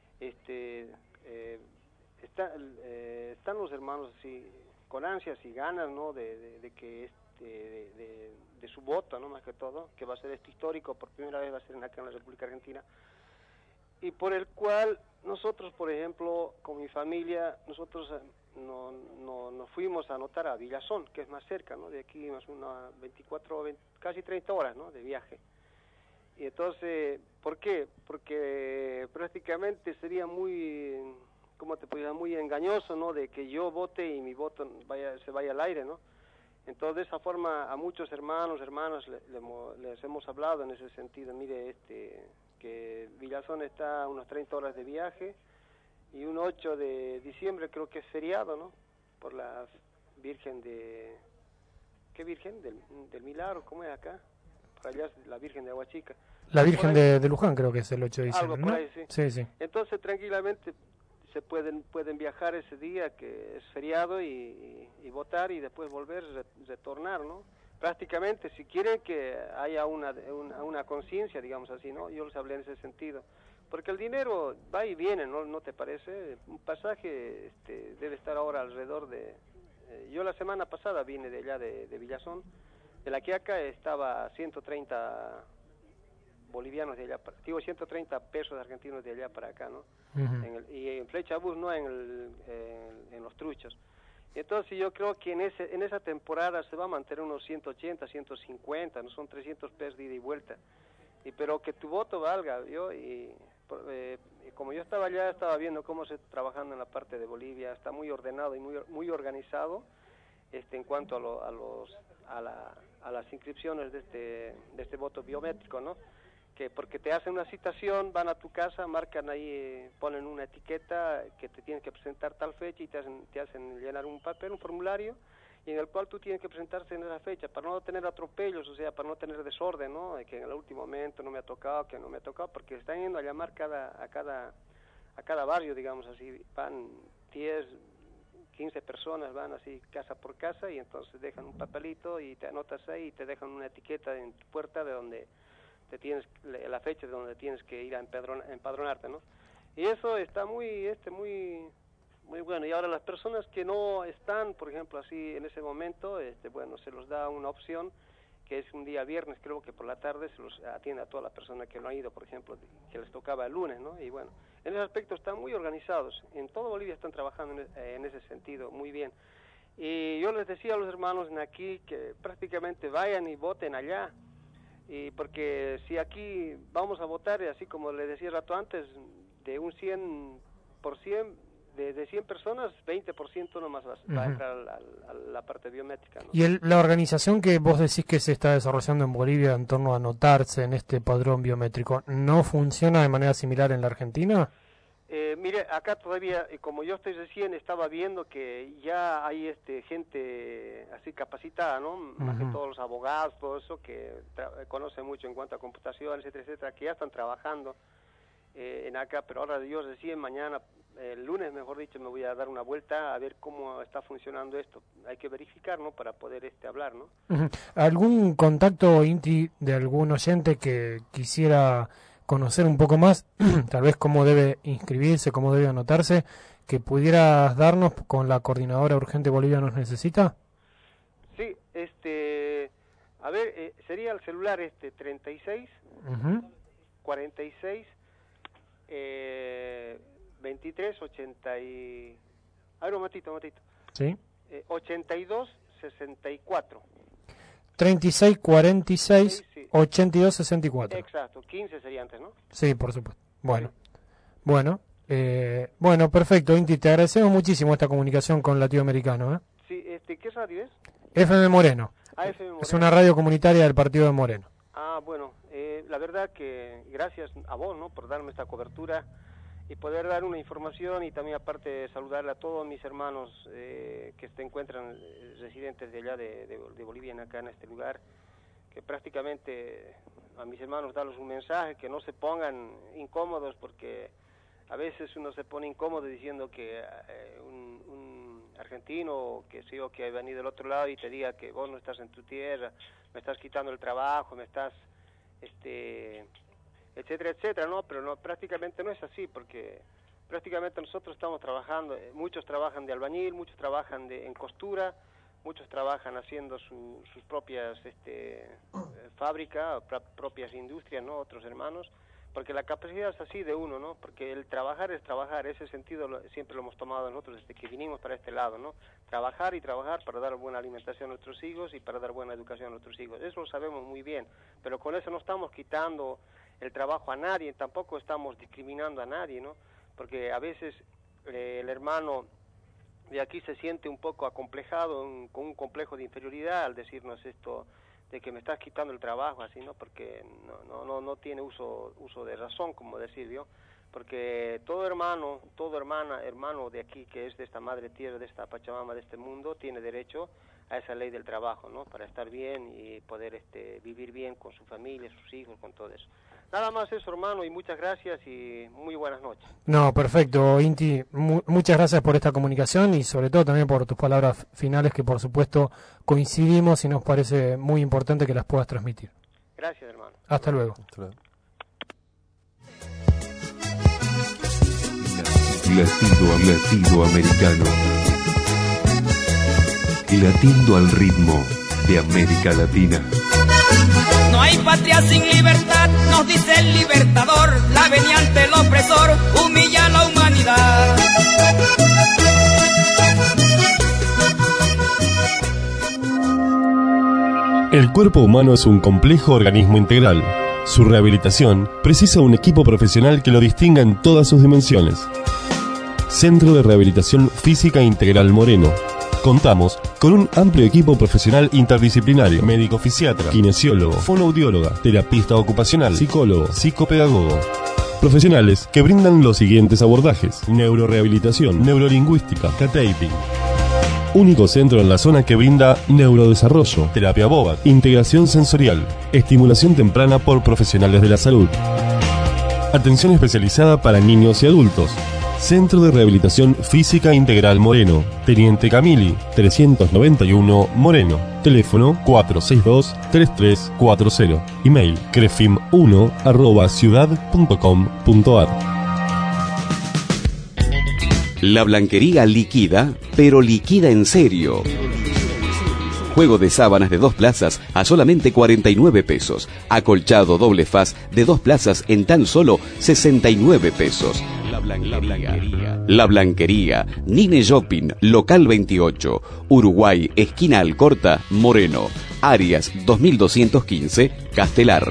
están los hermanos así con ansias y ganas, ¿no? De que de su voto, ¿no? Más que todo, que va a ser histórico, por primera vez va a ser acá en la República Argentina, y por el cual nosotros, por ejemplo, con mi familia, nosotros nos fuimos a anotar a Villazón, que es más cerca, ¿no? De aquí más unas 24, casi 30 horas, ¿no? De viaje. Y entonces, ¿por qué? Porque prácticamente sería muy, ¿cómo te puedo decir? Muy engañoso, ¿no? De que yo vote y mi voto se vaya al aire, ¿no? Entonces, de esa forma, a muchos hermanos, hermanas, les hemos hablado en ese sentido. Mire, que Villazón está a unas 30 horas de viaje, y un 8 de diciembre creo que es feriado, ¿no? por la Virgen de... ¿Qué Virgen? Del Milagro, ¿cómo es acá? Por allá es la Virgen de Aguachica. La Virgen de Luján creo que es el 8 de diciembre, Algo por ¿no? ahí, sí. Sí, sí. Entonces, tranquilamente se pueden viajar ese día, que es feriado, y votar, y después volver, retornar, ¿no? Prácticamente, si quieren que haya una conciencia, digamos así, ¿no? Yo les hablé en ese sentido. Porque el dinero va y viene, ¿no te parece? Un pasaje debe estar ahora alrededor de... yo la semana pasada vine de allá de Villazón, de La Quiaca, estaba 130 bolivianos de allá, 130 pesos argentinos de allá para acá, ¿no? Y en Flecha Bus, no en los truchos. Entonces yo creo que en esa temporada se va a mantener unos 180, 150, no son 300 pesos de ida y vuelta. Pero que tu voto valga, yo como yo estaba allá, estaba viendo cómo se está trabajando en la parte de Bolivia, está muy ordenado y muy organizado en cuanto a las inscripciones de este voto biométrico, ¿no? Que porque te hacen una citación, van a tu casa, marcan ahí, ponen una etiqueta que te tienen que presentar tal fecha y te hacen llenar un papel, un formulario, y en el cual tú tienes que presentarte en esa fecha para no tener atropellos, o sea, para no tener desorden, ¿no? De que en el último momento no me ha tocado, que no me ha tocado, porque están yendo a llamar a cada barrio, digamos así, van 10, 15 personas, van así casa por casa, y entonces dejan un papelito y te anotas ahí y te dejan una etiqueta en tu puerta de donde la fecha de donde tienes que ir a empadronarte, ¿no? Y eso está muy bueno. Y ahora las personas que no están, por ejemplo, así en ese momento, bueno, se les da una opción, que es un día viernes, creo que por la tarde se los atiende a toda la persona que no ha ido, por ejemplo, que les tocaba el lunes, ¿no? Y bueno, en ese aspecto están muy organizados. En toda Bolivia están trabajando en ese sentido muy bien. Y yo les decía a los hermanos en aquí que prácticamente vayan y voten allá. Y porque si aquí vamos a votar, así como les decía rato antes, de un 100%, de 100 personas, 20% nomás va a entrar a la parte biométrica, ¿no? ¿Y la organización que vos decís que se está desarrollando en Bolivia en torno a anotarse en este padrón biométrico, no funciona de manera similar en la Argentina? Mire, acá todavía, como yo estoy recién, estaba viendo que ya hay gente así capacitada, ¿no? Más que todos los abogados, todo eso, que conocen mucho en cuanto a computación, etcétera, etcétera, que ya están trabajando en acá, pero ahora yo recién mañana, el lunes mejor dicho, me voy a dar una vuelta a ver cómo está funcionando esto. Hay que verificar, ¿no? Para poder hablar, ¿no? ¿Algún contacto, Inti, de algún oyente que quisiera conocer un poco más, tal vez cómo debe inscribirse, cómo debe anotarse, que pudieras darnos con la coordinadora urgente Bolivia nos necesita? Sí, a ver, sería el celular 36 46 23 80 y... A ver, un momentito. Sí. 82 64. 36 46 sí, sí. 82 64. Exacto, 15 sería antes, ¿no? Sí, por supuesto. Bueno, perfecto, Inti, te agradecemos muchísimo esta comunicación con Latinoamericano, ¿eh? Sí, ¿qué radio es? FM Moreno. FM Moreno. Es una radio comunitaria del partido de Moreno. Ah, bueno, la verdad que gracias a vos, ¿no? Por darme esta cobertura y poder dar una información, y también aparte saludarle a todos mis hermanos que se encuentran residentes de allá de Bolivia, acá en este lugar, que prácticamente a mis hermanos darles un mensaje, que no se pongan incómodos, porque a veces uno se pone incómodo diciendo que un argentino, que sé yo, que ha venido del otro lado y te diga que vos no estás en tu tierra, me estás quitando el trabajo, me estás, etcétera, etcétera, ¿no? Pero no, prácticamente no es así, porque prácticamente nosotros estamos trabajando, muchos trabajan de albañil, muchos trabajan en costura, muchos trabajan haciendo sus propias fábricas, propias industrias, ¿no? Otros hermanos, porque la capacidad es así de uno, ¿no? Porque el trabajar es trabajar, ese sentido siempre lo hemos tomado nosotros desde que vinimos para este lado, ¿no? Trabajar y trabajar para dar buena alimentación a nuestros hijos y para dar buena educación a nuestros hijos, eso lo sabemos muy bien, pero con eso no estamos quitando el trabajo a nadie, tampoco estamos discriminando a nadie, ¿no? Porque a veces el hermano de aquí se siente un poco acomplejado, con un complejo de inferioridad al decirnos esto de que me estás quitando el trabajo, así, ¿no? Porque no tiene uso de razón, como decir yo, porque todo hermano, hermano de aquí, que es de esta madre tierra, de esta Pachamama, de este mundo, tiene derecho a esa ley del trabajo, ¿no? Para estar bien y poder vivir bien con su familia, sus hijos, con todo eso. Nada más eso, hermano, y muchas gracias y muy buenas noches. No, perfecto, Inti. Muchas gracias por esta comunicación y sobre todo también por tus palabras finales, que por supuesto coincidimos y nos parece muy importante que las puedas transmitir. Gracias, hermano. Hasta luego. Latido americano. Latiendo al ritmo de América Latina. No hay patria sin libertad, nos dice el libertador. La venia ante el opresor humilla a la humanidad. El cuerpo humano es un complejo organismo integral. Su rehabilitación precisa un equipo profesional que lo distinga en todas sus dimensiones. Centro de Rehabilitación Física Integral Moreno. Contamos con un amplio equipo profesional interdisciplinario: médico fisiatra, kinesiólogo, fonoaudióloga, terapista ocupacional, psicólogo, psicopedagogo. Profesionales que brindan los siguientes abordajes: neurorehabilitación, neurolingüística, cataping. Único centro en la zona que brinda neurodesarrollo, terapia boba, integración sensorial, estimulación temprana por profesionales de la salud. Atención especializada para niños y adultos. Centro de Rehabilitación Física Integral Moreno, Teniente Camili, 391 Moreno. Teléfono 462-3340. Email crefim1@ciudad.com.ar. La Blanquería liquida, pero liquida en serio. Juego de sábanas de 2 plazas a solamente 49 pesos. Acolchado doble faz de 2 plazas en tan solo 69 pesos. La Blanquería, Nine Shopping, local 28, Uruguay, esquina Alcorta, Moreno, Arias 2215, Castelar.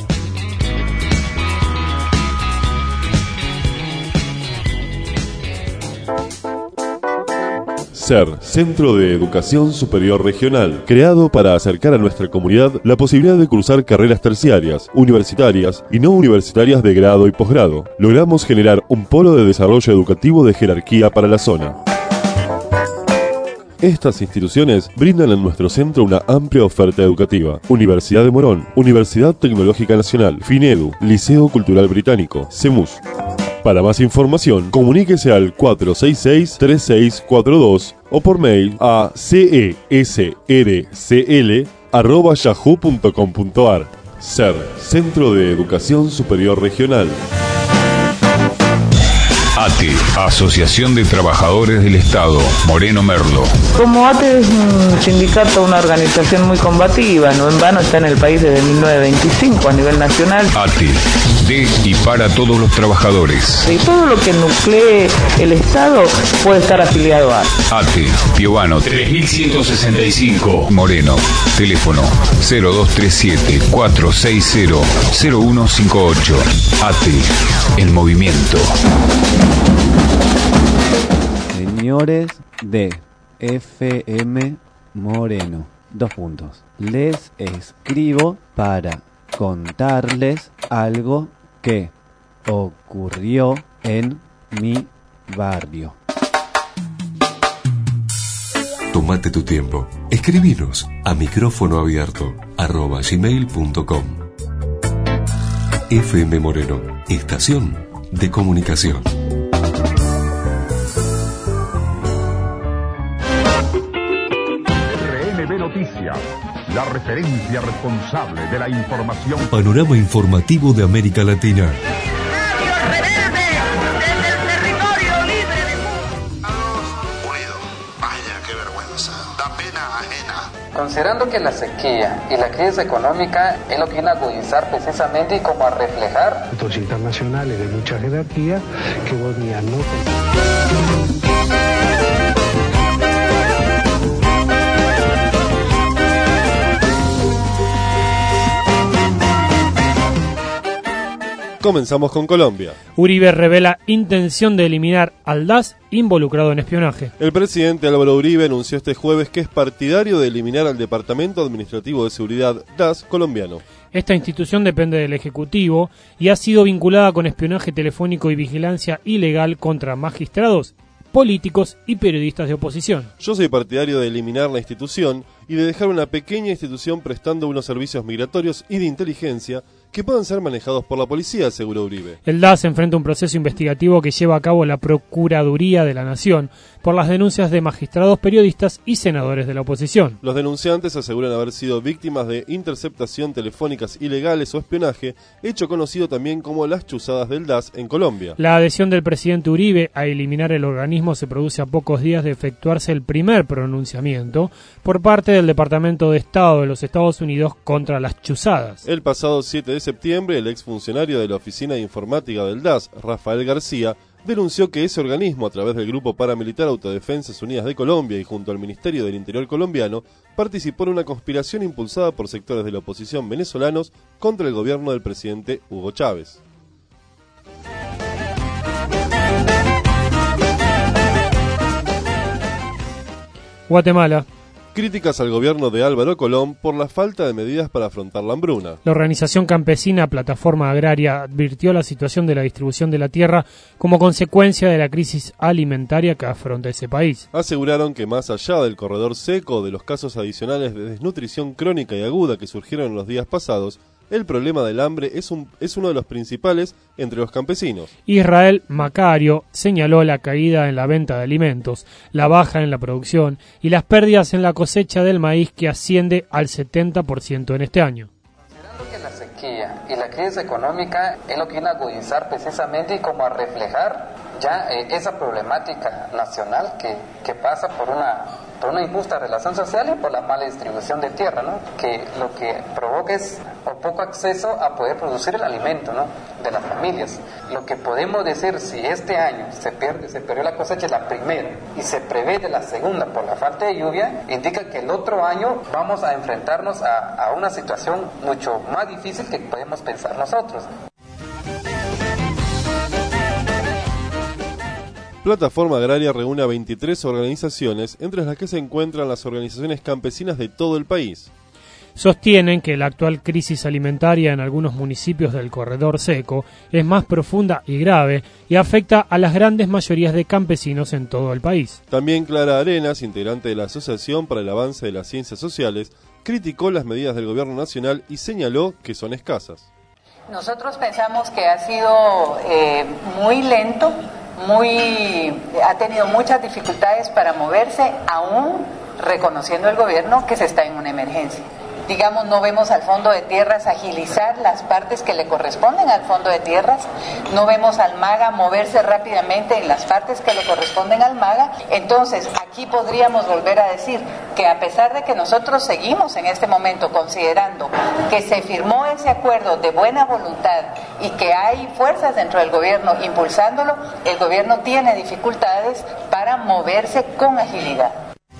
SER, Centro de Educación Superior Regional, creado para acercar a nuestra comunidad la posibilidad de cursar carreras terciarias, universitarias y no universitarias de grado y posgrado. Logramos generar un polo de desarrollo educativo de jerarquía para la zona. Estas instituciones brindan en nuestro centro una amplia oferta educativa: Universidad de Morón, Universidad Tecnológica Nacional, FINEDU, Liceo Cultural Británico, CEMUS. Para más información, comuníquese al 466-3642 o por mail a cesrcl@yahoo.com.ar. SER, Centro de Educación Superior Regional. ATE, Asociación de Trabajadores del Estado, Moreno Merlo. Como ATE es un sindicato, una organización muy combativa, no en vano está en el país desde 1925 a nivel nacional. ATE, de y para todos los trabajadores. Y todo lo que nuclee el Estado puede estar afiliado a ATE, Piovano 3165, Moreno. Teléfono 0237-460-0158. ATE, el movimiento. Señores de FM Moreno, 2 puntos. Les escribo para contarles algo que ocurrió en mi barrio. Tómate tu tiempo. Escribinos a micrófonoabierto@gmail.com. FM Moreno, estación de comunicación. RNB Noticias, la referencia responsable de la información. Panorama informativo de América Latina. Considerando que la sequía y la crisis económica es lo que viene a agudizar precisamente y como a reflejar actos internacionales de mucha jerarquía que Bosnia no Comenzamos con Colombia. Uribe revela intención de eliminar al DAS involucrado en espionaje. El presidente Álvaro Uribe anunció este jueves que es partidario de eliminar al Departamento Administrativo de Seguridad DAS colombiano. Esta institución depende del Ejecutivo y ha sido vinculada con espionaje telefónico y vigilancia ilegal contra magistrados, políticos y periodistas de oposición. Yo soy partidario de eliminar la institución y de dejar una pequeña institución prestando unos servicios migratorios y de inteligencia que puedan ser manejados por la policía, aseguró Uribe. El DAS enfrenta un proceso investigativo que lleva a cabo la Procuraduría de la Nación por las denuncias de magistrados, periodistas y senadores de la oposición. Los denunciantes aseguran haber sido víctimas de interceptación telefónicas ilegales o espionaje, hecho conocido también como las chuzadas del DAS en Colombia. La adhesión del presidente Uribe a eliminar el organismo se produce a pocos días de efectuarse el primer pronunciamiento por parte del Departamento de Estado de los Estados Unidos contra las chuzadas. El pasado 7 de septiembre, el exfuncionario de la Oficina de Informática del DAS, Rafael García, denunció que ese organismo, a través del Grupo Paramilitar Autodefensas Unidas de Colombia y junto al Ministerio del Interior colombiano, participó en una conspiración impulsada por sectores de la oposición venezolanos contra el gobierno del presidente Hugo Chávez. Guatemala. Críticas al gobierno de Álvaro Colón por la falta de medidas para afrontar la hambruna. La organización campesina Plataforma Agraria advirtió la situación de la distribución de la tierra como consecuencia de la crisis alimentaria que afronta ese país. Aseguraron que más allá del corredor seco, de los casos adicionales de desnutrición crónica y aguda que surgieron en los días pasados, el problema del hambre es uno de los principales entre los campesinos. Israel Macario señaló la caída en la venta de alimentos, la baja en la producción y las pérdidas en la cosecha del maíz que asciende al 70% en este año. Considerando que la sequía y la crisis económica es lo que viene a agudizar precisamente y como a reflejar ya esa problemática nacional que pasa por una injusta relación social y por la mala distribución de tierra, ¿no? Que lo que provoca es o poco acceso a poder producir el alimento, ¿no? De las familias. Lo que podemos decir, si este año se perdió la cosecha la primera y se prevé de la segunda por la falta de lluvia, indica que el otro año vamos a enfrentarnos a una situación mucho más difícil que podemos pensar nosotros. Plataforma Agraria reúne a 23 organizaciones, entre las que se encuentran las organizaciones campesinas de todo el país. Sostienen que la actual crisis alimentaria en algunos municipios del corredor seco es más profunda y grave y afecta a las grandes mayorías de campesinos en todo el país. También Clara Arenas, integrante de la Asociación para el Avance de las Ciencias Sociales, criticó las medidas del gobierno nacional y señaló que son escasas. Nosotros pensamos que ha sido muy lento, ha tenido muchas dificultades para moverse, aún reconociendo el gobierno que se está en una emergencia. Digamos, no vemos al Fondo de Tierras agilizar las partes que le corresponden al Fondo de Tierras, no vemos al MAGA moverse rápidamente en las partes que le corresponden al MAGA. Entonces, aquí podríamos volver a decir que a pesar de que nosotros seguimos en este momento considerando que se firmó ese acuerdo de buena voluntad y que hay fuerzas dentro del gobierno impulsándolo, el gobierno tiene dificultades para moverse con agilidad.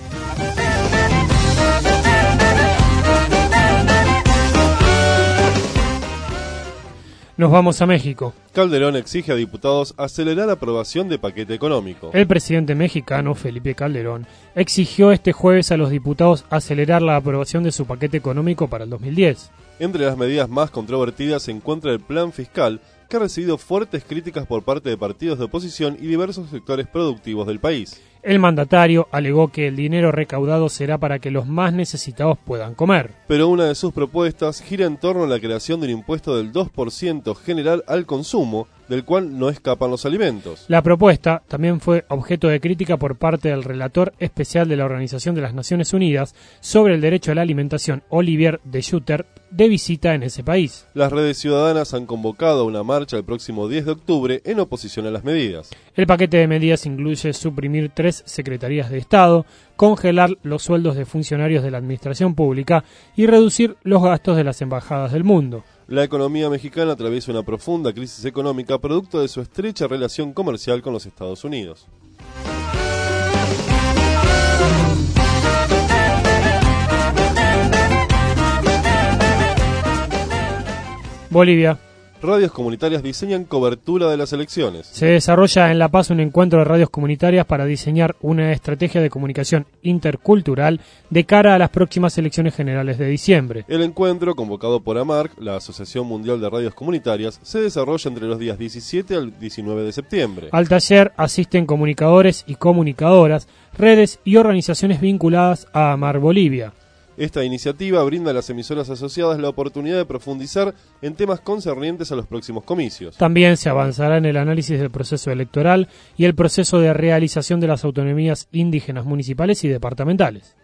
Nos vamos a México. Calderón exige a diputados acelerar aprobación de paquete económico. El presidente mexicano, Felipe Calderón, exigió este jueves a los diputados acelerar la aprobación de su paquete económico para el 2010. Entre las medidas más controvertidas se encuentra el plan fiscal, que ha recibido fuertes críticas por parte de partidos de oposición y diversos sectores productivos del país. El mandatario alegó que el dinero recaudado será para que los más necesitados puedan comer. Pero una de sus propuestas gira en torno a la creación de un impuesto del 2% general al consumo, del cual no escapan los alimentos. La propuesta también fue objeto de crítica por parte del relator especial de la Organización de las Naciones Unidas sobre el derecho a la alimentación, Olivier de Schutter, de visita en ese país. Las redes ciudadanas han convocado una marcha el próximo 10 de octubre en oposición a las medidas. El paquete de medidas incluye suprimir 3 secretarías de Estado, congelar los sueldos de funcionarios de la administración pública y reducir los gastos de las embajadas del mundo. La economía mexicana atraviesa una profunda crisis económica producto de su estrecha relación comercial con los Estados Unidos. Bolivia. Radios comunitarias diseñan cobertura de las elecciones. Se desarrolla en La Paz un encuentro de radios comunitarias para diseñar una estrategia de comunicación intercultural de cara a las próximas elecciones generales de diciembre. El encuentro, convocado por AMARC, la Asociación Mundial de Radios Comunitarias, se desarrolla entre los días 17 al 19 de septiembre. Al taller asisten comunicadores y comunicadoras, redes y organizaciones vinculadas a AMARC Bolivia. Esta iniciativa brinda a las emisoras asociadas la oportunidad de profundizar en temas concernientes a los próximos comicios. También se avanzará en el análisis del proceso electoral y el proceso de realización de las autonomías indígenas municipales y departamentales.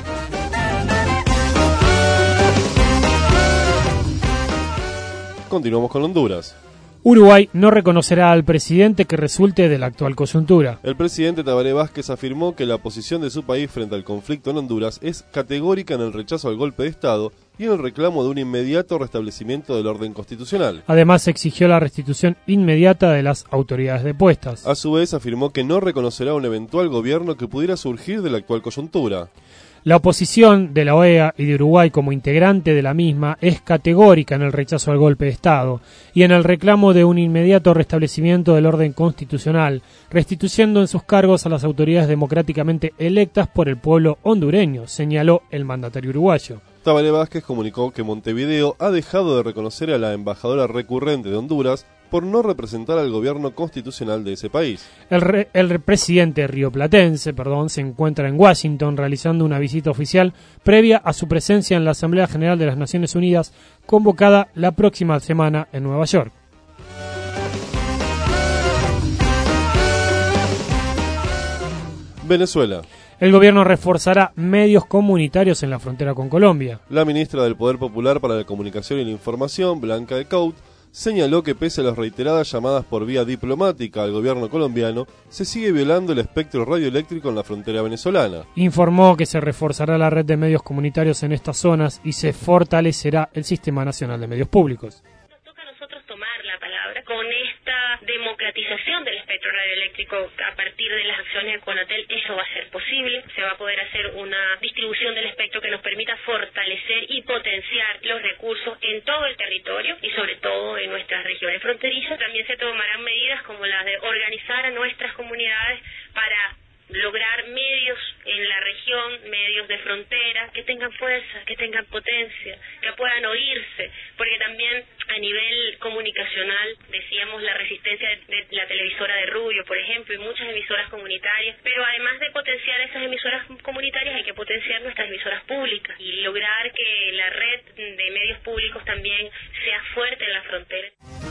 Continuamos con Honduras. Uruguay no reconocerá al presidente que resulte de la actual coyuntura. El presidente Tabaré Vázquez afirmó que la posición de su país frente al conflicto en Honduras es categórica en el rechazo al golpe de Estado y en el reclamo de un inmediato restablecimiento del orden constitucional. Además, exigió la restitución inmediata de las autoridades depuestas. A su vez, afirmó que no reconocerá un eventual gobierno que pudiera surgir de la actual coyuntura. La oposición de la OEA y de Uruguay como integrante de la misma es categórica en el rechazo al golpe de Estado y en el reclamo de un inmediato restablecimiento del orden constitucional, restituyendo en sus cargos a las autoridades democráticamente electas por el pueblo hondureño, señaló el mandatario uruguayo. Tabaré Vázquez comunicó que Montevideo ha dejado de reconocer a la embajadora recurrente de Honduras por no representar al gobierno constitucional de ese país. El presidente rioplatense, se encuentra en Washington realizando una visita oficial previa a su presencia en la Asamblea General de las Naciones Unidas, convocada la próxima semana en Nueva York. Venezuela. El gobierno reforzará medios comunitarios en la frontera con Colombia. La ministra del Poder Popular para la Comunicación y la Información, Blanca de Couto, señaló que pese a las reiteradas llamadas por vía diplomática al gobierno colombiano, se sigue violando el espectro radioeléctrico en la frontera venezolana. Informó que se reforzará la red de medios comunitarios en estas zonas y se fortalecerá el Sistema Nacional de Medios Públicos. Con esta democratización del espectro radioeléctrico a partir de las acciones de Conatel, eso va a ser posible. Se va a poder hacer una distribución del espectro que nos permita fortalecer y potenciar los recursos en todo el territorio y sobre todo en nuestras regiones fronterizas. También se tomarán medidas como las de organizar a nuestras comunidades para lograr medios en la región, medios de frontera, que tengan fuerza, que tengan potencia, que puedan oírse, porque también a nivel comunicacional, decíamos la resistencia de la televisora de Rubio, por ejemplo, y muchas emisoras comunitarias, pero además de potenciar esas emisoras comunitarias hay que potenciar nuestras emisoras públicas y lograr que la red de medios públicos también sea fuerte en la frontera.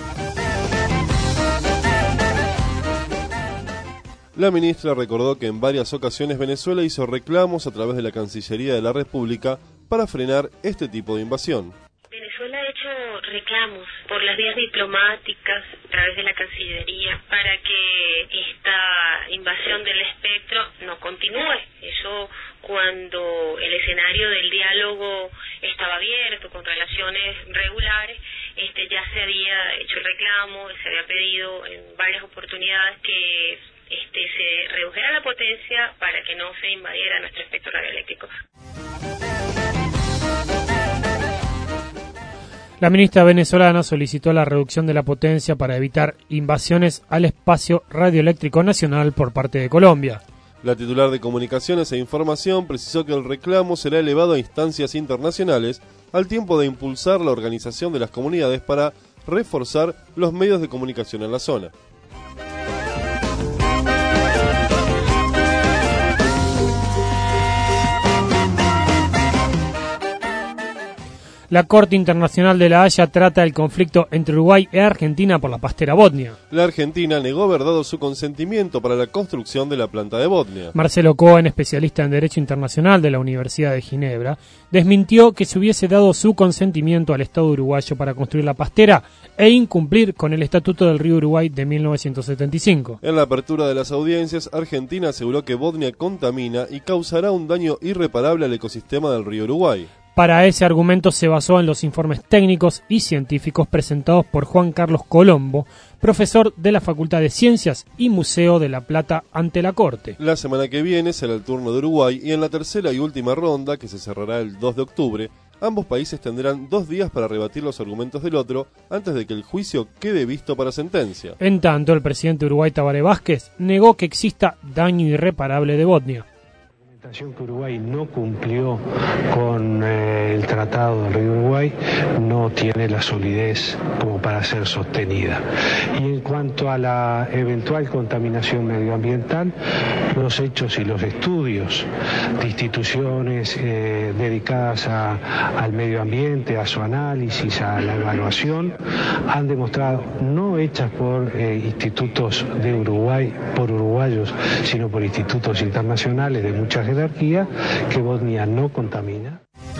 La ministra recordó que en varias ocasiones Venezuela hizo reclamos a través de la Cancillería de la República para frenar este tipo de invasión. Venezuela ha hecho reclamos por las vías diplomáticas a través de la Cancillería para que esta invasión del espectro no continúe. Eso cuando el escenario del diálogo estaba abierto con relaciones regulares, ya se había hecho el reclamo, se había pedido en varias oportunidades que se redujera la potencia para que no se invadiera nuestro espectro radioeléctrico. La ministra venezolana solicitó la reducción de la potencia para evitar invasiones al espacio radioeléctrico nacional por parte de Colombia. La titular de Comunicaciones e Información precisó que el reclamo será elevado a instancias internacionales al tiempo de impulsar la organización de las comunidades para reforzar los medios de comunicación en la zona. La Corte Internacional de La Haya trata el conflicto entre Uruguay y Argentina por la pastera Botnia. La Argentina negó haber dado su consentimiento para la construcción de la planta de Botnia. Marcelo Cohen, especialista en Derecho Internacional de la Universidad de Ginebra, desmintió que se hubiese dado su consentimiento al Estado uruguayo para construir la pastera e incumplir con el Estatuto del Río Uruguay de 1975. En la apertura de las audiencias, Argentina aseguró que Botnia contamina y causará un daño irreparable al ecosistema del Río Uruguay. Para ese argumento se basó en los informes técnicos y científicos presentados por Juan Carlos Colombo, profesor de la Facultad de Ciencias y Museo de La Plata, ante la Corte. La semana que viene será el turno de Uruguay y en la tercera y última ronda, que se cerrará el 2 de octubre, ambos países tendrán 2 días para rebatir los argumentos del otro antes de que el juicio quede visto para sentencia. En tanto, el presidente de Uruguay, Tabaré Vázquez, negó que exista daño irreparable de Botnia. Que Uruguay no cumplió con el Tratado del Río Uruguay no tiene la solidez como para ser sostenida. Y en cuanto a la eventual contaminación medioambiental, los hechos y los estudios de instituciones dedicadas al medio ambiente, a su análisis, a la evaluación, han demostrado, no hechas por institutos de Uruguay, por uruguayos, sino por institutos internacionales de mucha jerarquía, que Botnia no contamina.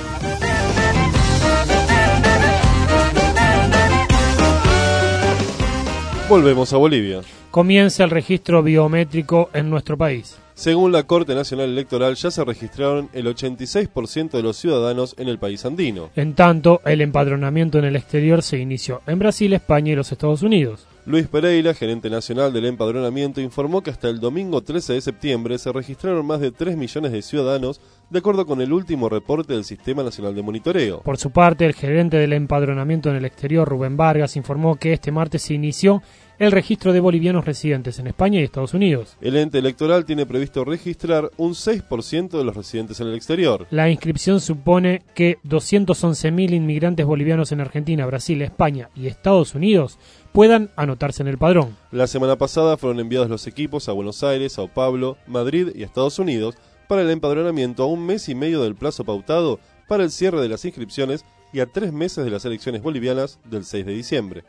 Volvemos a Bolivia. Comienza el registro biométrico en nuestro país. Según la Corte Nacional Electoral, ya se registraron el 86% de los ciudadanos en el país andino. En tanto, el empadronamiento en el exterior se inició en Brasil, España y los Estados Unidos. Luis Pereira, gerente nacional del empadronamiento, informó que hasta el domingo 13 de septiembre se registraron más de 3 millones de ciudadanos, de acuerdo con el último reporte del Sistema Nacional de Monitoreo. Por su parte, el gerente del empadronamiento en el exterior, Rubén Vargas, informó que este martes se inició el registro de bolivianos residentes en España y Estados Unidos. El ente electoral tiene previsto registrar un 6% de los residentes en el exterior. La inscripción supone que 211.000 inmigrantes bolivianos en Argentina, Brasil, España y Estados Unidos puedan anotarse en el padrón. La semana pasada fueron enviados los equipos a Buenos Aires, Sao Paulo, Madrid y Estados Unidos para el empadronamiento a 1 mes y medio del plazo pautado para el cierre de las inscripciones y a 3 meses de las elecciones bolivianas del 6 de diciembre.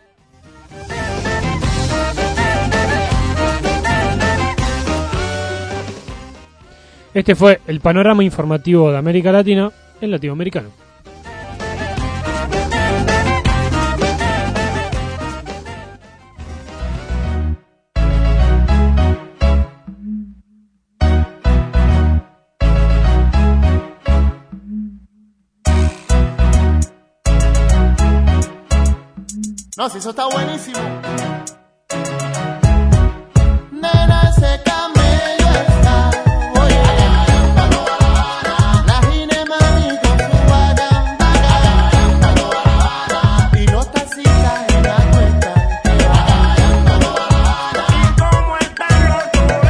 Este fue el panorama informativo de América Latina en latinoamericano. No, si eso está buenísimo. Nena, ese camello está. Oye, la gine mami con su guayamba. Y los taxistas en la cuesta. ¿Y cómo están los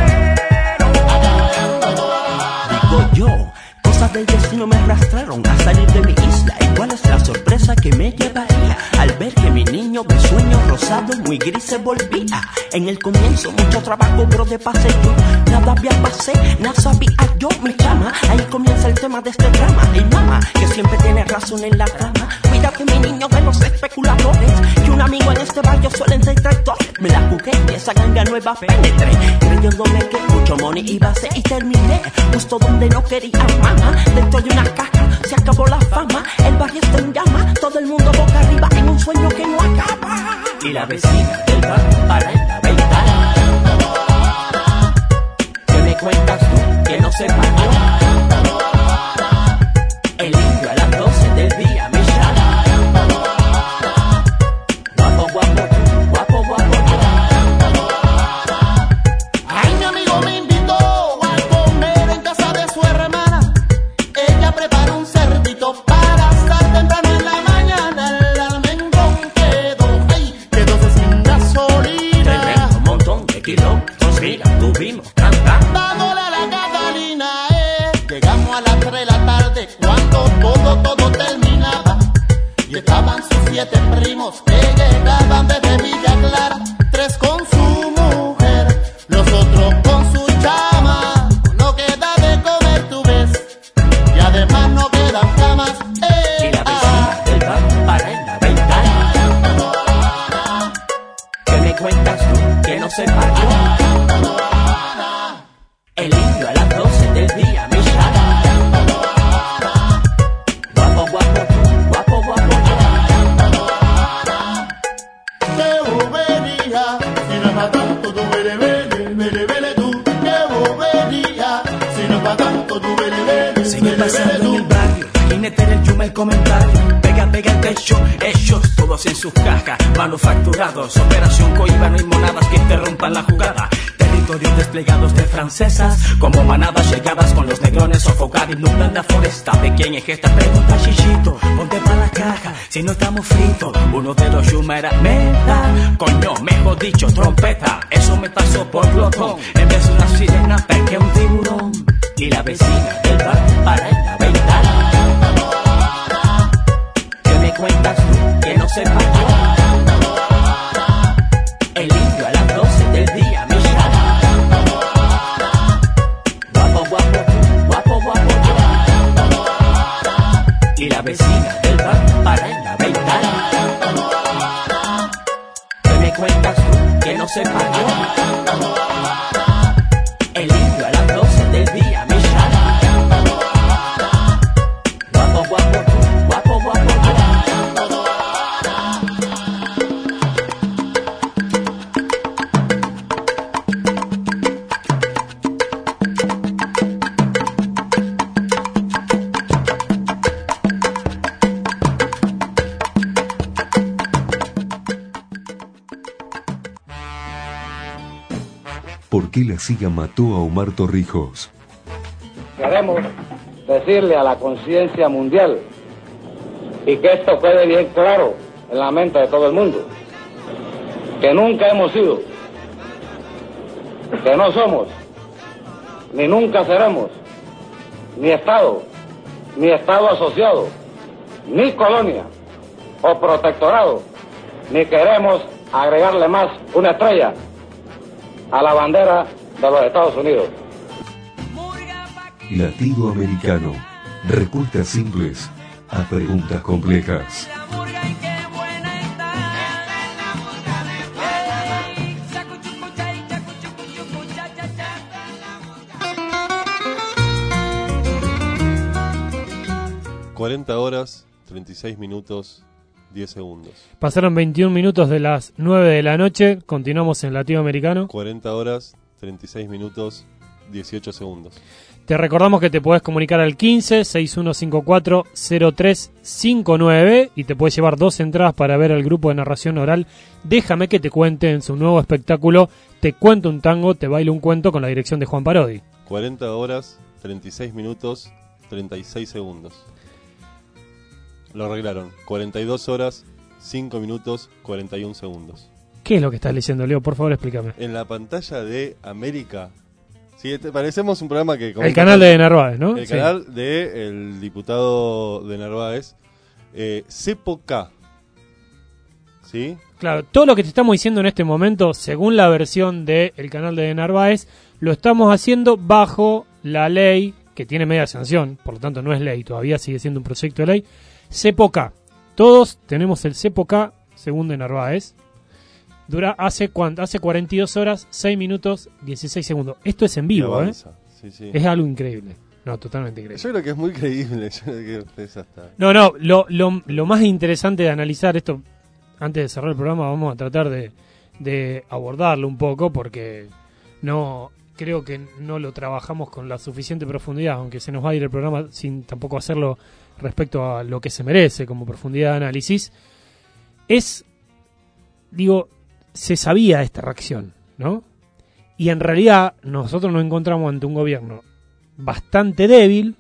toreros? Digo yo, cosas del destino me arrastraron a salir de mi isla. ¿Y cuál es la sorpresa que me llevaría al ver que mi niño de sueño rosado muy gris se volvía? En el comienzo mucho trabajo, pero de pase yo nada había pasé, nada sabía yo, mi chama. Ahí comienza el tema de este drama. Y mamá, que siempre tiene razón en la trama, cuídate mi niño de los especuladores, que un amigo en este barrio suelen ser traidores. Me la jugué y esa ganga nueva penetré, creyéndome que mucho money iba a ser, y terminé justo donde no quería, mamá. Dentro de una caja se acabó la fama, el barrio está en llama, todo el mundo boca arriba en un sueño que no acaba. Y la vecina del bar para en la ventana. ¿Qué me cuentas tú que no sepa yo? El indio a las 12 del día me llama. Guapo, guapo, guapo, guapo. Ay, mi amigo me invitó a comer en casa de su hermana. Ella preparó un cerdito para estar temprano en la mañana. El almendrón quedó sin gasolina. Tremendo montón de kilómetros, mira, tuvimos cantando. Dándole a la Catalina, llegamos a las 3 de la tarde cuando todo terminaba. Y estaban sus 7 primos que llegaban desde Villa Clara. 3 con su mujer, los otros con su chama. No queda de comer, tú ves, y además no quedan camas. Y la vecina del bar para en la ventana. ¿Qué me cuentas tú que no sepa yo? El indio a las 12 del día me llama. Guapo, guapo, guapo, guapo. ¡Qué bobería! Si no es pa' tanto, tú vele, tú. ¡Qué bobería! Si no es pa' tanto, tú vele, Sigue pasando en el barrio, imagínate en el Yuma el comentario. Pega el techo, hechos todos en sus cajas, manufacturados. Operación Coiba, no hay monadas que interrumpan la jugada. territorios desplegados de francesas, como manadas llegadas con los negrones, sofocar inundar la foresta. ¿De quién es esta pregunta, chichito? Ponte pa' la caja, si no estamos fritos. Uno de los Yumera meta, coño, mejor dicho, trompeta. Eso me pasó por glotón, en vez de una sirena pesqué un tiburón. Y la vecina del bar para en la ventana. ¿Qué me cuentas tú que no sepa yo? El indio a las 12 del día me llama. Guapo, guapo, guapo, guapo yo. Y la vecina del bar para en la ventana. ¿Qué me cuentas tú que no sepa yo? El indio a las 12 del día me llama. Guapo, guapo, guapo, guapo yo. ¿Por qué la CIA mató a Omar Torrijos? Queremos decirle a la conciencia mundial y que esto quede bien claro en la mente de todo el mundo, que nunca hemos sido, que no somos, ni nunca seremos, ni Estado asociado, ni colonia o protectorado, ni queremos agregarle más una estrella a la bandera de los Estados Unidos. Latido Americano. Respuestas simples a preguntas complejas. 40 horas, 36 minutos, 10 segundos. Pasaron 21 minutos de las 9 de la noche. Continuamos en Latido Americano. 40 horas, 36 minutos, 18 segundos. Te recordamos que te podés comunicar al 15-6154-0359 y te puedes llevar 2 entradas para ver al grupo de narración oral Déjame que te cuente en su nuevo espectáculo Te cuento un tango, te bailo un cuento, con la dirección de Juan Parodi. 40 horas, 36 minutos, 36 segundos. Lo arreglaron. 42 horas, 5 minutos, 41 segundos. ¿Qué es lo que estás leyendo, Leo? Por favor, explícame. En la pantalla de América... Sí, parecemos un programa que... El canal de Narváez, ¿no? El Sí. canal del diputado de Narváez, Cepo K. ¿Sí? Claro, todo lo que te estamos diciendo en este momento, según la versión del canal de Narváez, lo estamos haciendo bajo la ley, que tiene media sanción, por lo tanto no es ley, todavía sigue siendo un proyecto de ley, Cepo K. Todos tenemos el Cepo K, según de Narváez. Dura hace 42 horas, 6 minutos, 16 segundos. Esto es en vivo, ¿eh? Sí, sí. Es algo increíble. No, totalmente increíble. Yo creo que es muy creíble. Yo creo que es hasta... No, lo más interesante de analizar esto, antes de cerrar el programa, vamos a tratar de abordarlo un poco, porque no creo que no lo trabajamos con la suficiente profundidad, aunque se nos va a ir el programa sin tampoco hacerlo respecto a lo que se merece como profundidad de análisis. Se sabía esta reacción, ¿no? Y en realidad nosotros nos encontramos ante un gobierno bastante débil,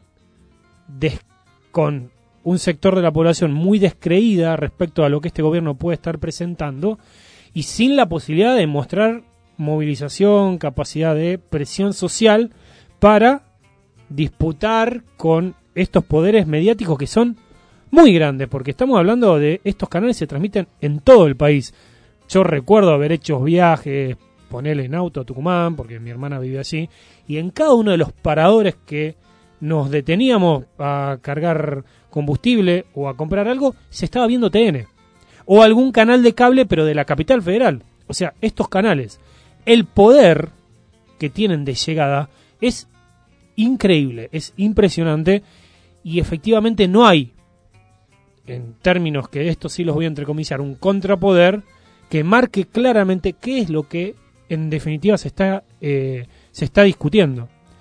con un sector de la población muy descreída respecto a lo que este gobierno puede estar presentando, y sin la posibilidad de mostrar movilización, capacidad de presión social para disputar con estos poderes mediáticos que son muy grandes, porque estamos hablando de estos canales que se transmiten en todo el país. Yo recuerdo haber hecho viajes, ponerle en auto a Tucumán, porque mi hermana vive allí, y en cada uno de los paradores que nos deteníamos a cargar combustible o a comprar algo, se estaba viendo TN. O algún canal de cable, pero de la capital federal. O sea, estos canales, el poder que tienen de llegada es increíble, es impresionante, y efectivamente no hay, en términos que esto sí los voy a entrecomillar, un contrapoder que marque claramente qué es lo que en definitiva se está discutiendo.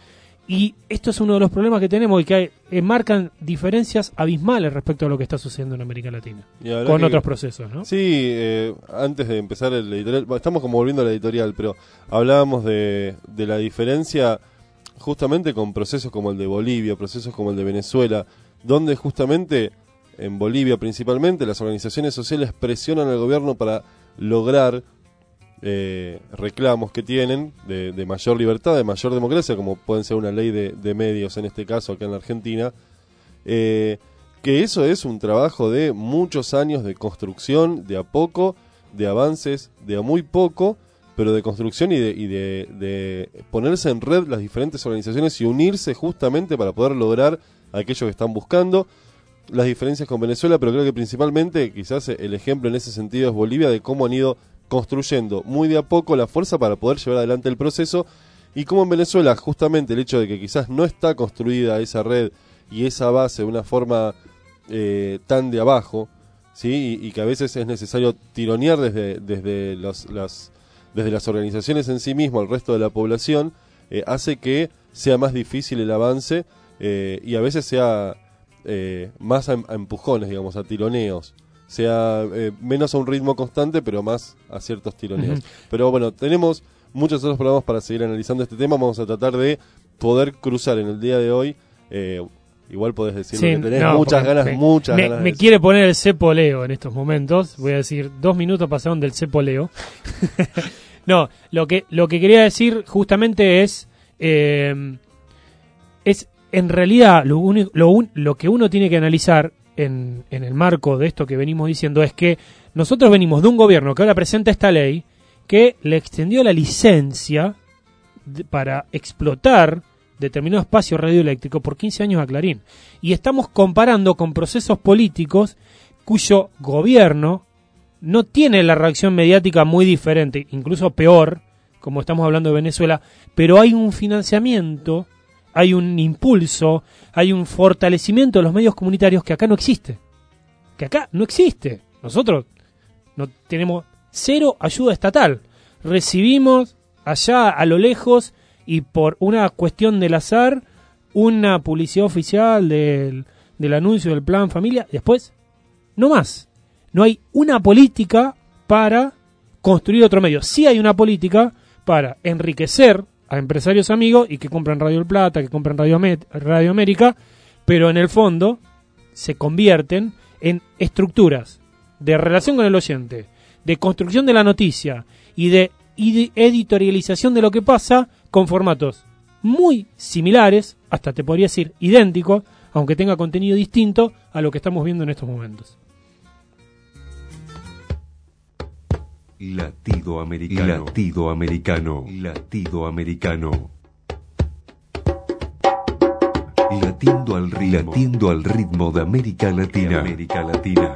Y esto es uno de los problemas que tenemos y que marcan diferencias abismales respecto a lo que está sucediendo en América Latina, con otros procesos, ¿no? Sí, antes de empezar el editorial, estamos como volviendo al editorial, pero hablábamos de la diferencia justamente con procesos como el de Bolivia, procesos como el de Venezuela, donde justamente en Bolivia principalmente las organizaciones sociales presionan al gobierno para lograr reclamos que tienen de mayor libertad, de mayor democracia, como pueden ser una ley de medios en este caso acá en la Argentina, que eso es un trabajo de muchos años de construcción, de a poco, de avances, de a muy poco, pero de construcción y de ponerse en red las diferentes organizaciones y unirse justamente para poder lograr aquello que están buscando. Las diferencias con Venezuela, pero creo que principalmente quizás el ejemplo en ese sentido es Bolivia, de cómo han ido construyendo muy de a poco la fuerza para poder llevar adelante el proceso, y como en Venezuela justamente el hecho de que quizás no está construida esa red y esa base de una forma tan de abajo, ¿sí? Y que a veces es necesario tironear desde las organizaciones en sí mismo al resto de la población, hace que sea más difícil el avance y a veces sea más a empujones, digamos, a tironeos. Sea menos a un ritmo constante, pero más a ciertos tironeos. Pero bueno, tenemos muchos otros programas para seguir analizando este tema. Vamos a tratar de poder cruzar en el día de hoy. Igual podés decir que tenés muchas ganas. Me quiere poner el cepoleo en estos momentos. Voy a decir, 2 minutos pasaron del cepoleo. No, lo que quería decir justamente es en realidad lo que uno tiene que analizar en el marco de esto que venimos diciendo es que nosotros venimos de un gobierno que ahora presenta esta ley que le extendió la licencia para explotar determinado espacio radioeléctrico por 15 años a Clarín. Y estamos comparando con procesos políticos cuyo gobierno no tiene la reacción mediática muy diferente, incluso peor, como estamos hablando de Venezuela, pero hay un financiamiento, hay un impulso, hay un fortalecimiento de los medios comunitarios que acá no existe. Nosotros no tenemos cero ayuda estatal. Recibimos allá a lo lejos y por una cuestión del azar una publicidad oficial del anuncio del Plan Familia. Después, no más. No hay una política para construir otro medio. Sí hay una política para enriquecer a empresarios amigos y que compran Radio El Plata, que compran Radio América, pero en el fondo se convierten en estructuras de relación con el oyente, de construcción de la noticia y de editorialización de lo que pasa con formatos muy similares, hasta te podría decir idénticos, aunque tenga contenido distinto a lo que estamos viendo en estos momentos. Latido americano. Latido americano. Latido americano. Latiendo al ritmo de América Latina. América Latina.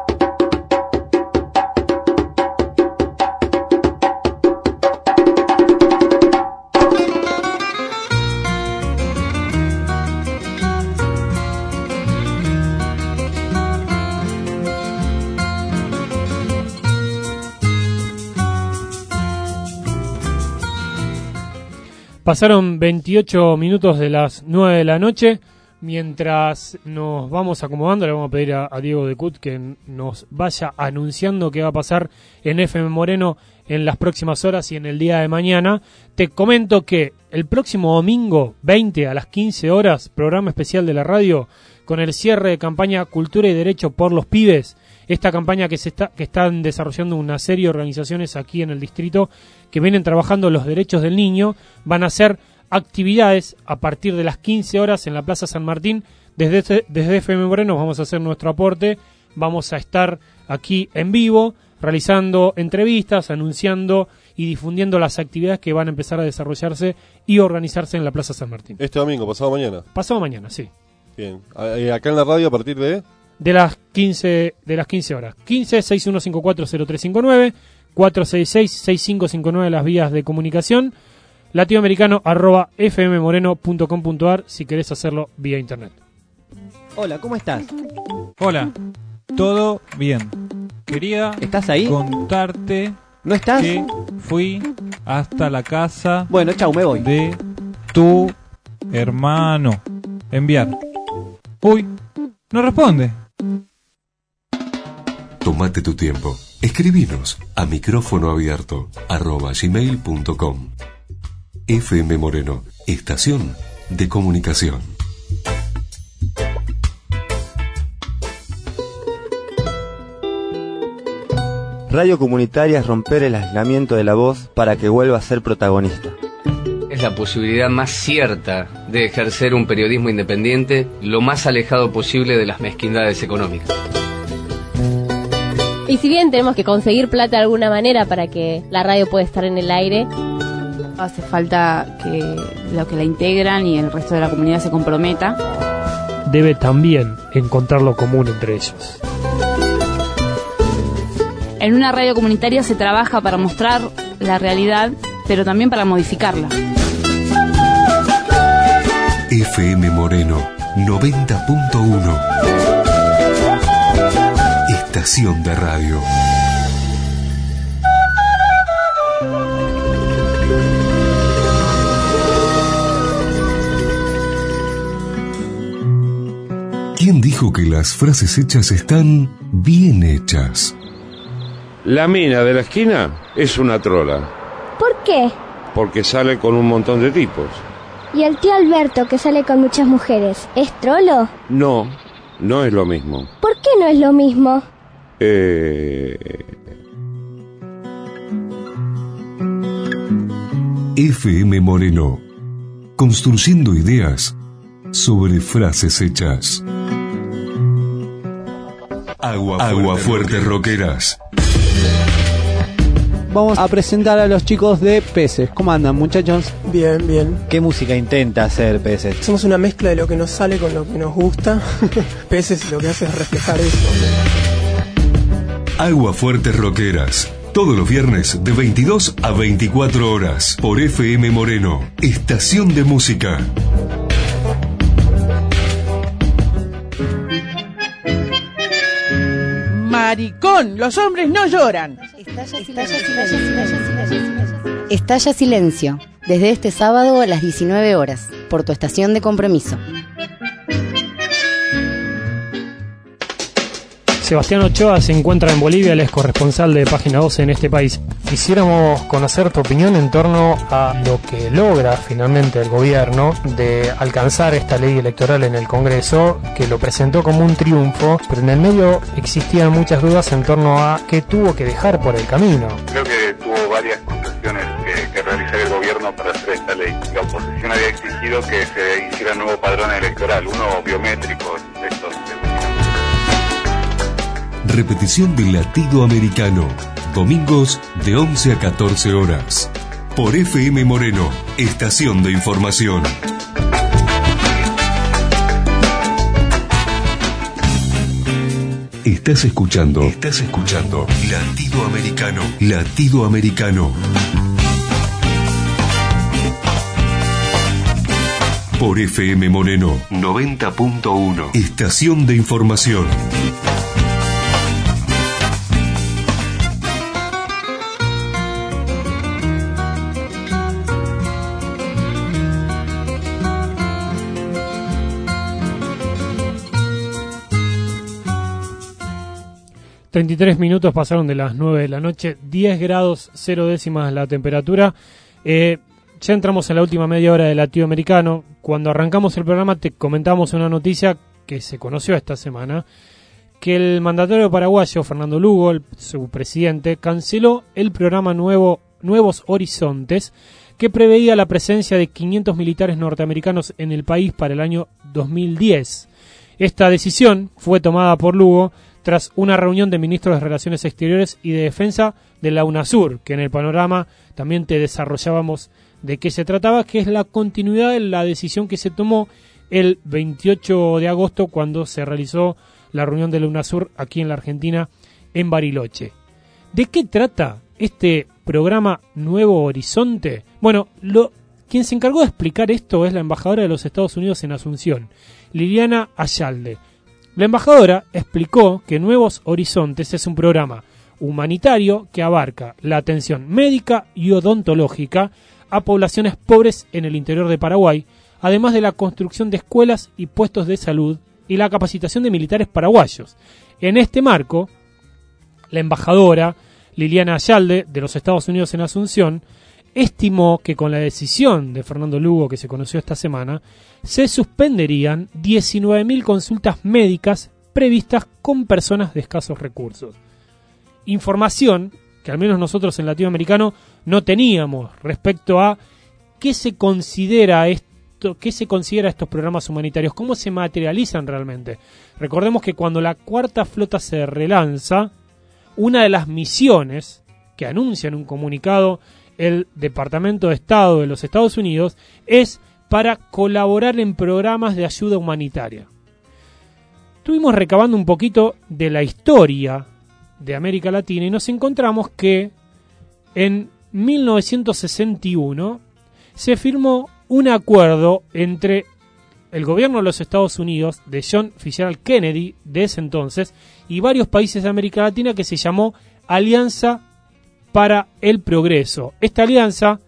Pasaron 28 minutos de las 9 de la noche. Mientras nos vamos acomodando, le vamos a pedir a Diego de Cut que nos vaya anunciando qué va a pasar en FM Moreno en las próximas horas y en el día de mañana. Te comento que el próximo domingo 20 a las 15 horas, programa especial de la radio con el cierre de campaña Cultura y Derecho por los Pibes. Esta campaña que están desarrollando una serie de organizaciones aquí en el distrito que vienen trabajando los derechos del niño. Van a hacer actividades a partir de las 15 horas en la Plaza San Martín. Desde FM Moreno vamos a hacer nuestro aporte. Vamos a estar aquí en vivo realizando entrevistas, anunciando y difundiendo las actividades que van a empezar a desarrollarse y organizarse en la Plaza San Martín. Este domingo, pasado mañana. Pasado mañana, sí. Bien. Acá en la radio a partir de... De las 15 horas. 15-6154-0359, 466-6559 las vías de comunicación, latinoamericano@fmmoreno.com.ar si querés hacerlo vía internet. Hola, ¿cómo estás? Hola, todo bien. Quería ¿Estás ahí? Contarte ¿No estás? que fui hasta la casa. Bueno, chau, me voy. De tu Hermano. Enviar. Uy, no responde. Tómate tu tiempo. Escribinos a micrófonoabierto@gmail.com. FM Moreno, estación de comunicación. Radio comunitaria es romper el aislamiento de la voz para que vuelva a ser protagonista. Es la posibilidad más cierta de ejercer un periodismo independiente lo más alejado posible de las mezquindades económicas. Y si bien tenemos que conseguir plata de alguna manera para que la radio pueda estar en el aire, hace falta que los que la integran y el resto de la comunidad se comprometa. Debe también encontrar lo común entre ellos. En una radio comunitaria se trabaja para mostrar la realidad, pero también para modificarla. FM Moreno 90.1. Estación de radio. ¿Quién dijo que las frases hechas están bien hechas? La mina de la esquina es una trola. ¿Por qué? Porque sale con un montón de tipos. ¿Y el tío Alberto, que sale con muchas mujeres, es trolo? No, no es lo mismo. ¿Por qué no es lo mismo? FM Moreno, construyendo ideas sobre frases hechas. Agua fuerte rockeras. Vamos a presentar a los chicos de Peces. ¿Cómo andan, muchachos? Bien, bien. ¿Qué música intenta hacer Peces? Somos una mezcla de lo que nos sale con lo que nos gusta. Peces lo que hace es reflejar eso. Agua fuerte rockeras. Todos los viernes de 22 a 24 horas por FM Moreno, estación de música. Maricón, los hombres no lloran. Estalla Silencio, desde este sábado a las 19 horas, por tu estación de compromiso. Sebastián Ochoa se encuentra en Bolivia, él es corresponsal de Página 12 en este país. Quisiéramos conocer tu opinión en torno a lo que logra finalmente el gobierno de alcanzar esta ley electoral en el Congreso, que lo presentó como un triunfo, pero en el medio existían muchas dudas en torno a qué tuvo que dejar por el camino. Creo que tuvo varias concesiones que realizar el gobierno para hacer esta ley. La oposición había exigido que se hiciera un nuevo padrón electoral, uno biométrico, estos. Repetición del Latido Americano, domingos de 11 a 14 horas. Por FM Moreno, estación de información. Estás escuchando Latido Americano. Latido Americano. Por FM Moreno 90.1, estación de información. ...33 pasaron de las 9 de la noche... ...10 grados 0 décimas la temperatura... Ya entramos en la última media hora del Latido Americano. Cuando arrancamos el programa te comentamos una noticia... ...que se conoció esta semana... ...que el mandatario paraguayo Fernando Lugo, su presidente... ...canceló el programa Nuevos Horizontes... ...que preveía la presencia de 500 militares norteamericanos en el país... ...para el año 2010. Esta decisión fue tomada por Lugo... tras una reunión de ministros de Relaciones Exteriores y de Defensa de la UNASUR, que en el panorama también te desarrollábamos de qué se trataba, que es la continuidad de la decisión que se tomó el 28 de agosto cuando se realizó la reunión de la UNASUR aquí en la Argentina, en Bariloche. ¿De qué trata este programa Nuevo Horizonte? Bueno, quien se encargó de explicar esto es la embajadora de los Estados Unidos en Asunción, Liliana Ayalde. La embajadora explicó que Nuevos Horizontes es un programa humanitario que abarca la atención médica y odontológica a poblaciones pobres en el interior de Paraguay, además de la construcción de escuelas y puestos de salud y la capacitación de militares paraguayos. En este marco, la embajadora Liliana Ayalde, de los Estados Unidos en Asunción, estimó que con la decisión de Fernando Lugo, que se conoció esta semana, se suspenderían 19.000 consultas médicas previstas con personas de escasos recursos. Información que al menos nosotros en Latinoamericano no teníamos respecto a qué se considera estos programas humanitarios, cómo se materializan realmente. Recordemos que cuando la Cuarta Flota se relanza, una de las misiones que anuncia en un comunicado el Departamento de Estado de los Estados Unidos es para colaborar en programas de ayuda humanitaria. Estuvimos recabando un poquito de la historia de América Latina y nos encontramos que en 1961 se firmó un acuerdo entre el gobierno de los Estados Unidos, de John Fitzgerald Kennedy, de ese entonces, y varios países de América Latina, que se llamó Alianza para el Progreso. Esta alianza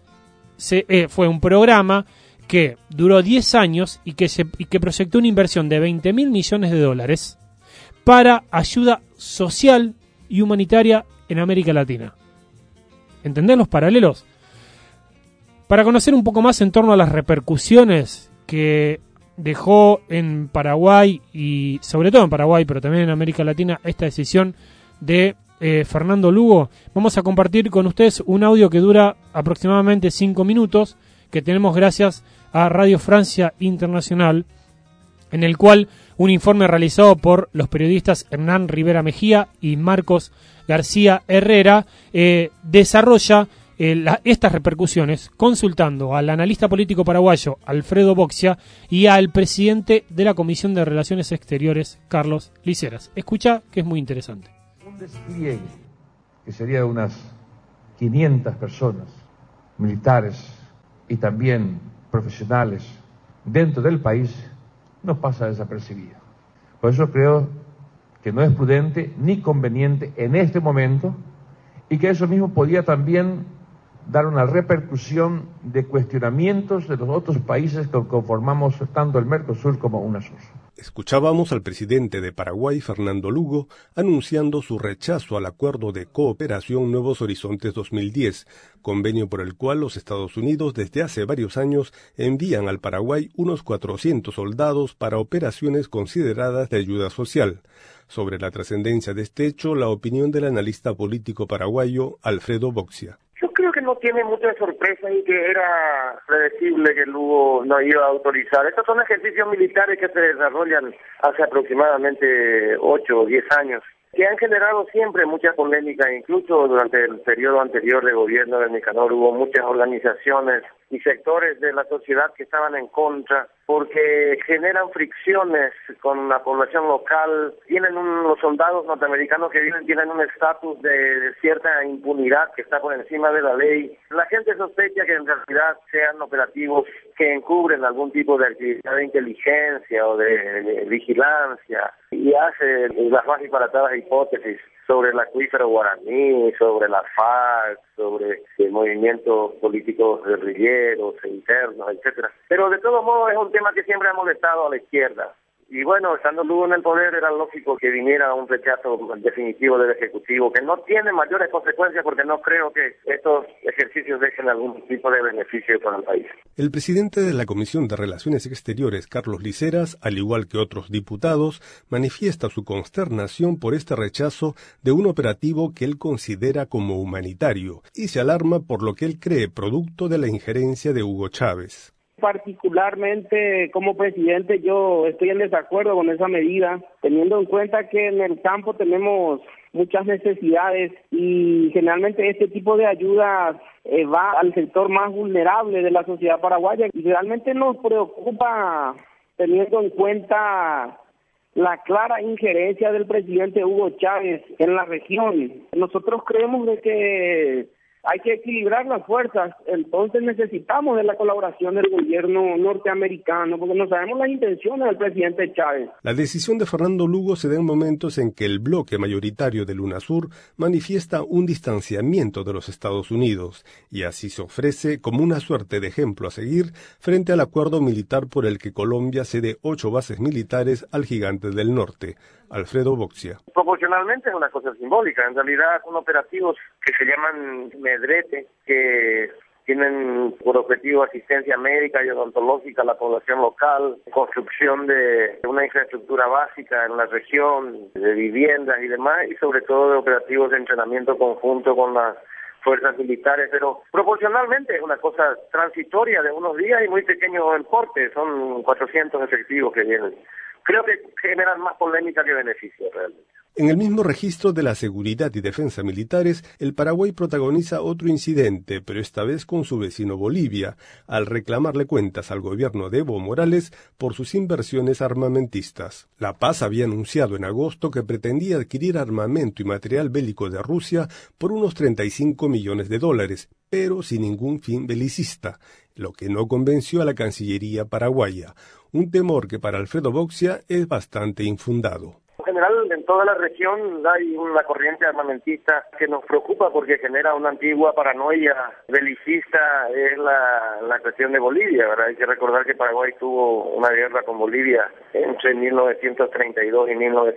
fue un programa que duró 10 años y que proyectó una inversión de $20.000 millones para ayuda social y humanitaria en América Latina. ¿Entendés los paralelos? Para conocer un poco más en torno a las repercusiones que dejó en Paraguay, y sobre todo en Paraguay, pero también en América Latina, esta decisión de Fernando Lugo, vamos a compartir con ustedes un audio que dura aproximadamente 5 minutos, que tenemos gracias a Radio Francia Internacional, en el cual un informe realizado por los periodistas Hernán Rivera Mejía y Marcos García Herrera desarrolla estas repercusiones consultando al analista político paraguayo Alfredo Boxia y al presidente de la Comisión de Relaciones Exteriores, Carlos Liceras. Escucha, que es muy interesante. Un despliegue que sería de unas 500 personas, militares y también profesionales dentro del país, no pasa desapercibido. Por eso creo que no es prudente ni conveniente en este momento, y que eso mismo podría también dar una repercusión de cuestionamientos de los otros países que conformamos tanto el Mercosur como UNASUR. Escuchábamos al presidente de Paraguay, Fernando Lugo, anunciando su rechazo al Acuerdo de Cooperación Nuevos Horizontes 2010, convenio por el cual los Estados Unidos desde hace varios años envían al Paraguay unos 400 soldados para operaciones consideradas de ayuda social. Sobre la trascendencia de este hecho, la opinión del analista político paraguayo Alfredo Boxia. Yo creo que no tiene mucha sorpresa y que era predecible que Lugo no iba a autorizar. Estos son ejercicios militares que se desarrollan hace aproximadamente 8 o 10 años, que han generado siempre mucha polémica. Incluso durante el periodo anterior de gobierno de Nicanor hubo muchas organizaciones y sectores de la sociedad que estaban en contra, porque generan fricciones con la población local. Los soldados norteamericanos que viven tienen un estatus de cierta impunidad que está por encima de la ley. La gente sospecha que en realidad sean operativos que encubren algún tipo de actividad de inteligencia o de vigilancia, y hace las más disparatadas hipótesis sobre el acuífero guaraní, sobre la FARC, sobre el movimiento político guerrilleros internos, etcétera. Pero de todos modos es un tema que siempre ha molestado a la izquierda. Y bueno, estando Lugo en el poder, era lógico que viniera un rechazo definitivo del Ejecutivo, que no tiene mayores consecuencias porque no creo que estos ejercicios dejen algún tipo de beneficio para el país. El presidente de la Comisión de Relaciones Exteriores, Carlos Liceras, al igual que otros diputados, manifiesta su consternación por este rechazo de un operativo que él considera como humanitario y se alarma por lo que él cree producto de la injerencia de Hugo Chávez. Particularmente como presidente yo estoy en desacuerdo con esa medida, teniendo en cuenta que en el campo tenemos muchas necesidades y generalmente este tipo de ayuda va al sector más vulnerable de la sociedad paraguaya, y realmente nos preocupa teniendo en cuenta la clara injerencia del presidente Hugo Chávez en la región. Nosotros creemos de que hay que equilibrar las fuerzas, entonces necesitamos de la colaboración del gobierno norteamericano, porque no sabemos las intenciones del presidente Chávez. La decisión de Fernando Lugo se da en momentos en que el bloque mayoritario del UNASUR manifiesta un distanciamiento de los Estados Unidos, y así se ofrece como una suerte de ejemplo a seguir frente al acuerdo militar por el que Colombia cede 8 bases militares al gigante del norte. Alfredo Boxia. Proporcionalmente es una cosa simbólica, en realidad son operativos que se llaman Medrete, que tienen por objetivo asistencia médica y odontológica a la población local, construcción de una infraestructura básica en la región, de viviendas y demás, y sobre todo de operativos de entrenamiento conjunto con las fuerzas militares, pero proporcionalmente es una cosa transitoria de unos días y muy pequeño en porte, son 400 efectivos que vienen. Creo que generan más polémica que beneficio realmente. En el mismo registro de la seguridad y defensa militares, el Paraguay protagoniza otro incidente, pero esta vez con su vecino Bolivia, al reclamarle cuentas al gobierno de Evo Morales por sus inversiones armamentistas. La Paz había anunciado en agosto que pretendía adquirir armamento y material bélico de Rusia por unos $35 millones, pero sin ningún fin belicista, lo que no convenció a la Cancillería paraguaya, un temor que para Alfredo Boxia es bastante infundado. En general, en toda la región hay una corriente armamentista que nos preocupa porque genera una antigua paranoia belicista, es la cuestión de Bolivia, ¿verdad? Hay que recordar que Paraguay tuvo una guerra con Bolivia entre 1932 y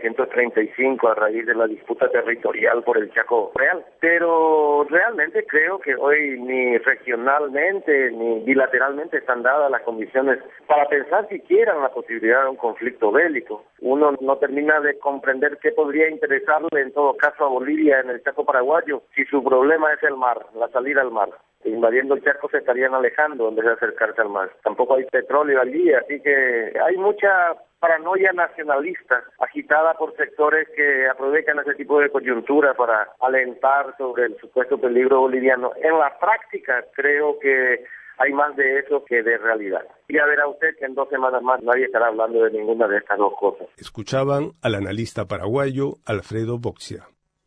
1935 a raíz de la disputa territorial por el Chaco Real. Pero realmente creo que hoy ni regionalmente ni bilateralmente están dadas las condiciones para pensar siquiera en la posibilidad de un conflicto bélico. Uno no termina de comprender qué podría interesarle en todo caso a Bolivia en el Chaco paraguayo si su problema es el mar, la salida al mar. Invadiendo el Chaco se estarían alejando en vez de acercarse al mar. Tampoco hay petróleo allí, así que hay mucha paranoia nacionalista agitada por sectores que aprovechan ese tipo de coyuntura para alentar sobre el supuesto peligro boliviano. En la práctica creo que hay más de eso que de realidad. Ya verá usted que en 2 semanas más nadie estará hablando de ninguna de estas dos cosas. Escuchaban al analista paraguayo Alfredo Boxia.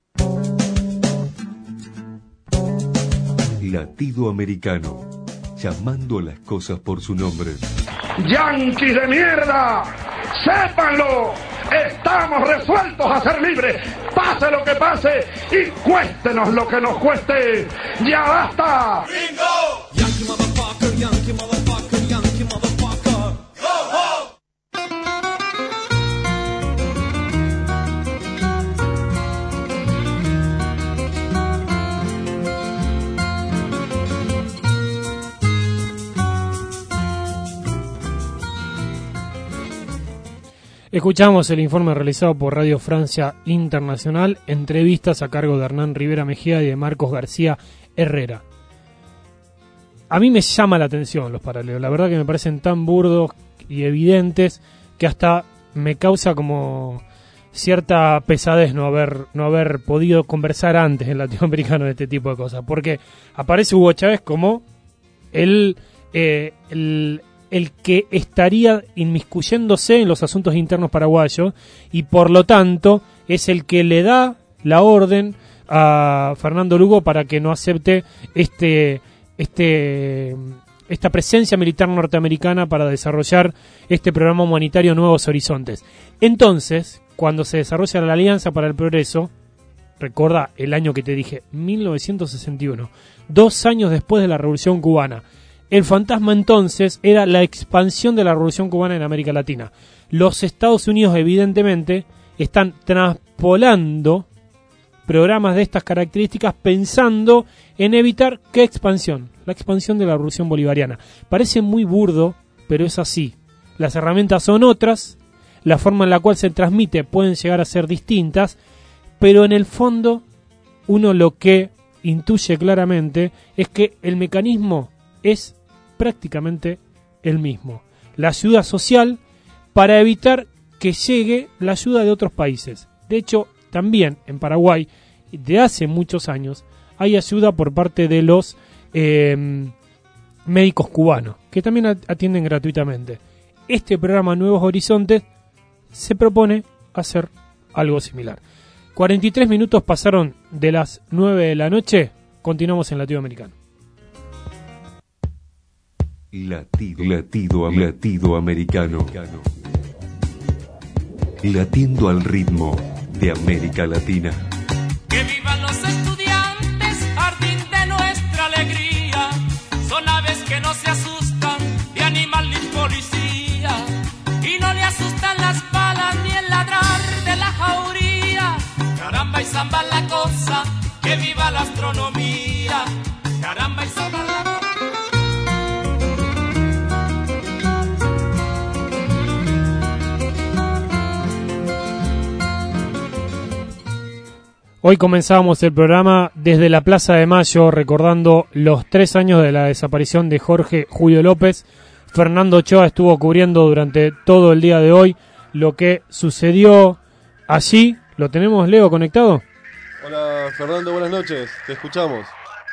Latido americano, llamando a las cosas por su nombre. ¡Yanquis de mierda! ¡Sépanlo! ¡Estamos resueltos a ser libres! ¡Pase lo que pase! ¡Y cuéstenos lo que nos cueste! ¡Ya basta! ¡Bingo! Yankee motherfucker, Yankee motherfucker, Yankee motherfucker. ¡Go, go! Escuchamos el informe realizado por Radio Francia Internacional, entrevistas a cargo de Hernán Rivera Mejía y de Marcos García Herrera. A mí me llama la atención los paralelos, la verdad que me parecen tan burdos y evidentes que hasta me causa como cierta pesadez no haber podido conversar antes en latinoamericano de este tipo de cosas, porque aparece Hugo Chávez como el que estaría inmiscuyéndose en los asuntos internos paraguayos y por lo tanto es el que le da la orden a Fernando Lugo para que no acepte esta presencia militar norteamericana para desarrollar este programa humanitario Nuevos Horizontes. Entonces, cuando se desarrolla la Alianza para el Progreso, recuerda el año que te dije, 1961, 2 años después de la Revolución Cubana. El fantasma entonces era la expansión de la Revolución Cubana en América Latina. Los Estados Unidos evidentemente están traspolando programas de estas características pensando en evitar ¿qué expansión? La expansión de la Revolución Bolivariana. Parece muy burdo, pero es así. Las herramientas son otras, la forma en la cual se transmite pueden llegar a ser distintas, pero en el fondo uno lo que intuye claramente es que el mecanismo es prácticamente el mismo. La ayuda social para evitar que llegue la ayuda de otros países. De hecho, también en Paraguay, de hace muchos años, hay ayuda por parte de los médicos cubanos, que también atienden gratuitamente. Este programa Nuevos Horizontes se propone hacer algo similar. 43 minutos pasaron de las 9 de la noche. Continuamos en Latido Americano. Latido americano. Latiendo al ritmo de América Latina. Que vivan los estudiantes, jardín de nuestra alegría. Son aves que no se asustan de animal ni policía. Y no le asustan las balas ni el ladrar de la jauría. Caramba y zamba la cosa, que viva la astronomía. Caramba y zamba la cosa. Hoy comenzamos el programa desde la Plaza de Mayo, recordando los 3 años de la desaparición de Jorge Julio López. Fernando Ochoa estuvo cubriendo durante todo el día de hoy lo que sucedió allí. ¿Lo tenemos, Leo, conectado? Hola, Fernando, buenas noches. Te escuchamos.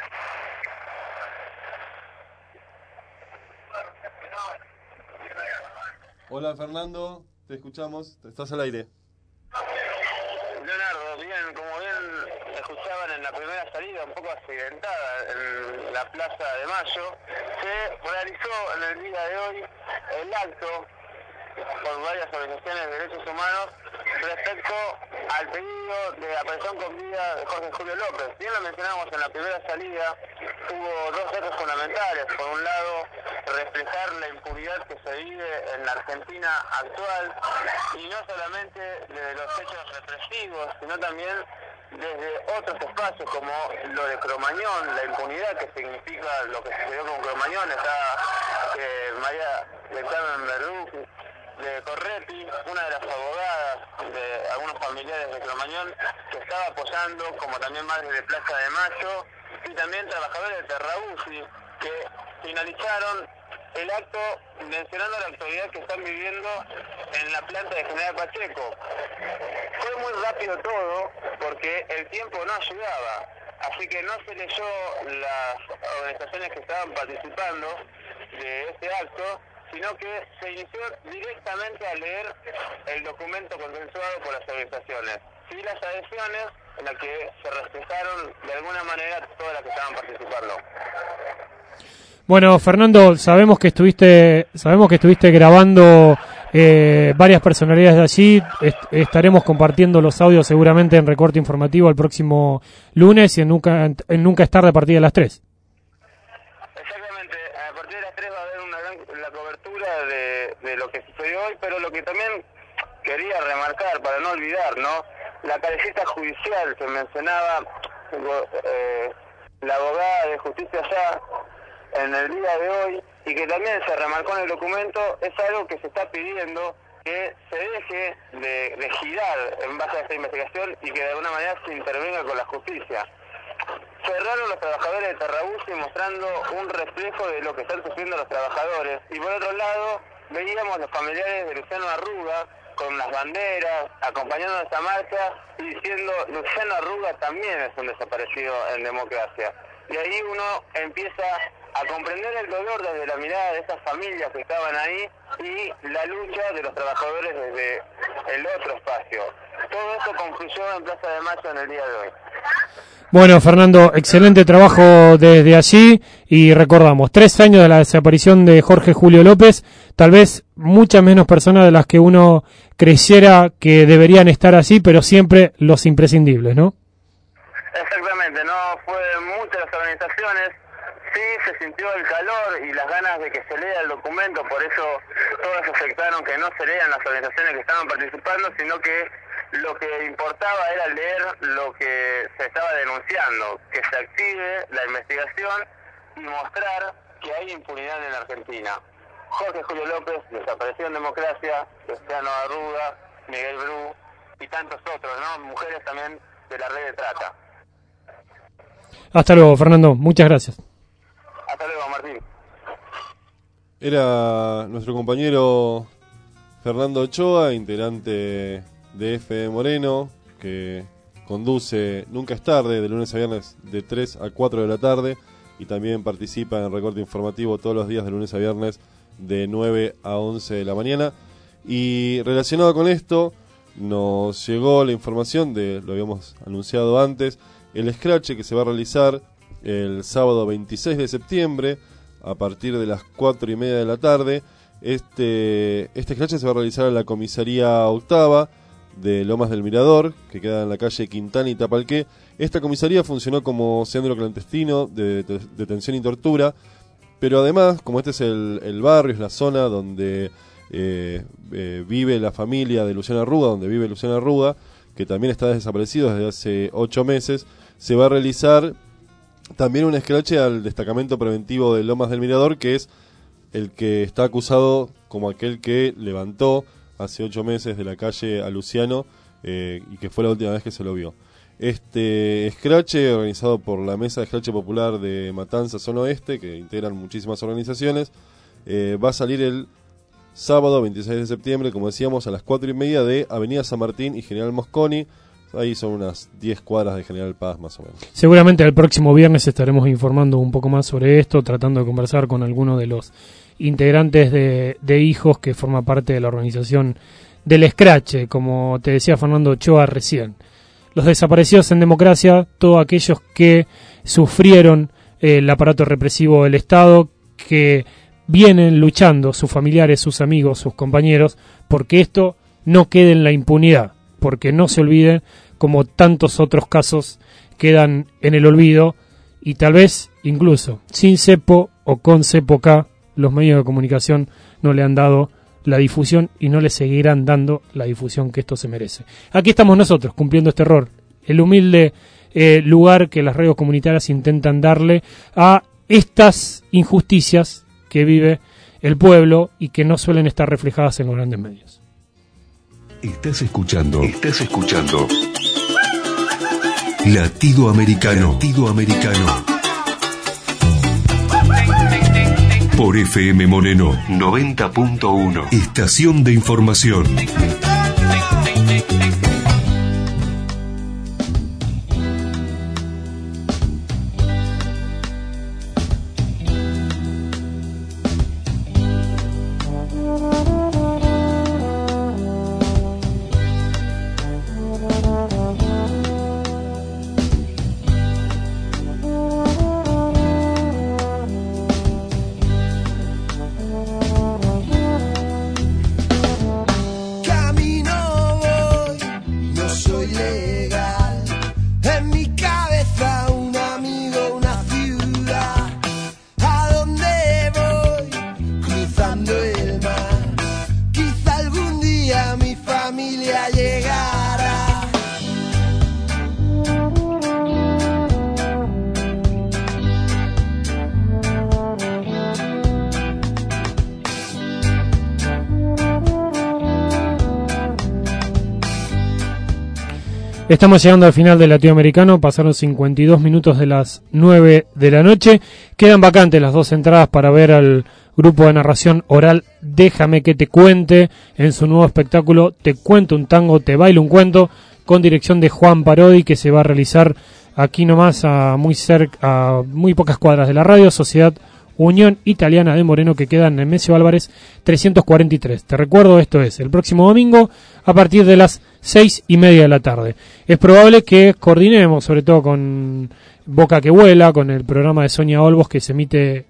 Hola, Fernando, te escuchamos. Estás al aire. Leonardo, bien, como bien escuchaban en la primera salida, un poco accidentada en la Plaza de Mayo, se realizó en el día de hoy el acto por varias organizaciones de derechos humanos respecto al pedido de aparición con vida de Jorge Julio López. Bien lo mencionamos en la primera salida, hubo dos ejes fundamentales. Por un lado, reflejar la impunidad que se vive en la Argentina actual, y no solamente de los hechos represivos, sino también desde otros espacios como lo de Cromañón, la impunidad que significa lo que sucedió con Cromañón. Está María del Carmen Verdú de Correpi, una de las abogadas de algunos familiares de Cromañón, que estaba apoyando, como también madres de Plaza de Mayo, y también trabajadores de Terrabusi, que finalizaron el acto mencionando la actualidad que están viviendo en la planta de General Pacheco. Fue muy rápido todo, porque el tiempo no ayudaba, así que no se leyó las organizaciones que estaban participando de este acto, sino que se inició directamente a leer el documento consensuado por las organizaciones. Sí, las adhesiones en las que se reflejaron de alguna manera todas las que estaban participando. Bueno, Fernando, sabemos que estuviste grabando varias personalidades de allí. Estaremos compartiendo los audios seguramente en Recorte Informativo el próximo lunes y en Nunca es tarde a partir de las 3. De lo que sucedió hoy, pero lo que también quería remarcar, para no olvidar, ¿no? La carecita judicial que mencionaba la abogada de justicia allá en el día de hoy, y que también se remarcó en el documento, es algo que se está pidiendo que se deje de girar en base a esta investigación y que de alguna manera se intervenga con la justicia. Cerraron los trabajadores de Terrabusi mostrando un reflejo de lo que están sufriendo los trabajadores, y por otro lado veíamos los familiares de Luciano Arruga con las banderas acompañando esta marcha y diciendo Luciano Arruga también es un desaparecido en democracia. Y ahí uno empieza a comprender el dolor desde la mirada de esas familias que estaban ahí y la lucha de los trabajadores desde el otro espacio. Todo eso concluyó en Plaza de Mayo en el día de hoy. Bueno, Fernando, excelente trabajo desde allí, y recordamos, 3 años de la desaparición de Jorge Julio López, tal vez muchas menos personas de las que uno creyera que deberían estar así, pero siempre los imprescindibles, ¿no? Exactamente, no fue muchas las organizaciones, sí se sintió el calor y las ganas de que se lea el documento, por eso todos aceptaron que no se lean las organizaciones que estaban participando, sino que lo que importaba era leer lo que se estaba denunciando, que se active la investigación y mostrar que hay impunidad en Argentina. Jorge Julio López desapareció en democracia, Luciano Arruga, Miguel Bru y tantos otros, ¿no? Mujeres también de la red de trata. Hasta luego, Fernando, muchas gracias. Hasta luego, Martín. Era nuestro compañero Fernando Ochoa, integrante de F. Moreno, que conduce Nunca es tarde, de lunes a viernes de 3 a 4 de la tarde, y también participa en Recorte Informativo todos los días de lunes a viernes de 9 a 11 de la mañana. Y relacionado con esto, nos llegó la información lo habíamos anunciado antes, el scratch que se va a realizar el sábado 26 de septiembre, a partir de las 4:30 de la tarde. Este escrache se va a realizar en la comisaría octava de Lomas del Mirador, que queda en la calle Quintana y Tapalqué. Esta comisaría funcionó como centro clandestino de detención y tortura, pero además, como este es el barrio, es la zona donde vive la familia de Luciana Arruga, donde vive Luciana Arruga, que también está desaparecido desde hace 8 meses, se va a realizar también un escrache al destacamento preventivo de Lomas del Mirador, que es el que está acusado como aquel que levantó hace 8 meses de la calle a Luciano, y que fue la última vez que se lo vio. Este escrache, organizado por la Mesa de Escrache Popular de Matanza Zona Oeste, que integran muchísimas organizaciones, va a salir el sábado 26 de septiembre, como decíamos, a las 4:30 de Avenida San Martín y General Mosconi. Ahí son unas 10 cuadras de General Paz, más o menos. Seguramente el próximo viernes estaremos informando un poco más sobre esto, tratando de conversar con algunos de los integrantes de Hijos, que forma parte de la organización del escrache, como te decía Fernando Ochoa recién. Los desaparecidos en democracia, todos aquellos que sufrieron el aparato represivo del Estado, que vienen luchando, sus familiares, sus amigos, sus compañeros, porque esto no quede en la impunidad, porque no se olviden, como tantos otros casos quedan en el olvido, y tal vez incluso sin cepo o con cepo K, los medios de comunicación no le han dado la difusión y no le seguirán dando la difusión que esto se merece. Aquí estamos nosotros cumpliendo este rol, el humilde lugar que las radios comunitarias intentan darle a estas injusticias que vive el pueblo y que no suelen estar reflejadas en los grandes medios. Estás escuchando Latido Americano. Por FM Moreno 90.1. Estación de información. Estamos llegando al final del Latinoamericano, pasaron 52 minutos de las 9 de la noche. Quedan vacantes las 2 entradas para ver al grupo de narración oral Déjame que te cuente en su nuevo espectáculo Te cuento un tango, te bailo un cuento, con dirección de Juan Parodi, que se va a realizar aquí nomás a muy pocas cuadras de la radio, Sociedad Unión Italiana de Moreno, que queda en Nemesio Álvarez 343. Te recuerdo, esto es el próximo domingo a partir de las 6:30 de la tarde. Es probable que coordinemos, sobre todo con Boca que Vuela, con el programa de Sonia Olmos, que se emite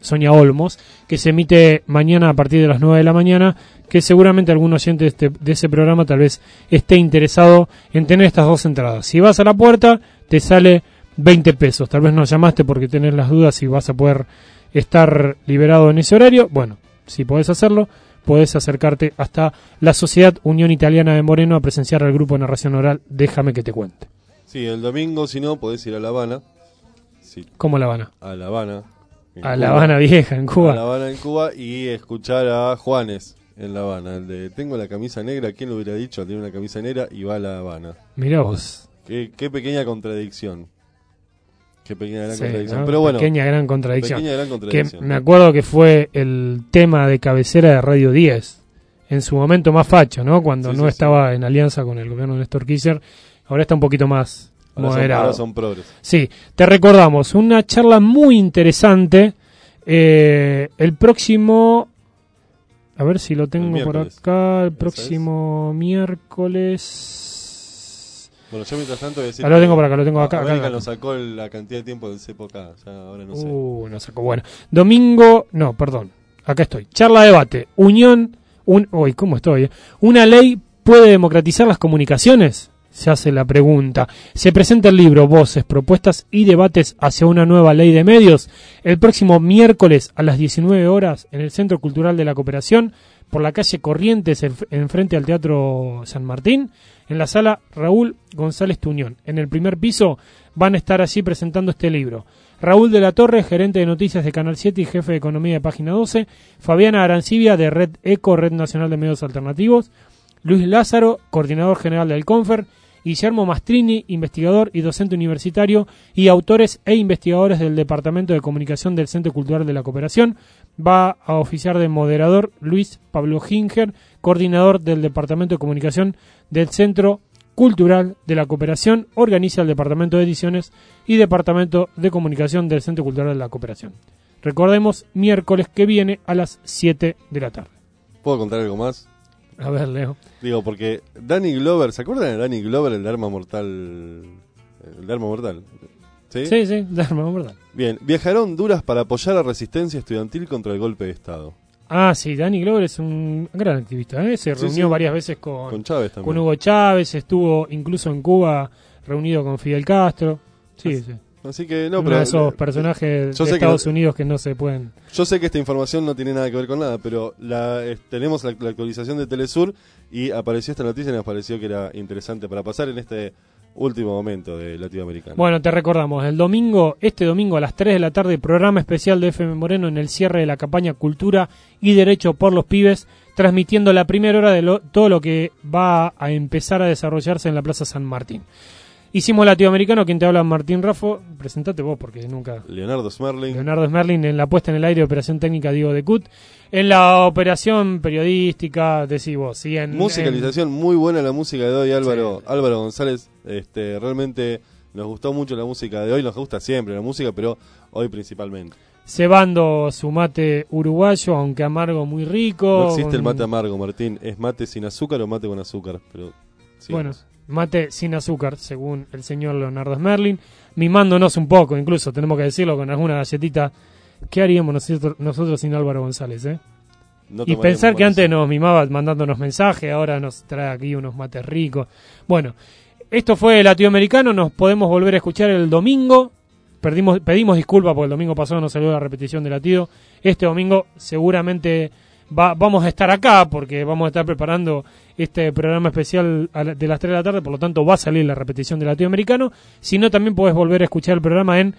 mañana a partir de las 9 de la mañana, que seguramente algún oyente de ese programa tal vez esté interesado en tener estas 2 entradas. Si vas a la puerta, te sale 20 pesos. Tal vez no llamaste porque tenés las dudas si vas a poder estar liberado en ese horario. Bueno, si podés hacerlo, podés acercarte hasta la Sociedad Unión Italiana de Moreno a presenciar al grupo de narración oral Déjame que te cuente. Sí, el domingo, si no, podés ir a La Habana. Sí. ¿Cómo La Habana? A La Habana. A La Habana vieja, en Cuba. A La Habana en Cuba, y escuchar a Juanes en La Habana. El de tengo la camisa negra, ¿quién lo hubiera dicho? Tiene una camisa negra y va a La Habana. Mirá vos. Qué pequeña contradicción. Qué pequeña gran sí, contradicción. ¿no? Pero bueno, pequeña gran contradicción. Que me acuerdo que fue el tema de cabecera de Radio 10 en su momento más facho, ¿no? Cuando no estaba en alianza con el gobierno de Néstor Kirchner. Ahora está un poquito más moderado. Ahora son progres. Sí, te recordamos una charla muy interesante el próximo, a ver si lo tengo por acá, el próximo miércoles Bueno, yo mientras tanto voy a decir lo tengo por acá, lo tengo acá. América acá. nos sacó la cantidad de tiempo del cepo acá, ya ahora no sé. Nos sacó. Bueno, acá estoy. Charla debate. ¿Cómo estoy? ¿Una ley puede democratizar las comunicaciones? Se hace la pregunta. Se presenta el libro Voces, Propuestas y Debates hacia una nueva ley de medios el próximo miércoles a las 19 horas en el Centro Cultural de la Cooperación, por la calle Corrientes, enfrente al Teatro San Martín, en la sala Raúl González Tuñón. En el primer piso van a estar allí presentando este libro Raúl de la Torre, gerente de noticias de Canal 7 y jefe de economía de Página 12, Fabiana Arancibia de Red ECO, Red Nacional de Medios Alternativos, Luis Lázaro, coordinador general del CONFER, Guillermo Mastrini, investigador y docente universitario, y autores e investigadores del Departamento de Comunicación del Centro Cultural de la Cooperación. Va a oficiar de moderador Luis Pablo Ginger, coordinador del Departamento de Comunicación del Centro Cultural de la Cooperación. Organiza el Departamento de Ediciones y Departamento de Comunicación del Centro Cultural de la Cooperación. Recordemos, miércoles que viene a las 7 de la tarde. ¿Puedo contar algo más? A ver, Leo. Digo, porque Danny Glover, ¿se acuerdan de Danny Glover, el de Arma Mortal? El de Arma Mortal. ¿Sí? Sí, de Arma Mortal. Bien, viajará a Honduras para apoyar la resistencia estudiantil contra el golpe de Estado. Ah, sí, Danny Glover es un gran activista, ¿eh? Se reunió varias veces con Chávez también. Con Hugo Chávez, estuvo incluso en Cuba reunido con Fidel Castro. Sí. Así que no, uno pero de esos personajes de Estados Unidos que no se pueden. Yo sé que esta información no tiene nada que ver con nada, pero tenemos la actualización de Telesur y apareció esta noticia y nos pareció que era interesante para pasar en este último momento de Latinoamericano. Bueno, te recordamos, este domingo a las 3 de la tarde, programa especial de FM Moreno en el cierre de la campaña Cultura y Derecho por los Pibes, transmitiendo la primera hora de todo lo que va a empezar a desarrollarse en la Plaza San Martín. Hicimos Latinoamericano, quien te habla, Martín Raffo. Presentate vos, porque nunca... Leonardo Smerling, en la puesta en el aire de operación técnica, Diego de Cut. En la operación periodística, decís vos. ¿Sí? Musicalización, muy buena la música de hoy, Álvaro González. Realmente nos gustó mucho la música de hoy, nos gusta siempre la música, pero hoy principalmente. Cebando su mate uruguayo, aunque amargo, muy rico. No existe el mate amargo, Martín. ¿Es mate sin azúcar o mate con azúcar? Pero bueno, mate sin azúcar, según el señor Leonardo Smerling, mimándonos un poco, incluso tenemos que decirlo, con alguna galletita. ¿Qué haríamos nosotros sin Álvaro González? No y pensar que antes nos mimaba mandándonos mensajes, ahora nos trae aquí unos mates ricos. Bueno, esto fue Latinoamericano, nos podemos volver a escuchar el domingo. Pedimos disculpas porque el domingo pasado no salió la repetición de Latido. Este domingo seguramente vamos a estar acá porque vamos a estar preparando este programa especial de las 3 de la tarde, por lo tanto va a salir la repetición de Latinoamericano. Si no, también podés volver a escuchar el programa en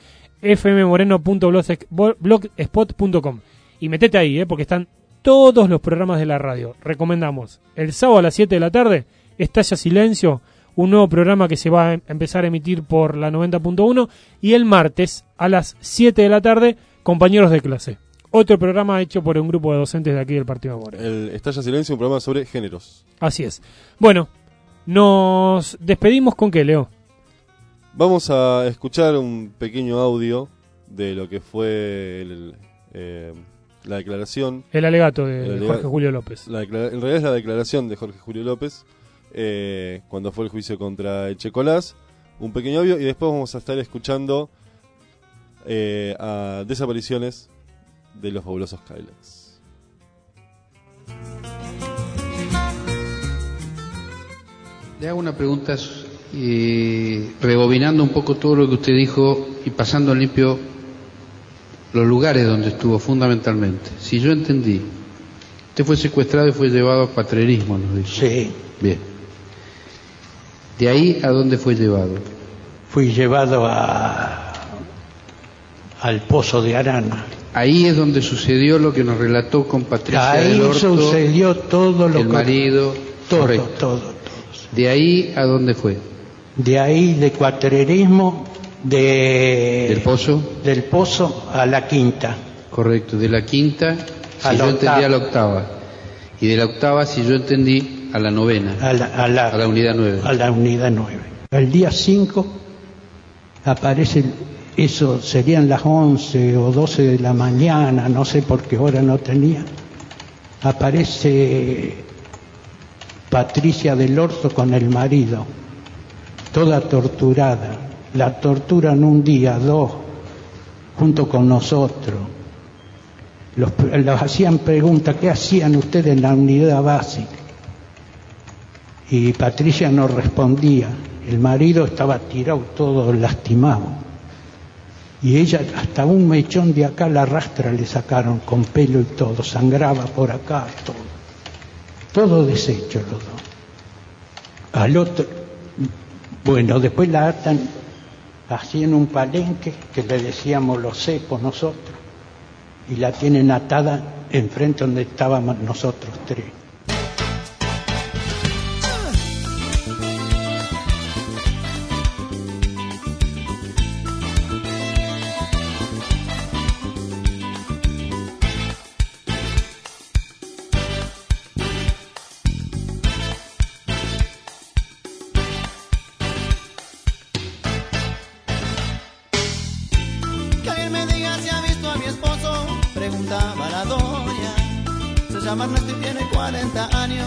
fmmoreno.blogspot.com y metete ahí, porque están todos los programas de la radio. Recomendamos el sábado a las 7 de la tarde, Estalla Silencio, un nuevo programa que se va a empezar a emitir por la 90.1, y el martes a las 7 de la tarde, Compañeros de Clase, otro programa hecho por un grupo de docentes de aquí del Partido Moreno. El Estalla Silencio, un programa sobre géneros. Así es. Bueno, nos despedimos con ¿qué, Leo? Vamos a escuchar un pequeño audio de lo que fue la declaración. El alegato de Jorge Julio López. En realidad es la declaración de Jorge Julio López cuando fue el juicio contra Echecolás. Un pequeño audio y después vamos a estar escuchando a Desapariciones de los Fabulosos Cadillacs. Le hago una pregunta, rebobinando un poco todo lo que usted dijo y pasando en limpio los lugares donde estuvo fundamentalmente. Si yo entendí, usted fue secuestrado y fue llevado a Patrerismo, nos dijo. Sí. Bien. ¿De ahí a dónde fue llevado? Fui llevado al Pozo de Arana. Ahí es donde sucedió lo que nos relató con Patricia del Orto. Ahí sucedió todo lo que... El marido... Todo. ¿De ahí a dónde fue? De ahí, de Cuatrerismo, ¿Del Pozo? Del Pozo a la Quinta. Correcto, de la Quinta, si yo entendí, a la Octava. Y de la Octava, si yo entendí, a la Novena. A la Unidad 9. A la Unidad 9. El día 5 aparece, eso serían las 11 o 12 de la mañana, no sé por qué hora no tenía. Aparece Patricia del Orto con el marido toda torturada. La torturan un día, 2, junto con nosotros. Los hacían preguntas, ¿qué hacían ustedes en la unidad básica? Y Patricia no respondía. El marido estaba tirado todo lastimado. Y ella hasta un mechón de acá, la rastra le sacaron con pelo y todo, sangraba por acá, todo deshecho los dos. Al otro, bueno, después la atan así en un palenque, que le decíamos los cepos nosotros, y la tienen atada enfrente donde estábamos nosotros 3. Ernesto y tiene 40 años.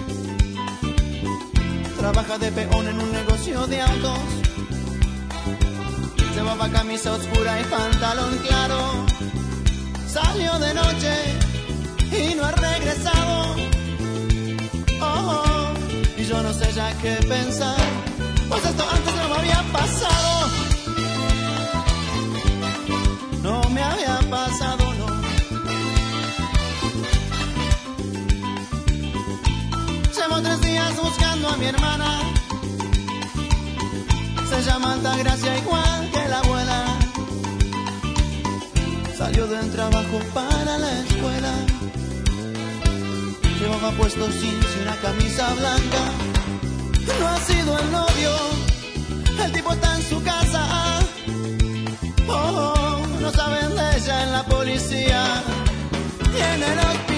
Trabaja de peón en un negocio de autos. Llevaba camisa oscura y pantalón claro. Salió de noche y no ha regresado. Oh, y yo no sé ya qué pensar, pues esto antes no me había pasado. No me había pasado, no. Llevo 3 días buscando a mi hermana. Se llama Altagracia igual que la abuela. Salió del trabajo para la escuela. Llevaba puesto jeans y una camisa blanca. No ha sido el novio, el tipo está en su casa. Oh, no saben de ella en la policía y en el hospital.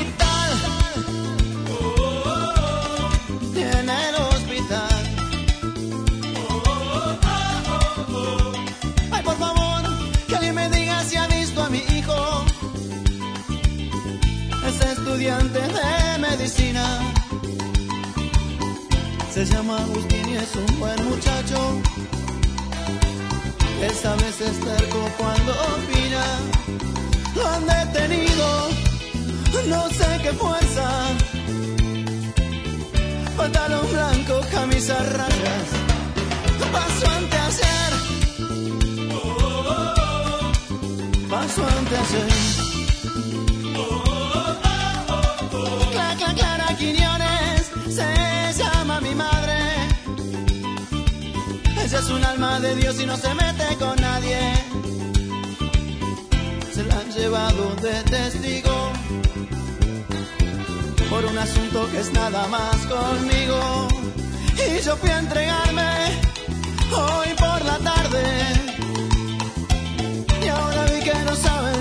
En el hospital. Ay, por favor, que alguien me diga si ha visto a mi hijo. Es estudiante de medicina. Se llama Agustín y es un buen muchacho. Es a veces terco cuando opina. Lo han detenido, no sé qué fuerza. Pantalón blanco, camisa rayas. Pasó anteayer. Pasó anteayer. Clara Quiñones se llama mi madre. Ella es un alma de Dios y no se mete con nadie. Se la han llevado de testigo por un asunto que es nada más conmigo. Y yo fui a entregarme hoy por la tarde. Y ahora vi que no saben